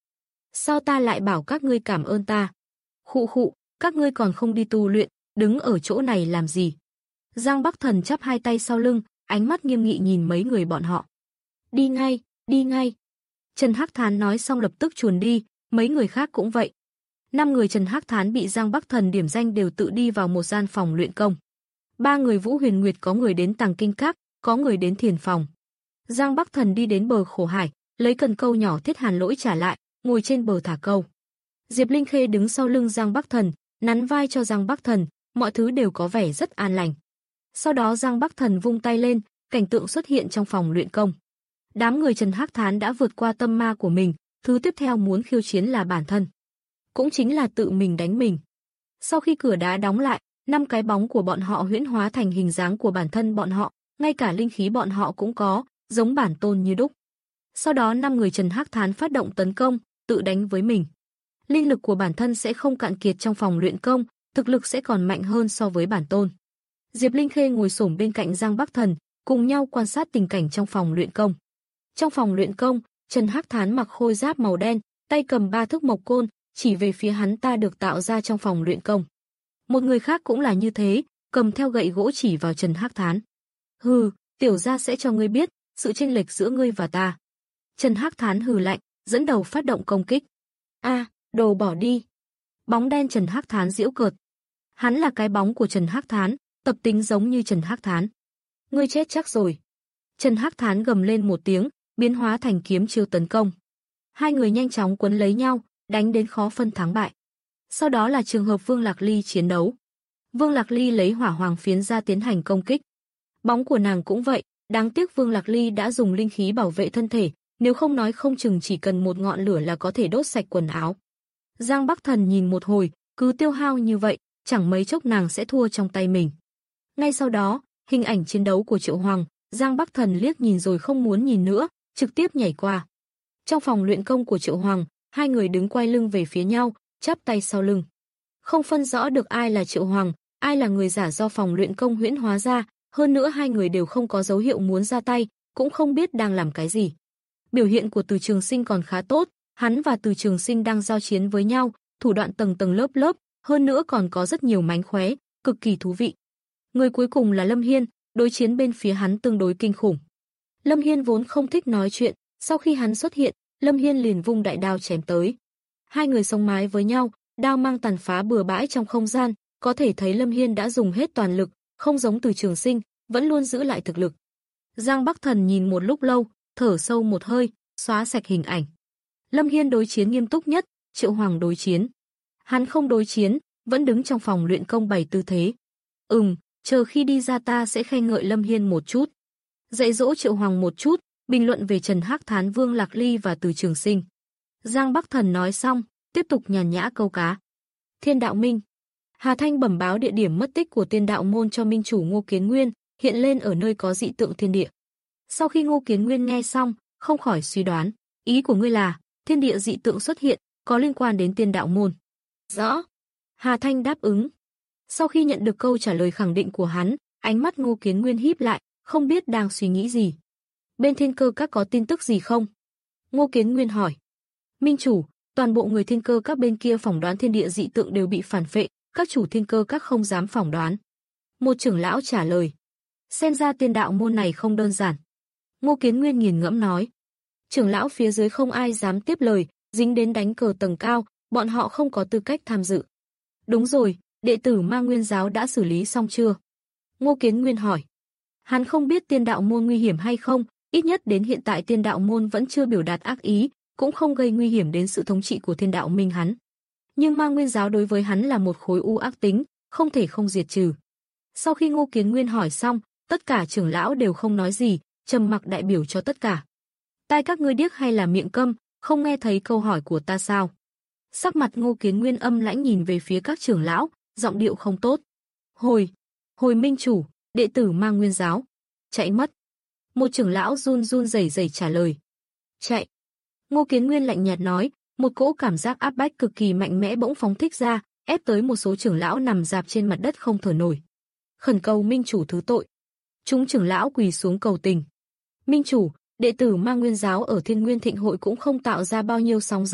Sao ta lại bảo các ngươi cảm ơn ta? Khụ khụ, các ngươi còn không đi tu luyện, đứng ở chỗ này làm gì? Giang Bắc Thần chắp hai tay sau lưng, ánh mắt nghiêm nghị nhìn mấy người bọn họ. Đi ngay, đi ngay. Trần Hắc Thán nói xong lập tức chuồn đi, mấy người khác cũng vậy. Năm người Trần Hắc Thán bị Giang Bắc Thần điểm danh đều tự đi vào một gian phòng luyện công. Ba người Vũ Huyền Nguyệt có người đến Tàng Kinh Các, có người đến Thiền Phòng. Giang Bắc Thần đi đến bờ khổ hải, lấy cần câu nhỏ Thiết Hàn Lỗi trả lại, ngồi trên bờ thả câu. Diệp Linh Khê đứng sau lưng Giang Bắc Thần, nắn vai cho Giang Bắc Thần, mọi thứ đều có vẻ rất an lành. Sau đó Giang Bắc Thần vung tay lên, cảnh tượng xuất hiện trong phòng luyện công. Đám người Trần Hắc Thán đã vượt qua tâm ma của mình, thứ tiếp theo muốn khiêu chiến là bản thân. Cũng chính là tự mình đánh mình. Sau khi cửa đá đóng lại, năm cái bóng của bọn họ huyễn hóa thành hình dáng của bản thân bọn họ, ngay cả linh khí bọn họ cũng có, giống bản tôn như đúc. Sau đó năm người Trần Hắc Thán phát động tấn công, tự đánh với mình. Linh lực của bản thân sẽ không cạn kiệt trong phòng luyện công, thực lực sẽ còn mạnh hơn so với bản tôn. Diệp Linh Khê ngồi xổm bên cạnh Giang Bắc Thần, cùng nhau quan sát tình cảnh trong phòng luyện công. Trong phòng luyện công, Trần Hắc Thán mặc khôi giáp màu đen, tay cầm ba thước mộc côn, chỉ về phía hắn ta được tạo ra trong phòng luyện công. Một người khác cũng là như thế, cầm theo gậy gỗ chỉ vào Trần Hắc Thán. Hừ, tiểu gia sẽ cho ngươi biết, sự chênh lệch giữa ngươi và ta. Trần Hắc Thán hừ lạnh, dẫn đầu phát động công kích. A, đồ bỏ đi. Bóng đen Trần Hắc Thán giễu cợt. Hắn là cái bóng của Trần Hắc Thán, tập tính giống như Trần Hắc Thán. Ngươi chết chắc rồi. Trần Hắc Thán gầm lên một tiếng, biến hóa thành kiếm chiêu tấn công. Hai người nhanh chóng quấn lấy nhau, đánh đến khó phân thắng bại. Sau đó là trường hợp Vương Lạc Ly chiến đấu. Vương Lạc Ly lấy hỏa hoàng phiến ra tiến hành công kích. Bóng của nàng cũng vậy, đáng tiếc Vương Lạc Ly đã dùng linh khí bảo vệ thân thể, nếu không nói không chừng chỉ cần một ngọn lửa là có thể đốt sạch quần áo. Giang Bắc Thần nhìn một hồi, cứ tiêu hao như vậy, chẳng mấy chốc nàng sẽ thua trong tay mình. Ngay sau đó, hình ảnh chiến đấu của Triệu Hoàng, Giang Bắc Thần liếc nhìn rồi không muốn nhìn nữa, trực tiếp nhảy qua. Trong phòng luyện công của Triệu Hoàng, hai người đứng quay lưng về phía nhau, chắp tay sau lưng. Không phân rõ được ai là Triệu Hoàng, ai là người giả do phòng luyện công huyễn hóa ra, hơn nữa hai người đều không có dấu hiệu muốn ra tay, cũng không biết đang làm cái gì. Biểu hiện của Từ Trường Sinh còn khá tốt, hắn và Từ Trường Sinh đang giao chiến với nhau, thủ đoạn tầng tầng lớp lớp, hơn nữa còn có rất nhiều mánh khóe, cực kỳ thú vị. Người cuối cùng là Lâm Hiên, đối chiến bên phía hắn tương đối kinh khủng. Lâm Hiên vốn không thích nói chuyện, sau khi hắn xuất hiện, Lâm Hiên liền vung đại đao chém tới. Hai người sống mái với nhau, đao mang tàn phá bừa bãi trong không gian, có thể thấy Lâm Hiên đã dùng hết toàn lực, không giống Từ Trường Sinh, vẫn luôn giữ lại thực lực. Giang Bắc Thần nhìn một lúc lâu, thở sâu một hơi, xóa sạch hình ảnh. Lâm Hiên đối chiến nghiêm túc nhất, Triệu Hoàng đối chiến. Hắn không đối chiến, vẫn đứng trong phòng luyện công bày tư thế. Ừm, chờ khi đi ra ta sẽ khen ngợi Lâm Hiên một chút. Dạy dỗ Triệu Hoàng một chút, bình luận về Trần Hắc Thán, Vương Lạc Ly và Từ Trường Sinh. Giang Bắc Thần nói xong, tiếp tục nhàn nhã câu cá. Thiên Đạo Minh. Hà Thanh bẩm báo địa điểm mất tích của Tiên Đạo môn cho minh chủ Ngô Kiến Nguyên, hiện lên ở nơi có dị tượng thiên địa. Sau khi Ngô Kiến Nguyên nghe xong, không khỏi suy đoán, ý của ngươi là, thiên địa dị tượng xuất hiện, có liên quan đến Tiên Đạo môn. Rõ. Hà Thanh đáp ứng. Sau khi nhận được câu trả lời khẳng định của hắn, ánh mắt Ngô Kiến Nguyên híp lại, không biết đang suy nghĩ gì. Bên Thiên Cơ Các có tin tức gì không? Ngô Kiến Nguyên hỏi. Minh chủ, toàn bộ người Thiên Cơ Các bên kia phỏng đoán thiên địa dị tượng đều bị phản phệ, các chủ Thiên Cơ Các không dám phỏng đoán. Một trưởng lão trả lời. Xem ra Tiên Đạo môn này không đơn giản. Ngô Kiến Nguyên nghiền ngẫm nói. Trưởng lão phía dưới không ai dám tiếp lời, dính đến đánh cờ tầng cao, bọn họ không có tư cách tham dự. Đúng rồi, đệ tử Ma Nguyên giáo đã xử lý xong chưa? Ngô Kiến Nguyên hỏi. Hắn không biết Tiên Đạo môn nguy hiểm hay không, ít nhất đến hiện tại Tiên Đạo môn vẫn chưa biểu đạt ác ý, cũng không gây nguy hiểm đến sự thống trị của Thiên Đạo Minh hắn. Nhưng Ma Nguyên giáo đối với hắn là một khối u ác tính, không thể không diệt trừ. Sau khi Ngô Kiến Nguyên hỏi xong, tất cả trưởng lão đều không nói gì, trầm mặc đại biểu cho tất cả. Tai các ngươi điếc hay là miệng câm, không nghe thấy câu hỏi của ta sao? Sắc mặt Ngô Kiến Nguyên âm lãnh nhìn về phía các trưởng lão, giọng điệu không tốt. Hồi, hồi minh chủ, đệ tử Ma Nguyên giáo. Chạy mất. Một trưởng lão run run rẩy rẩy trả lời. Chạy. Ngô Kiến Nguyên lạnh nhạt nói, một cỗ cảm giác áp bách cực kỳ mạnh mẽ bỗng phóng thích ra, ép tới một số trưởng lão nằm rạp trên mặt đất không thở nổi. Khẩn cầu minh chủ thứ tội. Chúng trưởng lão quỳ xuống cầu tình. Minh chủ, đệ tử Ma Nguyên giáo ở Thiên Nguyên Thịnh hội cũng không tạo ra bao nhiêu sóng gió,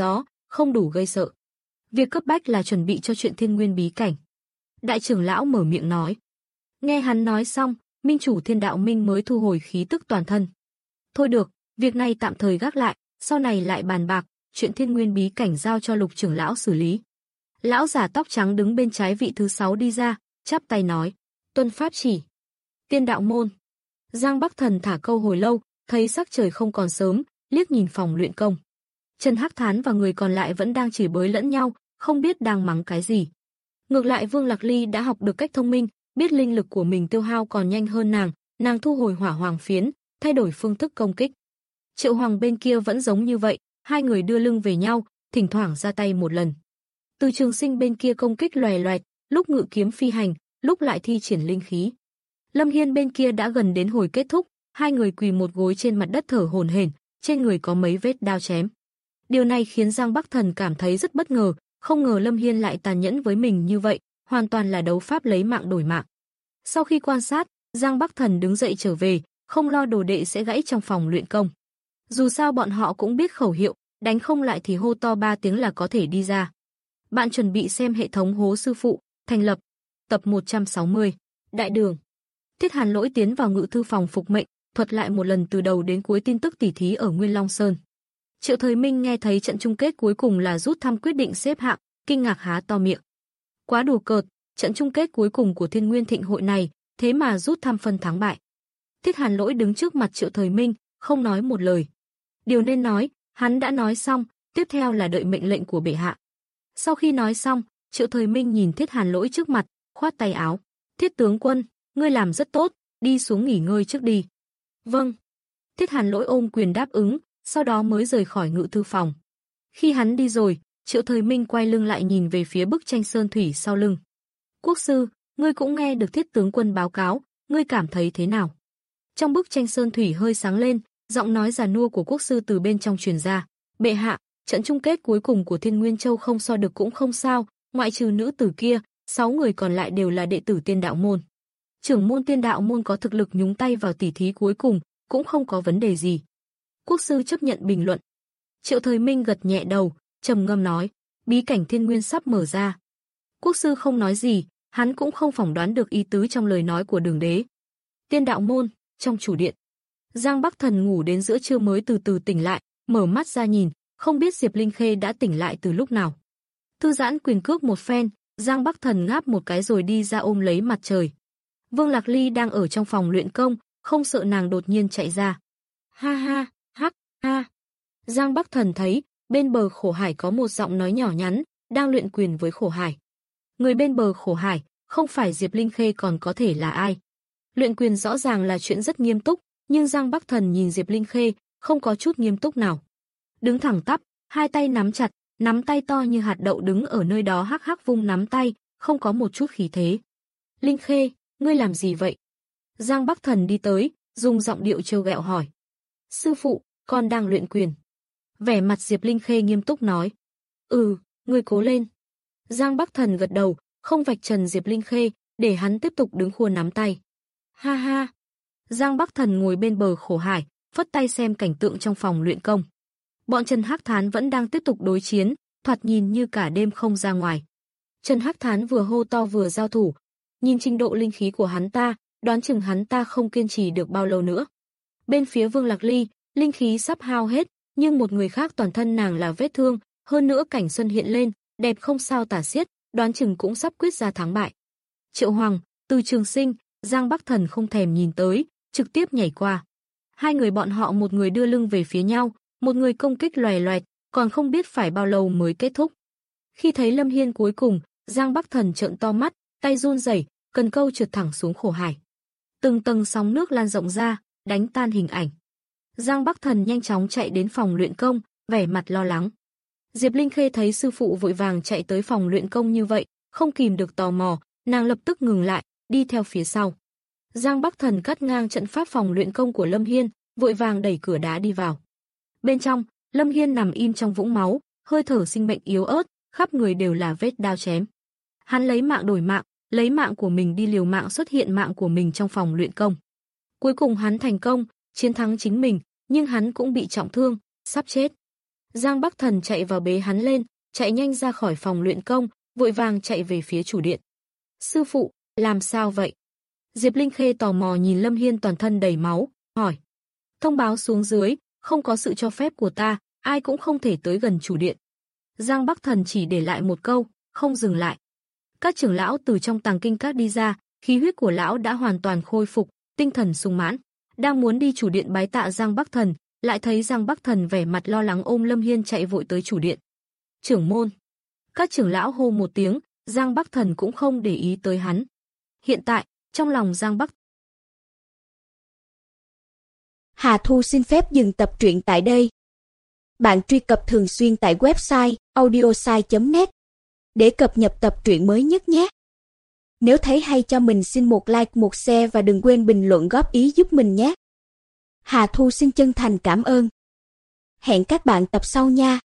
không đủ gây sợ. Việc cấp bách là chuẩn bị cho chuyện Thiên Nguyên bí cảnh. Đại trưởng lão mở miệng nói. Nghe hắn nói xong, minh chủ Thiên Đạo Minh mới thu hồi khí tức toàn thân. Thôi được, việc này tạm thời gác lại, sau này lại bàn bạc, chuyện Thiên Nguyên bí cảnh giao cho Lục trưởng lão xử lý. Lão giả tóc trắng đứng bên trái vị thứ sáu đi ra, chắp tay nói, tuân pháp chỉ. Tiên đạo môn. Giang Bắc Thần thả câu hồi lâu, thấy sắc trời không còn sớm, liếc nhìn phòng luyện công. Trần Hắc Thán và người còn lại vẫn đang chửi bới lẫn nhau, không biết đang mắng cái gì. Ngược lại Vương Lạc Ly đã học được cách thông minh, biết linh lực của mình tiêu hao còn nhanh hơn nàng, nàng thu hồi hỏa hoàng phiến, thay đổi phương thức công kích. Triệu Hoàng bên kia vẫn giống như vậy, hai người đưa lưng về nhau, thỉnh thoảng ra tay một lần. Từ Trường Sinh bên kia công kích loè loẹt, lúc ngự kiếm phi hành, lúc lại thi triển linh khí. Lâm Hiên bên kia đã gần đến hồi kết thúc, hai người quỳ một gối trên mặt đất thở hổn hển, trên người có mấy vết đao chém. Điều này khiến Giang Bắc Thần cảm thấy rất bất ngờ, không ngờ Lâm Hiên lại tàn nhẫn với mình như vậy, hoàn toàn là đấu pháp lấy mạng đổi mạng. Sau khi quan sát, Giang Bắc Thần đứng dậy trở về, không lo đồ đệ sẽ gãy trong phòng luyện công. Dù sao bọn họ cũng biết khẩu hiệu, đánh không lại thì hô to ba tiếng là có thể đi ra. Bạn chuẩn bị xem hệ thống hố sư phụ, thành lập, tập một trăm sáu mươi, Đại đường. Thiết Hàn Lỗi tiến vào ngự thư phòng phục mệnh, thuật lại một lần từ đầu đến cuối tin tức tỉ thí ở Nguyên Long Sơn. Triệu Thời Minh nghe thấy trận chung kết cuối cùng là rút thăm quyết định xếp hạng, kinh ngạc há to miệng. Quá đùa cợt, trận chung kết cuối cùng của Thiên Nguyên Thịnh hội này, thế mà rút thăm phân thắng bại. Thiết Hàn Lỗi đứng trước mặt Triệu Thời Minh, không nói một lời. Điều nên nói, hắn đã nói xong, tiếp theo là đợi mệnh lệnh của bệ hạ. Sau khi nói xong, Triệu Thời Minh nhìn Thiết Hàn Lỗi trước mặt, khoát tay áo. Thiết tướng quân, ngươi làm rất tốt, đi xuống nghỉ ngơi trước đi. Vâng. Thiết Hàn Lỗi ôm quyền đáp ứng, sau đó mới rời khỏi ngự thư phòng. Khi hắn đi rồi, Triệu Thời Minh quay lưng lại nhìn về phía bức tranh sơn thủy sau lưng. Quốc sư, ngươi cũng nghe được Thiết tướng quân báo cáo, ngươi cảm thấy thế nào? Trong bức tranh sơn thủy hơi sáng lên, giọng nói già nua của quốc sư từ bên trong truyền ra. Bệ hạ, trận chung kết cuối cùng của Thiên Nguyên Châu không so được cũng không sao, ngoại trừ nữ tử kia, sáu người còn lại đều là đệ tử Tiên Đạo môn. Trưởng môn Tiên Đạo môn có thực lực nhúng tay vào tỉ thí cuối cùng, cũng không có vấn đề gì. Quốc sư chấp nhận bình luận. Triệu Thời Minh gật nhẹ đầu, trầm ngâm nói, bí cảnh Thiên Nguyên sắp mở ra. Quốc sư không nói gì, hắn cũng không phỏng đoán được ý tứ trong lời nói của Đường Đế. Tiên Đạo môn, trong chủ điện. Giang Bắc Thần ngủ đến giữa trưa mới từ từ tỉnh lại, mở mắt ra nhìn, không biết Diệp Linh Khê đã tỉnh lại từ lúc nào. Thư giãn quyền cước một phen, Giang Bắc Thần ngáp một cái rồi đi ra ôm lấy mặt trời. Vương Lạc Ly đang ở trong phòng luyện công, không sợ nàng đột nhiên chạy ra. Ha ha, hắc, ha. Giang Bắc Thần thấy, bên bờ Khổ Hải có một giọng nói nhỏ nhắn, đang luyện quyền với Khổ Hải. Người bên bờ Khổ Hải, không phải Diệp Linh Khê còn có thể là ai. Luyện quyền rõ ràng là chuyện rất nghiêm túc, nhưng Giang Bắc Thần nhìn Diệp Linh Khê, không có chút nghiêm túc nào. Đứng thẳng tắp, hai tay nắm chặt, nắm tay to như hạt đậu đứng ở nơi đó hắc hắc vung nắm tay, không có một chút khí thế. Linh Khê, ngươi làm gì vậy? Giang Bắc Thần đi tới, dùng giọng điệu trêu ghẹo hỏi. Sư phụ, con đang luyện quyền. Vẻ mặt Diệp Linh Khê nghiêm túc nói. Ừ, ngươi cố lên. Giang Bắc Thần gật đầu, không vạch trần Diệp Linh Khê, để hắn tiếp tục đứng khua nắm tay. Ha ha. Giang Bắc Thần ngồi bên bờ Khổ Hải, phất tay xem cảnh tượng trong phòng luyện công. Bọn Trần Hắc Thán vẫn đang tiếp tục đối chiến, thoạt nhìn như cả đêm không ra ngoài. Trần Hắc Thán vừa hô to vừa giao thủ, nhìn trình độ linh khí của hắn ta, đoán chừng hắn ta không kiên trì được bao lâu nữa. Bên phía Vương Lạc Ly, linh khí sắp hao hết, nhưng một người khác toàn thân nàng là vết thương, hơn nữa cảnh xuân hiện lên, đẹp không sao tả xiết, đoán chừng cũng sắp quyết ra thắng bại. Triệu Hoàng, Từ Trường Sinh, Giang Bắc Thần không thèm nhìn tới, trực tiếp nhảy qua. Hai người bọn họ một người đưa lưng về phía nhau, một người công kích loè loẹt, còn không biết phải bao lâu mới kết thúc. Khi thấy Lâm Hiên cuối cùng, Giang Bắc Thần trợn to mắt, tay run rẩy, cần câu trượt thẳng xuống Khổ Hải. Từng tầng sóng nước lan rộng ra, đánh tan hình ảnh. Giang Bắc Thần nhanh chóng chạy đến phòng luyện công, vẻ mặt lo lắng. Diệp Linh Khê thấy sư phụ vội vàng chạy tới phòng luyện công như vậy, không kìm được tò mò, nàng lập tức ngừng lại, đi theo phía sau. Giang Bắc Thần cắt ngang trận pháp phòng luyện công của Lâm Hiên, vội vàng đẩy cửa đá đi vào. Bên trong, Lâm Hiên nằm im trong vũng máu, hơi thở sinh mệnh yếu ớt, khắp người đều là vết đao chém. Hắn lấy mạng đổi mạng, lấy mạng của mình đi liều mạng xuất hiện mạng của mình trong phòng luyện công. Cuối cùng hắn thành công, chiến thắng chính mình, nhưng hắn cũng bị trọng thương, sắp chết. Giang Bắc Thần chạy vào bế hắn lên, chạy nhanh ra khỏi phòng luyện công, vội vàng chạy về phía chủ điện. Sư phụ, làm sao vậy? Diệp Linh Khê tò mò nhìn Lâm Hiên toàn thân đầy máu, hỏi. Thông báo xuống dưới, không có sự cho phép của ta, ai cũng không thể tới gần chủ điện. Giang Bắc Thần chỉ để lại một câu, không dừng lại. Các trưởng lão từ trong tàng kinh các đi ra, khí huyết của lão đã hoàn toàn khôi phục, tinh thần sung mãn, đang muốn đi chủ điện bái tạ Giang Bắc Thần, lại thấy Giang Bắc Thần vẻ mặt lo lắng ôm Lâm Hiên chạy vội tới chủ điện. Trưởng môn. Các trưởng lão hô một tiếng, Giang Bắc Thần cũng không để ý tới hắn. Hiện tại, trong lòng Giang Bắc Hà Thu xin phép dừng tập truyện tại đây. Bạn truy cập thường xuyên tại website audiosai chấm net để cập nhật tập truyện mới nhất nhé. Nếu thấy hay cho mình xin một like, một share và đừng quên bình luận góp ý giúp mình nhé. Hà Thu xin chân thành cảm ơn. Hẹn các bạn tập sau nha.